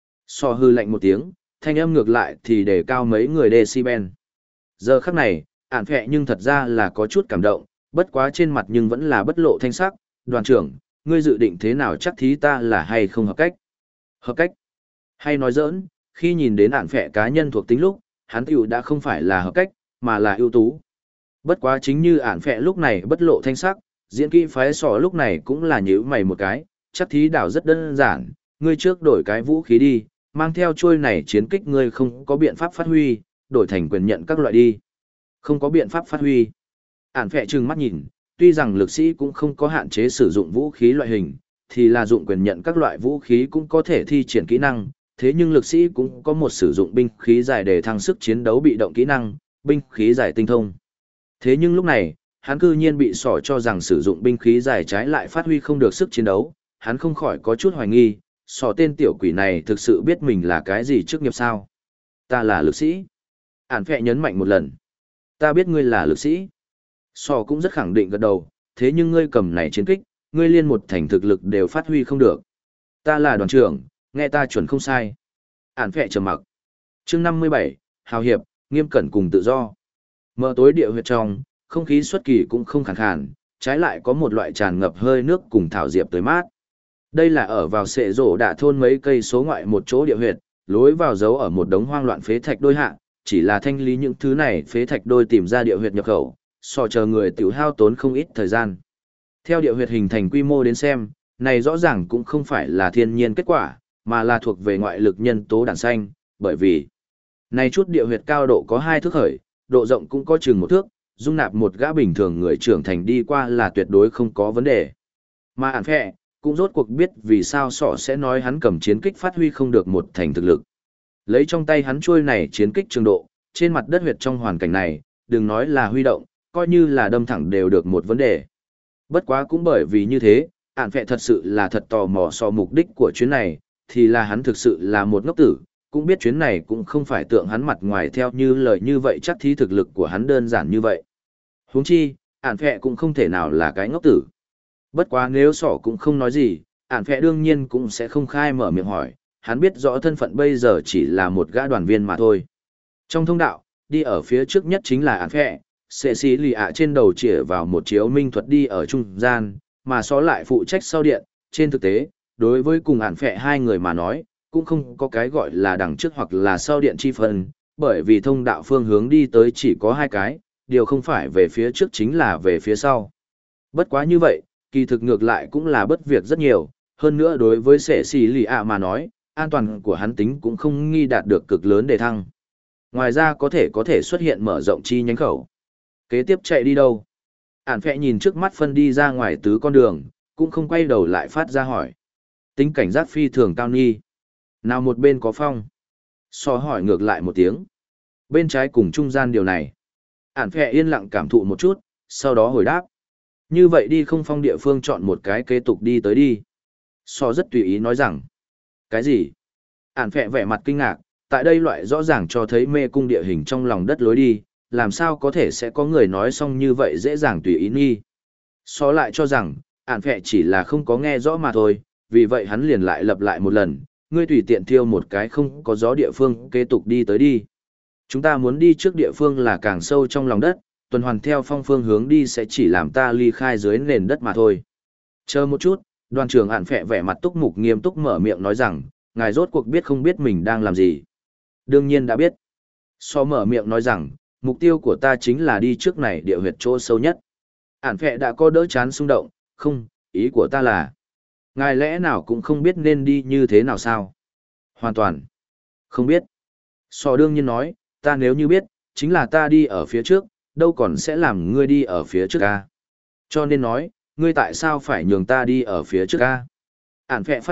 So hư lạnh một tiếng, thanh âm ngược lại thì để cao mấy người decibel. Giờ khắc này, ản phẹ nhưng thật ra là có chút cảm động, bất quá trên mặt nhưng vẫn là bất lộ thanh sắc. Đoàn trưởng, ngươi dự định thế nào chắc thí ta là hay không hợp cách? Hợp cách? Hay nói giỡn, khi nhìn đến ản phẹ cá nhân thuộc tính lúc, hắn tiểu đã không phải là hợp cách, mà là ưu tú. Bất quá chính như ản phẹ lúc này bất lộ thanh sắc, diễn kỹ phái sỏ lúc này cũng là nhíu mày một cái, chắc thí đảo rất đơn giản, ngươi trước đổi cái vũ khí đi, mang theo trôi này chiến kích ngươi không có biện pháp phát huy, đổi thành quyền nhận các loại đi. Không có biện pháp phát huy. Ản phẹ trừng mắt nhìn, tuy rằng lực sĩ cũng không có hạn chế sử dụng vũ khí loại hình, thì là dụng quyền nhận các loại vũ khí cũng có thể thi triển kỹ năng, thế nhưng lực sĩ cũng có một sử dụng binh khí giải để thăng sức chiến đấu bị động kỹ năng, binh khí giải tinh thông. Thế nhưng lúc này, hắn cư nhiên bị sỏ cho rằng sử dụng binh khí giải trái lại phát huy không được sức chiến đấu, hắn không khỏi có chút hoài nghi, sỏ tên tiểu quỷ này thực sự biết mình là cái gì chức nghiệp sao? Ta là lực sĩ. Ản phẹ nhấn mạnh một lần. Ta biết ngươi là lực sĩ. Sỏ cũng rất khẳng định gật đầu, thế nhưng ngươi cầm này chiến kích, ngươi liên một thành thực lực đều phát huy không được. Ta là đoàn trưởng, nghe ta chuẩn không sai. Ản phẹ trầm mặc. Chương 57, hào hiệp, nghiêm cẩn cùng tự do. Mở tối địa huyệt trong, không khí xuất kỳ cũng không khàn khàn, trái lại có một loại tràn ngập hơi nước cùng thảo diệp tới mát. Đây là ở vào sệ rổ đạ thôn mấy cây số ngoại một chỗ địa huyệt, lối vào giấu ở một đống hoang loạn phế thạch đôi hạ, chỉ là thanh lý những thứ này phế thạch đôi tìm ra địa huyệt nhập khẩu, so chờ người tiểu hao tốn không ít thời gian. Theo địa huyệt hình thành quy mô đến xem, này rõ ràng cũng không phải là thiên nhiên kết quả, mà là thuộc về ngoại lực nhân tố đản xanh, bởi vì này chút địa huyệt cao độ có 2 thước khởi, độ rộng cũng có chừng 1 thước, dung nạp một gã bình thường người trưởng thành đi qua là tuyệt đối không có vấn đề. Mà ản phẹ, cũng rốt cuộc biết vì sao sọ sẽ nói hắn cầm chiến kích phát huy không được một thành thực lực. Lấy trong tay hắn chuôi này chiến kích trường độ, trên mặt đất huyệt trong hoàn cảnh này, đừng nói là huy động, coi như là đâm thẳng đều được một vấn đề. Bất quá cũng bởi vì như thế, ản phẹ thật sự là thật tò mò so mục đích của chuyến này, thì là hắn thực sự là một ngốc tử, cũng biết chuyến này cũng không phải tượng hắn mặt ngoài theo như lời như vậy chắc thí thực lực của hắn đơn giản như vậy. Huống chi, ản phẹ cũng không thể nào là cái ngốc tử. Bất quá nếu sỏ cũng không nói gì, ản phẹ đương nhiên cũng sẽ không khai mở miệng hỏi, hắn biết rõ thân phận bây giờ chỉ là một gã đoàn viên mà thôi. Trong thông đạo, đi ở phía trước nhất chính là ản phẹ, sệ xí lì ạ trên đầu chĩa vào một chiếu minh thuật đi ở trung gian, mà xó lại phụ trách sau điện, trên thực tế, đối với cùng ản phẹ hai người mà nói, cũng không có cái gọi là đằng trước hoặc là sau điện chi phần, bởi vì thông đạo phương hướng đi tới chỉ có 2 cái, điều không phải về phía trước chính là về phía sau. Bất quá như vậy, kỳ thực ngược lại cũng là bất việc rất nhiều, hơn nữa đối với sệ xì lì ạ mà nói, an toàn của hắn tính cũng không nghi đạt được cực lớn để thăng. Ngoài ra có thể xuất hiện mở rộng chi nhánh khẩu. Kế tiếp chạy đi đâu? Ản phẹ nhìn trước mắt phân đi ra ngoài tứ con đường, cũng không quay đầu lại phát ra hỏi. Tính cảnh giác phi thường cao nghi. Nào một bên có phong? So hỏi ngược lại một tiếng. Bên trái cùng trung gian điều này. Ản phẹ yên lặng cảm thụ một chút, sau đó hồi đáp. Như vậy đi không phong địa phương chọn một cái kế tục đi tới đi. So rất tùy ý nói rằng. Cái gì? Ản phẹ vẻ mặt kinh ngạc, tại đây loại rõ ràng cho thấy mê cung địa hình trong lòng đất lối đi, làm sao có thể sẽ có người nói xong như vậy dễ dàng tùy ý nghi. So lại cho rằng, ản phẹ chỉ là không có nghe rõ mà thôi, vì vậy hắn liền lại lặp lại một lần, ngươi tùy tiện thiêu một cái không có gió địa phương kế tục đi tới đi. Chúng ta muốn đi trước địa phương là càng sâu trong lòng đất, tuần hoàn theo phong phương hướng đi sẽ chỉ làm ta ly khai dưới nền đất mà thôi. Chờ một chút, đoàn trưởng ản phẹ vẻ mặt túc mục nghiêm túc mở miệng nói rằng, ngài rốt cuộc biết không biết mình đang làm gì. Đương nhiên đã biết. So mở miệng nói rằng, mục tiêu của ta chính là đi trước này địa huyệt chỗ sâu nhất. Ản phẹ đã có đỡ chán xung động, không, ý của ta là, ngài lẽ nào cũng không biết nên đi như thế nào sao? Hoàn toàn. Không biết. So đương nhiên nói, ta nếu như biết, chính là ta đi ở phía trước, đâu còn sẽ làm ngươi đi ở phía trước ca. Cho nên nói, ngươi tại sao phải nhường ta đi ở phía trước ca? Ản phẹ phát hiện,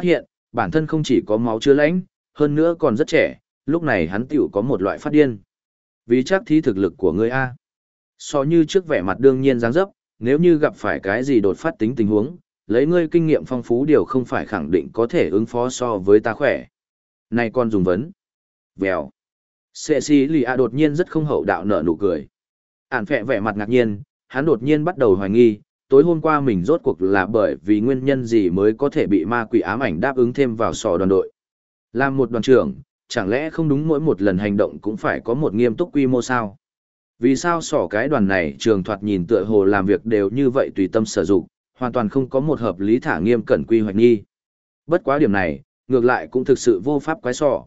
bản thân không chỉ có máu chứa lãnh, hơn nữa còn rất trẻ, lúc này hắn tiểu có một loại phát điên. Vì chắc thí thực lực của ngươi A. So như trước vẻ mặt đương nhiên dáng dấp, nếu như gặp phải cái gì đột phát tính tình huống, lấy ngươi kinh nghiệm phong phú điều không phải khẳng định có thể ứng phó so với ta khỏe. Này con dùng vấn. Vèo. Cecilia đột nhiên rất không hậu đạo nở nụ cười. Ản phẹ vẻ mặt ngạc nhiên, hắn đột nhiên bắt đầu hoài nghi, tối hôm qua mình rốt cuộc là bởi vì nguyên nhân gì mới có thể bị ma quỷ ám ảnh đáp ứng thêm vào sò đoàn đội. Làm một đoàn trưởng, chẳng lẽ không đúng mỗi một lần hành động cũng phải có một nghiêm túc quy mô sao? Vì sao sỏ cái đoàn này trường thoạt nhìn tựa hồ làm việc đều như vậy tùy tâm sử dụng, hoàn toàn không có một hợp lý thả nghiêm cẩn quy hoạch nghi. Bất quá điểm này, ngược lại cũng thực sự vô pháp quái sỏ.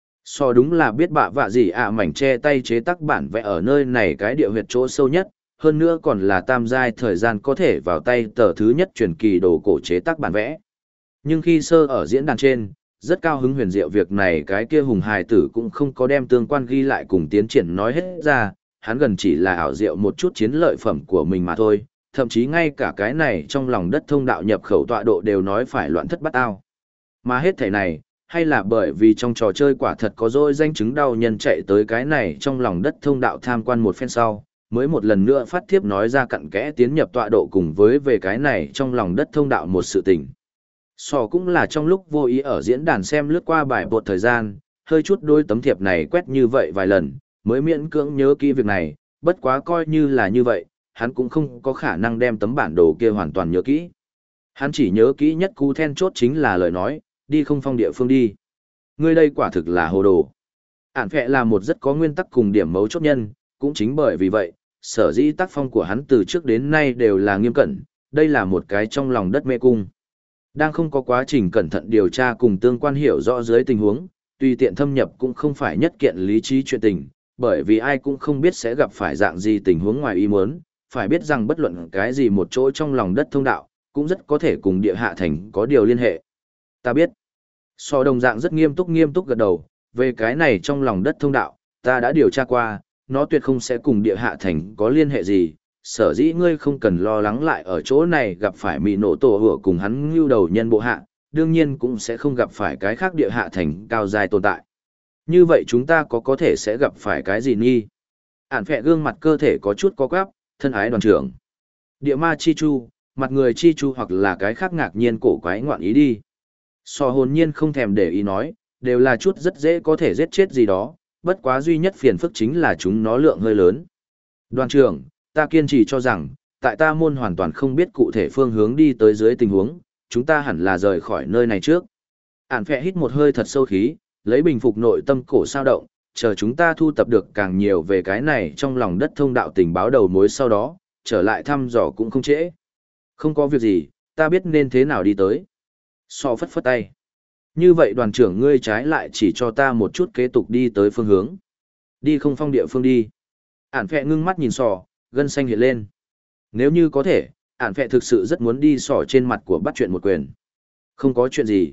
Sò đúng là biết bạ vạ gì mảnh che tay chế tác bản vẽ ở nơi này cái địa huyệt chỗ sâu nhất, hơn nữa còn là tam giai thời gian có thể vào tay tờ thứ nhất truyền kỳ đồ cổ chế tác bản vẽ. Nhưng khi sơ ở diễn đàn trên, rất cao hứng huyền diệu việc này cái kia hùng hài tử cũng không có đem tương quan ghi lại cùng tiến triển nói hết ra, hắn gần chỉ là ảo diệu một chút chiến lợi phẩm của mình mà thôi, thậm chí ngay cả cái này trong lòng đất thông đạo nhập khẩu tọa độ đều nói phải loạn thất bát ao. Mà hết thể này, hay là bởi vì trong trò chơi quả thật có dối danh chứng đau nhân chạy tới cái này trong lòng đất thông đạo tham quan một phen sau, mới một lần nữa phát thiếp nói ra cặn kẽ tiến nhập tọa độ cùng với về cái này trong lòng đất thông đạo một sự tình. Sò cũng là trong lúc vô ý ở diễn đàn xem lướt qua bài bột thời gian, hơi chút đôi tấm thiệp này quét như vậy vài lần, mới miễn cưỡng nhớ kỹ việc này, bất quá coi như là như vậy, hắn cũng không có khả năng đem tấm bản đồ kia hoàn toàn nhớ kỹ. Hắn chỉ nhớ kỹ nhất cú then chốt chính là lời nói, đi không phong địa phương đi. Ngươi đây quả thực là hồ đồ. Ản phẹ là một rất có nguyên tắc cùng điểm mấu chốt nhân, cũng chính bởi vì vậy, sở dĩ tác phong của hắn từ trước đến nay đều là nghiêm cẩn, đây là một cái trong lòng đất mê cung. Đang không có quá trình cẩn thận điều tra cùng tương quan hiểu rõ dưới tình huống, tùy tiện thâm nhập cũng không phải nhất kiện lý trí chuyện tình, bởi vì ai cũng không biết sẽ gặp phải dạng gì tình huống ngoài ý muốn, phải biết rằng bất luận cái gì một chỗ trong lòng đất thông đạo, cũng rất có thể cùng địa hạ thành có điều liên hệ. Ta biết. So đồng dạng rất nghiêm túc gật đầu, về cái này trong lòng đất thông đạo, ta đã điều tra qua, nó tuyệt không sẽ cùng địa hạ thành có liên hệ gì, sở dĩ ngươi không cần lo lắng lại ở chỗ này gặp phải mì nổ tổ hựa cùng hắn ngưu đầu nhân bộ hạ, đương nhiên cũng sẽ không gặp phải cái khác địa hạ thành cao dài tồn tại. Như vậy chúng ta có thể sẽ gặp phải cái gì nghi? Ản phẹ gương mặt cơ thể có chút có quắp, thân ái đoàn trưởng. Địa ma chi chu, mặt người chi chu hoặc là cái khác ngạc nhiên cổ quái ngoạn ý đi. So hồn nhiên không thèm để ý nói, đều là chút rất dễ có thể giết chết gì đó, bất quá duy nhất phiền phức chính là chúng nó lượng hơi lớn. Đoàn trưởng, ta kiên trì cho rằng, tại ta môn hoàn toàn không biết cụ thể phương hướng đi tới dưới tình huống, chúng ta hẳn là rời khỏi nơi này trước. Ản phẹ hít một hơi thật sâu khí, lấy bình phục nội tâm cổ sao động, chờ chúng ta thu tập được càng nhiều về cái này trong lòng đất thông đạo tình báo đầu mối sau đó, trở lại thăm dò cũng không trễ. Không có việc gì, ta biết nên thế nào đi tới. So phất phất tay. Như vậy đoàn trưởng ngươi trái lại chỉ cho ta một chút kế tục đi tới phương hướng. Đi không phong địa phương đi. Ản phẹ ngưng mắt nhìn sò, gân xanh hiện lên. Nếu như có thể, ản phẹ thực sự rất muốn đi sò trên mặt của bắt chuyện một quyền. Không có chuyện gì.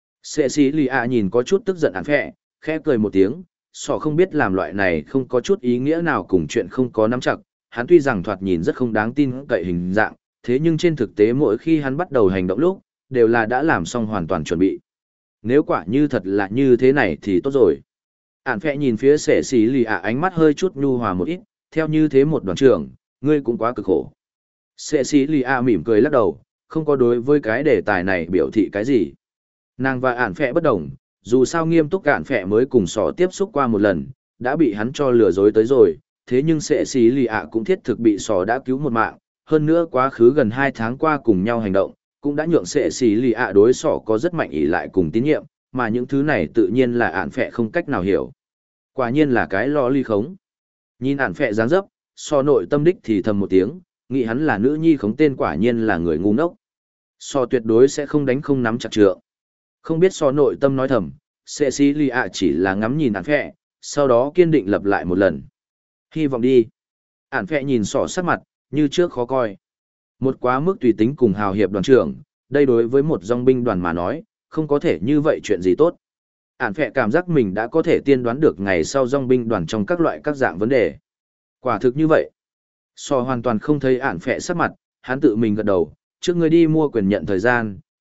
Cecilia nhìn có chút tức giận ản phẹ, khẽ cười một tiếng, sò không biết làm loại này không có chút ý nghĩa nào cùng chuyện không có nắm chặt. Hắn tuy rằng thoạt nhìn rất không đáng tin cậy hình dạng, thế nhưng trên thực tế mỗi khi hắn bắt đầu hành động lúc, đều là đã làm xong hoàn toàn chuẩn bị. Nếu quả như thật là như thế này thì tốt rồi. Ản phẹ nhìn phía Cecilia ánh mắt hơi chút nhu hòa một ít, theo như thế một đoàn trưởng, ngươi cũng quá cực khổ. Cecilia mỉm cười lắc đầu, không có đối với cái đề tài này biểu thị cái gì. Nàng và ản phẹ bất đồng, dù sao nghiêm túc ản phẹ mới cùng sỏ tiếp xúc qua một lần, đã bị hắn cho lừa dối tới rồi, thế nhưng Cecilia cũng thiết thực bị sỏ đã cứu một mạng, hơn nữa quá khứ gần 2 tháng qua cùng nhau hành động, cũng đã nhượng Cecilia đối sỏ có rất mạnh ỷ lại cùng tín nhiệm, mà những thứ này tự nhiên là ản phẹ không cách nào hiểu. Quả nhiên là cái lo ly khống. Nhìn ản phẹ dáng dấp, so nội tâm đích thì thầm một tiếng, nghĩ hắn là nữ nhi khống tên quả nhiên là người ngu ngốc. So tuyệt đối sẽ không đánh không nắm chặt trượng. Không biết so nội tâm nói thầm, Cecilia chỉ là ngắm nhìn ản phẹ, sau đó kiên định lập lại một lần. Hy vọng đi. Ản phẹ nhìn sỏ sắc mặt, như trước khó coi. Một quá mức tùy tính cùng hào hiệp đoàn trưởng, đây đối với một dòng binh đoàn mà nói, không có thể như vậy chuyện gì tốt. Ản phẹ cảm giác mình đã có thể tiên đoán được ngày sau dòng binh đoàn trong các loại các dạng vấn đề. Quả thực như vậy. So hoàn toàn không thấy ản phẹ sắc mặt, hắn tự mình gật đầu, trước ngươi đi mua quyền nhận thời gian,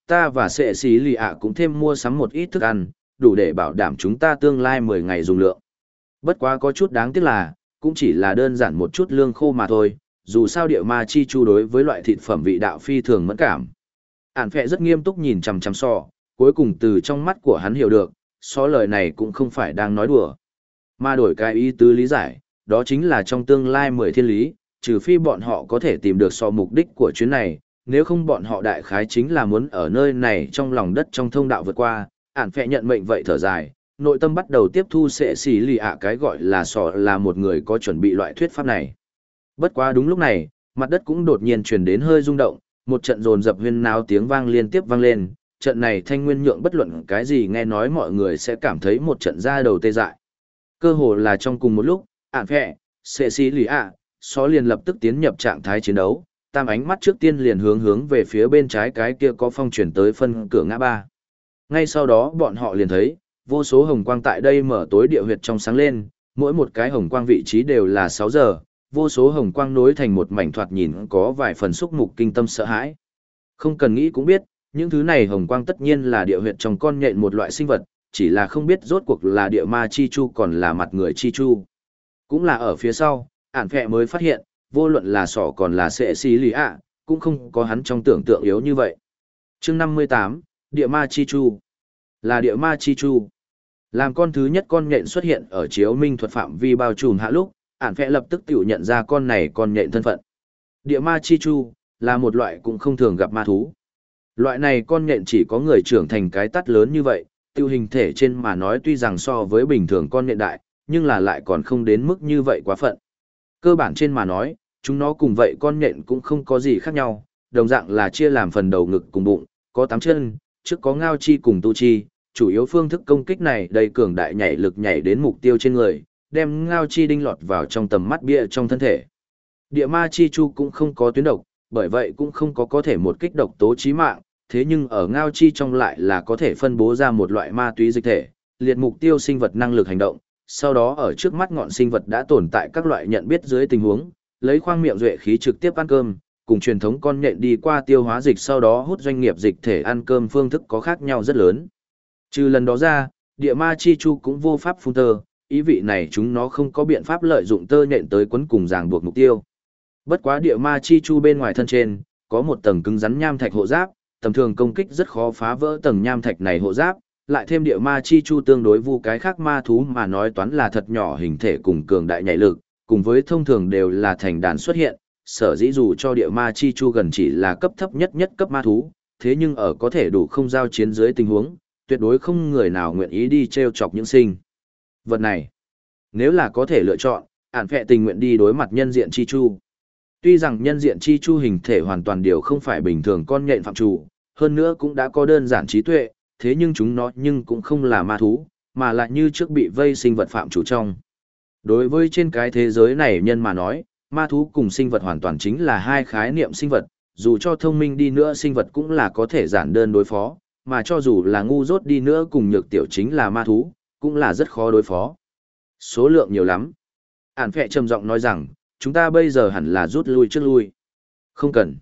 ta và sệ xí lì ạ cũng thêm mua sắm một ít thức ăn, đủ để bảo đảm chúng ta tương lai 10 ngày dùng lượng. Bất quá có chút đáng tiếc là, cũng chỉ là đơn giản một chút lương khô mà thôi, dù sao địa ma chi chu đối với loại thịt phẩm vị đạo phi thường mẫn cảm. Ản phẹ rất nghiêm túc nhìn chằm chằm sọ, cuối cùng từ trong mắt của hắn hiểu được, sọ lời này cũng không phải đang nói đùa. Mà đổi cái ý tứ lý giải, đó chính là trong tương lai 10 thiên lý, trừ phi bọn họ có thể tìm được sọ mục đích của chuyến này, nếu không bọn họ đại khái chính là muốn ở nơi này trong lòng đất trong thông đạo vượt qua. Ản phẹ nhận mệnh vậy thở dài, nội tâm bắt đầu tiếp thu sẽ xì lì ạ cái gọi là sọ là một người có chuẩn bị loại thuyết pháp này. Bất quá đúng lúc này, mặt đất cũng đột nhiên truyền đến hơi rung động, một trận dồn dập huyên náo tiếng vang liên tiếp vang lên, trận này thanh nguyên nhượng bất luận cái gì nghe nói mọi người sẽ cảm thấy một trận da đầu tê dại. Cơ hồ là trong cùng một lúc, Ản phẹ, sẽ xì lì ạ, sọ liền lập tức tiến nhập trạng thái chiến đấu, tam ánh mắt trước tiên liền hướng về phía bên trái cái kia có phong chuyển tới phân cửa ngã ba. Ngay sau đó bọn họ liền thấy, vô số hồng quang tại đây mở tối địa huyệt trong sáng lên, mỗi một cái hồng quang vị trí đều là 6 giờ, vô số hồng quang nối thành một mảnh thoạt nhìn có vài phần xúc mục kinh tâm sợ hãi. Không cần nghĩ cũng biết, những thứ này hồng quang tất nhiên là địa huyệt trong con nhện một loại sinh vật, chỉ là không biết rốt cuộc là địa ma chi chu còn là mặt người chi chu. Cũng là ở phía sau, Ản phẹ mới phát hiện, vô luận là sỏ còn là sệ xì lì ạ, cũng không có hắn trong tưởng tượng yếu như vậy. Chương 58, Địa ma chi chu. Là địa ma chi chu. Làm con thứ nhất con nhện xuất hiện ở chiếu minh thuật phạm vi bao trùm hạ lúc, Ản phẹ lập tức tự nhận ra con này con nhện thân phận. Địa ma chi chu, là một loại cũng không thường gặp ma thú. Loại này con nhện chỉ có người trưởng thành cái tát lớn như vậy, tiêu hình thể trên mà nói tuy rằng so với bình thường con nhện đại, nhưng là lại còn không đến mức như vậy quá phận. Cơ bản trên mà nói, chúng nó cùng vậy con nhện cũng không có gì khác nhau, đồng dạng là chia làm phần đầu ngực cùng bụng, có 8 chân, trước có ngao chi cùng tu chi, chủ yếu phương thức công kích này đầy cường đại nhảy lực nhảy đến mục tiêu trên người, đem ngao chi đinh lọt vào trong tầm mắt bia trong thân thể. Địa ma chi chu cũng không có tuyến độc, bởi vậy cũng không có thể một kích độc tố chí mạng, thế nhưng ở ngao chi trong lại là có thể phân bố ra một loại ma túy dịch thể, liệt mục tiêu sinh vật năng lực hành động, sau đó ở trước mắt ngọn sinh vật đã tồn tại các loại nhận biết dưới tình huống, lấy khoang miệng duệ khí trực tiếp ăn cơm, cùng truyền thống con nhện đi qua tiêu hóa dịch sau đó hút doanh nghiệp dịch thể ăn cơm phương thức có khác nhau rất lớn. Trừ lần đó ra, địa ma chi chu cũng vô pháp phun tơ, ý vị này chúng nó không có biện pháp lợi dụng tơ nhện tới quấn cùng ràng buộc mục tiêu. Bất quá địa ma chi chu bên ngoài thân trên, có một tầng cứng rắn nham thạch hộ giáp, tầm thường công kích rất khó phá vỡ tầng nham thạch này hộ giáp, lại thêm địa ma chi chu tương đối vu cái khác ma thú mà nói toán là thật nhỏ hình thể cùng cường đại nhảy lực, cùng với thông thường đều là thành đàn xuất hiện, sở dĩ dù cho địa ma chi chu gần chỉ là cấp thấp nhất nhất cấp ma thú, thế nhưng ở có thể đủ không giao chiến dưới tình huống, tuyệt đối không người nào nguyện ý đi treo chọc những sinh vật này. Nếu là có thể lựa chọn, Ản phẹ tình nguyện đi đối mặt nhân diện chi chu. Tuy rằng nhân diện chi chu hình thể hoàn toàn điều không phải bình thường con nhện phạm chủ, hơn nữa cũng đã có đơn giản trí tuệ, thế nhưng chúng nó nhưng cũng không là ma thú, mà lại như trước bị vây sinh vật phạm chủ trong. Đối với trên cái thế giới này nhân mà nói, ma thú cùng sinh vật hoàn toàn chính là hai khái niệm sinh vật, dù cho thông minh đi nữa sinh vật cũng là có thể giản đơn đối phó, mà cho dù là ngu dốt đi nữa cùng nhược tiểu chính là ma thú, cũng là rất khó đối phó. Số lượng nhiều lắm. Ản phẹ trầm giọng nói rằng, chúng ta bây giờ hẳn là rút lui trước lui. Không cần.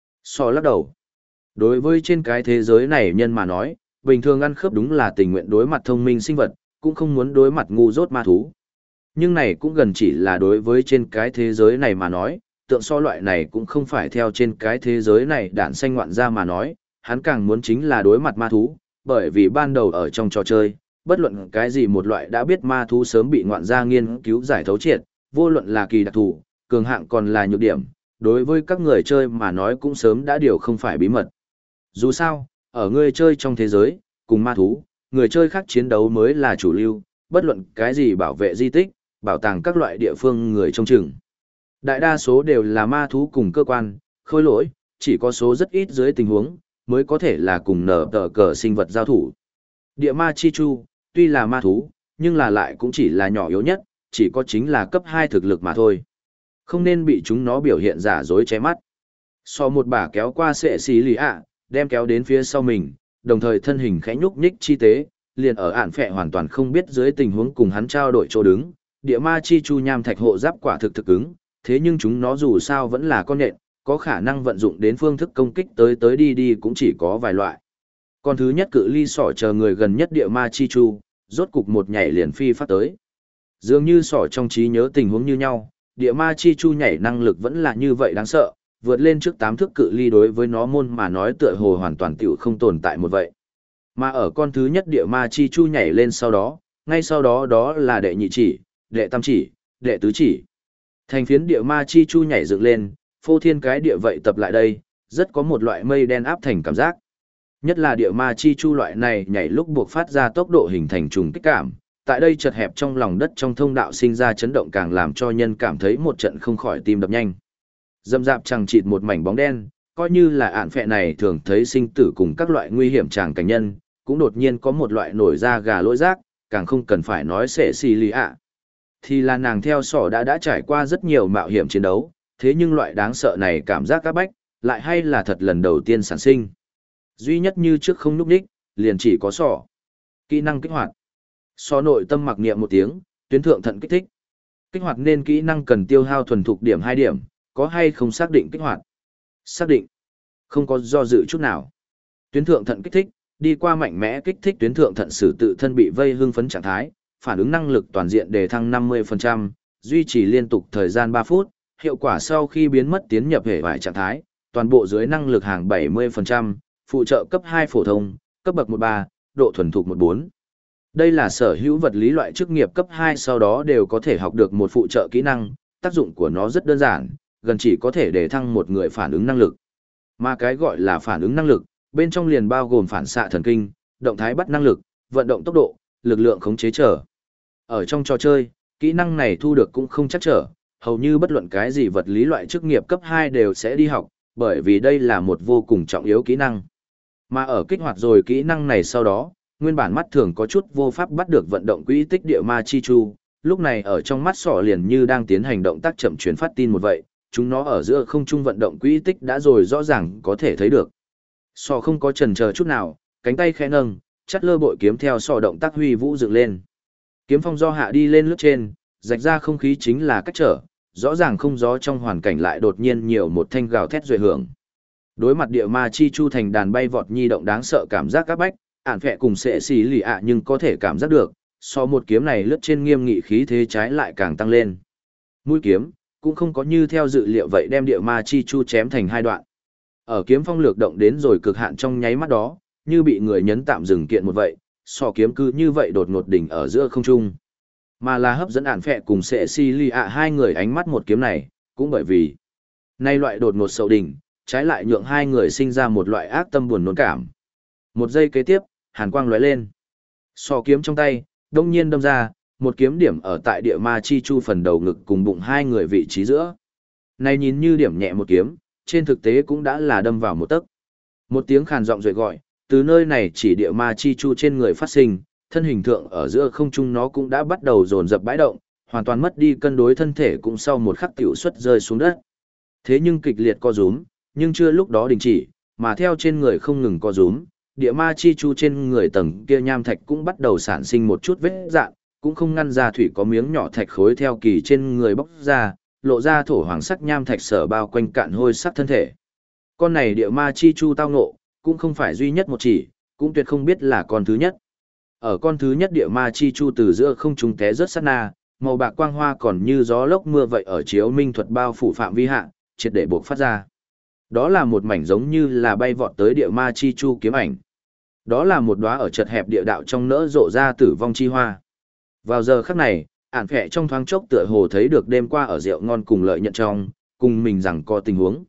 So lắc đầu. Đối với trên cái thế giới này nhân mà nói, bình thường ăn khớp đúng là tình nguyện đối mặt thông minh sinh vật, cũng không muốn đối mặt ngu dốt ma thú. Nhưng này cũng gần chỉ là đối với trên cái thế giới này mà nói, tượng so loại này cũng không phải theo trên cái thế giới này đản xanh ngoạn ra mà nói, hắn càng muốn chính là đối mặt ma thú, bởi vì ban đầu ở trong trò chơi, bất luận cái gì một loại đã biết ma thú sớm bị ngoạn gia nghiên cứu giải thấu triệt, vô luận là kỳ đặc thù, cường hạng còn là nhược điểm, đối với các người chơi mà nói cũng sớm đã điều không phải bí mật. Dù sao, ở người chơi trong thế giới, cùng ma thú, người chơi khác chiến đấu mới là chủ lưu, bất luận cái gì bảo vệ di tích, bảo tàng các loại địa phương người trông chừng. Đại đa số đều là ma thú cùng cơ quan, khôi lỗi, chỉ có số rất ít dưới tình huống, mới có thể là cùng nở tờ cờ sinh vật giao thủ. Địa ma chi chu, tuy là ma thú, nhưng là lại cũng chỉ là nhỏ yếu nhất, chỉ có chính là cấp 2 thực lực mà thôi. Không nên bị chúng nó biểu hiện giả dối che mắt. So một bả kéo qua sệ xí lì ạ, đem kéo đến phía sau mình, đồng thời thân hình khẽ nhúc nhích chi tế, liền ở Ản phẹ hoàn toàn không biết dưới tình huống cùng hắn trao đổi chỗ đứng. Địa ma chi chu nham thạch hộ giáp quả thực thực ứng, thế nhưng chúng nó dù sao vẫn là con nhện, có khả năng vận dụng đến phương thức công kích tới đi đi cũng chỉ có vài loại. Con thứ nhất cự ly sỏ chờ người gần nhất địa ma chi chu, rốt cục một nhảy liền phi phát tới. Dường như sỏ trong trí nhớ tình huống như nhau, địa ma chi chu nhảy năng lực vẫn là như vậy đáng sợ, vượt lên trước 8 thước cự ly đối với nó môn mà nói tựa hồ hoàn toàn tiểu không tồn tại một vậy. Mà ở con thứ nhất địa ma chi chu nhảy lên sau đó, ngay sau đó đó là đệ nhị chỉ, đệ tam chỉ, đệ tứ chỉ. Thành phiến địa ma chi chu nhảy dựng lên, phô thiên cái địa vậy tập lại đây, rất có một loại mây đen áp thành cảm giác. Nhất là địa ma chi chu loại này nhảy lúc buộc phát ra tốc độ hình thành trùng kích cảm, tại đây chật hẹp trong lòng đất trong thông đạo sinh ra chấn động càng làm cho nhân cảm thấy một trận không khỏi tim đập nhanh. Dâm dạp chẳng chịt một mảnh bóng đen, coi như là ạn phệ này thường thấy sinh tử cùng các loại nguy hiểm chàng cảnh nhân, cũng đột nhiên có một loại nổi da gà lỗi rác, càng không cần phải nói sẽ xì lì ạ. Thì là nàng theo sỏ đã trải qua rất nhiều mạo hiểm chiến đấu, thế nhưng loại đáng sợ này cảm giác các bách, lại hay là thật lần đầu tiên sản sinh. Duy nhất như trước không núp đích, liền chỉ có sỏ. Kỹ năng kích hoạt. Sỏ nội tâm mặc niệm một tiếng, tuyến thượng thận kích thích. Kích hoạt nên kỹ năng cần tiêu hao thuần thục điểm 2 điểm, có hay không xác định kích hoạt? Xác định. Không có do dự chút nào. Tuyến thượng thận kích thích, đi qua mạnh mẽ kích thích tuyến thượng thận sử tự thân bị vây hưng phấn trạng thái, phản ứng năng lực toàn diện đề thăng 50%, duy trì liên tục thời gian 3 phút, hiệu quả sau khi biến mất tiến nhập hệ vải trạng thái, toàn bộ dưới năng lực hàng 70%, phụ trợ cấp 2 phổ thông, cấp bậc 13, độ thuần thục 14. Đây là sở hữu vật lý loại chức nghiệp cấp 2 sau đó đều có thể học được một phụ trợ kỹ năng, tác dụng của nó rất đơn giản, gần chỉ có thể để thăng một người phản ứng năng lực. Mà cái gọi là phản ứng năng lực, bên trong liền bao gồm phản xạ thần kinh, động thái bắt năng lực, vận động tốc độ, lực lượng khống chế trở. Ở trong trò chơi, kỹ năng này thu được cũng không chắc trở, hầu như bất luận cái gì vật lý loại chức nghiệp cấp 2 đều sẽ đi học, bởi vì đây là một vô cùng trọng yếu kỹ năng. Mà ở kích hoạt rồi kỹ năng này sau đó, nguyên bản mắt thường có chút vô pháp bắt được vận động quỹ tích địa ma chi chu, lúc này ở trong mắt sọ liền như đang tiến hành động tác chậm truyền phát tin một vậy, chúng nó ở giữa không trung vận động quỹ tích đã rồi rõ ràng có thể thấy được. Sọ không có chần chờ chút nào, cánh tay khẽ nâng, chắt lơ bội kiếm theo sọ động tác huy vũ dựng lên. Kiếm phong do hạ đi lên lướt trên, rạch ra không khí chính là cách trở, rõ ràng không gió trong hoàn cảnh lại đột nhiên nhiều một thanh gào thét duệ hưởng. Đối mặt địa ma chi chu thành đàn bay vọt nhi động đáng sợ cảm giác các bách, ản phẹ cùng sẽ xì lì ạ nhưng có thể cảm giác được, so một kiếm này lướt trên nghiêm nghị khí thế trái lại càng tăng lên. Mũi kiếm, cũng không có như theo dự liệu vậy đem địa ma chi chu chém thành 2 đoạn. Ở kiếm phong lược động đến rồi cực hạn trong nháy mắt đó, như bị người nhấn tạm dừng kiện một vậy, so kiếm cứ như vậy đột ngột đỉnh ở giữa không trung. Mà là hấp dẫn ản phẹ cùng sẽ xì lì ạ hai người ánh mắt một kiếm này, cũng bởi vì nay loại đột ngột sậu đỉnh, trái lại nhượng hai người sinh ra một loại ác tâm buồn nôn cảm. Một giây kế tiếp, hàn quang lóe lên. So kiếm trong tay, đông nhiên đâm ra, một kiếm điểm ở tại địa ma chi chu phần đầu ngực cùng bụng hai người vị trí giữa. Này nhìn như điểm nhẹ một kiếm, trên thực tế cũng đã là đâm vào một tấc. Một tiếng khàn giọng rồi gọi, từ nơi này chỉ địa ma chi chu trên người phát sinh, thân hình thượng ở giữa không trung nó cũng đã bắt đầu dồn dập bãi động, hoàn toàn mất đi cân đối thân thể cũng sau một khắc tiểu suất rơi xuống đất. Thế nhưng kịch liệt co rúm, nhưng chưa lúc đó đình chỉ, mà theo trên người không ngừng co rúm, địa ma chi chu trên người tầng kia nham thạch cũng bắt đầu sản sinh một chút vết dạn, cũng không ngăn ra thủy có miếng nhỏ thạch khối theo kỳ trên người bóc ra, lộ ra thổ hoàng sắc nham thạch sở bao quanh cạn hôi sắc thân thể. Con này địa ma chi chu tao ngộ, cũng không phải duy nhất một chỉ, cũng tuyệt không biết là con thứ nhất. Ở con thứ nhất địa ma chi chu từ giữa không trung té rớt sát na, màu bạc quang hoa còn như gió lốc mưa vậy ở chiếu minh thuật bao phủ phạm vi hạ, triệt để buộc phát ra. Đó là một mảnh giống như là bay vọt tới địa ma chi chu kiếm ảnh. Đó là một đóa ở chật hẹp địa đạo trong nỡ rộ ra tử vong chi hoa. Vào giờ khắc này, ản phẹ trong thoáng chốc tựa hồ thấy được đêm qua ở rượu ngon cùng lợi nhận trong, cùng mình rằng có tình huống.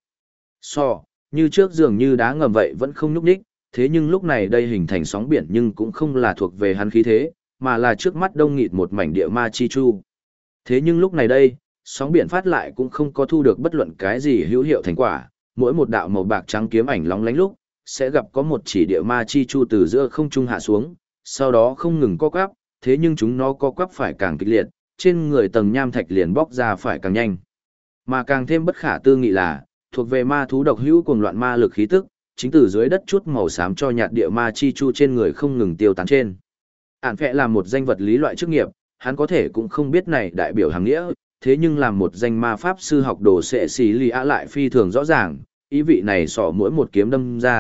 So, như trước dường như đá ngầm vậy vẫn không nhúc nhích, thế nhưng lúc này đây hình thành sóng biển nhưng cũng không là thuộc về hắn khí thế, mà là trước mắt đông nghịt một mảnh địa ma chi chu. Thế nhưng lúc này đây, sóng biển phát lại cũng không có thu được bất luận cái gì hữu hiệu thành quả, mỗi một đạo màu bạc trắng kiếm ảnh lóng lánh lúc, sẽ gặp có một chỉ địa ma chi chu từ giữa không trung hạ xuống, sau đó không ngừng co quắp, thế nhưng chúng nó co quắp phải càng kịch liệt, trên người tầng nham thạch liền bóc ra phải càng nhanh. Mà càng thêm bất khả tư nghị là, thuộc về ma thú độc hữu cuồng loạn ma lực khí tức, chính từ dưới đất chút màu xám cho nhạt địa ma chi chu trên người không ngừng tiêu tán trên. Ản phẹ là một danh vật lý loại chức nghiệp, hắn có thể cũng không biết này đại biểu hàng nghĩa, thế nhưng làm một danh ma pháp sư học đồ sẽ xì lì ạ lại phi thường rõ ràng, ý vị này sỏ mỗi một kiếm đâm ra,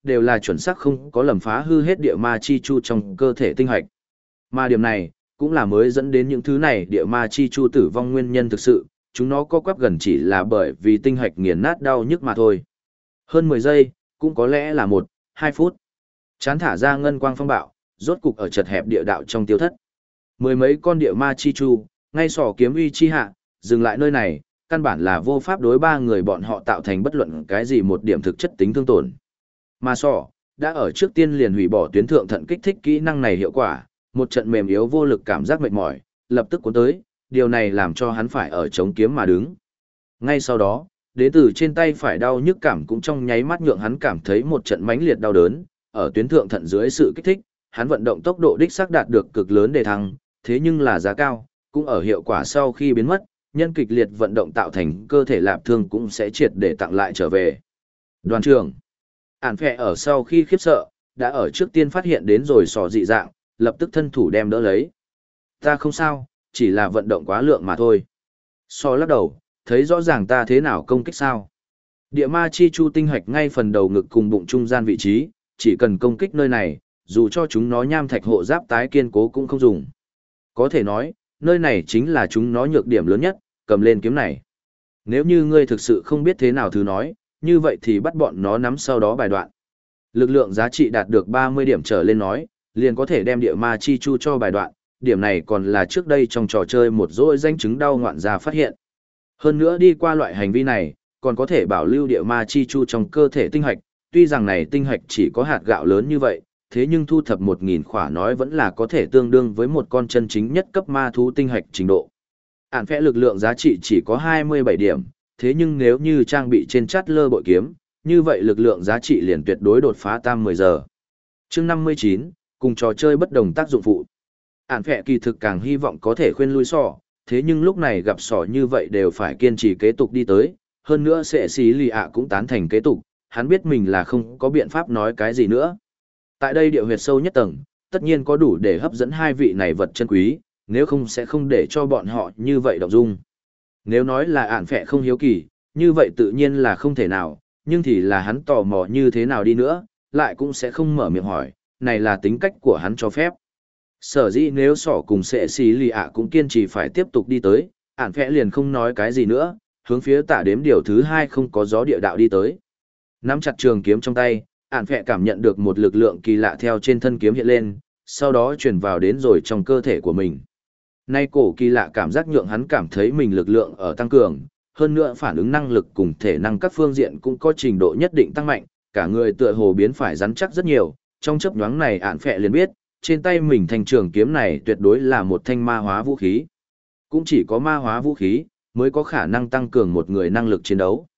đều là chuẩn xác không có lầm phá hư hết địa ma chi chu trong cơ thể tinh hạch. Mà điểm này, cũng là mới dẫn đến những thứ này địa ma chi chu tử vong nguyên nhân thực sự, chúng nó có quắp gần chỉ là bởi vì tinh hạch nghiền nát đau nhức mà thôi. Hơn 10 giây, cũng có lẽ là 1-2 phút. Chán thả ra ngân quang phong bạo, rốt cục ở chật hẹp địa đạo trong tiêu thất. Mười mấy con địa ma chi chu, ngay sỏ kiếm uy chi hạ, dừng lại nơi này, căn bản là vô pháp đối ba người bọn họ tạo thành bất luận cái gì một điểm thực chất tính thương tổn. Mà sỏ, đã ở trước tiên liền hủy bỏ tuyến thượng thận kích thích kỹ năng này hiệu quả, một trận mềm yếu vô lực cảm giác mệt mỏi, lập tức cuốn tới, điều này làm cho hắn phải ở chống kiếm mà đứng. Ngay sau đó, đến từ trên tay phải đau nhức cảm cũng trong nháy mắt nhượng hắn cảm thấy một trận mãnh liệt đau đớn, ở tuyến thượng thận dưới sự kích thích, hắn vận động tốc độ đích xác đạt được cực lớn đề thăng, thế nhưng là giá cao, cũng ở hiệu quả sau khi biến mất, nhân kịch liệt vận động tạo thành cơ thể lạp thương cũng sẽ triệt để tặng lại trở về. Đoàn trưởng, ản phẹ ở sau khi khiếp sợ, đã ở trước tiên phát hiện đến rồi sò dị dạng, lập tức thân thủ đem đỡ lấy. Ta không sao, chỉ là vận động quá lượng mà thôi. So lắc đầu, thấy rõ ràng ta thế nào công kích sao. Địa ma chi chu tinh hạch ngay phần đầu ngực cùng bụng trung gian vị trí, chỉ cần công kích nơi này, dù cho chúng nó nham thạch hộ giáp tái kiên cố cũng không dùng. Có thể nói, nơi này chính là chúng nó nhược điểm lớn nhất, cầm lên kiếm này. Nếu như ngươi thực sự không biết thế nào thứ nói, như vậy thì bắt bọn nó nắm sau đó bài đoạn. Lực lượng giá trị đạt được 30 điểm trở lên nói, liền có thể đem địa ma chi chu cho bài đoạn, điểm này còn là trước đây trong trò chơi một dỗi danh chứng đau ngoạn ra phát hiện. Hơn nữa đi qua loại hành vi này, còn có thể bảo lưu địa ma chi chu trong cơ thể tinh hạch, tuy rằng này tinh hạch chỉ có hạt gạo lớn như vậy, thế nhưng thu thập 1000 khỏa nói vẫn là có thể tương đương với một con chân chính nhất cấp ma thú tinh hạch trình độ. Ản phẽ lực lượng giá trị chỉ có 27 điểm, thế nhưng nếu như trang bị trên chát lơ bội kiếm, như vậy lực lượng giá trị liền tuyệt đối đột phá tam 10 giờ. Chương 59, cùng trò chơi bất đồng tác dụng phụ. Ản phẹ kỳ thực càng hy vọng có thể khuyên lui sỏ, thế nhưng lúc này gặp sỏ như vậy đều phải kiên trì kế tục đi tới, hơn nữa sẽ xí lì ạ cũng tán thành kế tục, hắn biết mình là không có biện pháp nói cái gì nữa. Tại đây địa huyệt sâu nhất tầng, tất nhiên có đủ để hấp dẫn hai vị này vật chân quý, nếu không sẽ không để cho bọn họ như vậy động dung. Nếu nói là ản phẹ không hiếu kỳ, như vậy tự nhiên là không thể nào, nhưng thì là hắn tò mò như thế nào đi nữa, lại cũng sẽ không mở miệng hỏi, này là tính cách của hắn cho phép. Sở dĩ nếu sỏ cùng sẽ xí lì ạ cũng kiên trì phải tiếp tục đi tới, ản phẹ liền không nói cái gì nữa, hướng phía tả đếm điều thứ 2 không có gió địa đạo đi tới. Nắm chặt trường kiếm trong tay, ản phẹ cảm nhận được một lực lượng kỳ lạ theo trên thân kiếm hiện lên, sau đó chuyển vào đến rồi trong cơ thể của mình. Nay cổ kỳ lạ cảm giác nhượng hắn cảm thấy mình lực lượng ở tăng cường, hơn nữa phản ứng năng lực cùng thể năng các phương diện cũng có trình độ nhất định tăng mạnh, cả người tựa hồ biến phải rắn chắc rất nhiều, trong chớp nhoáng này ản phẹ liền biết, trên tay mình thanh trường kiếm này tuyệt đối là một thanh ma hóa vũ khí. Cũng chỉ có ma hóa vũ khí, mới có khả năng tăng cường một người năng lực chiến đấu.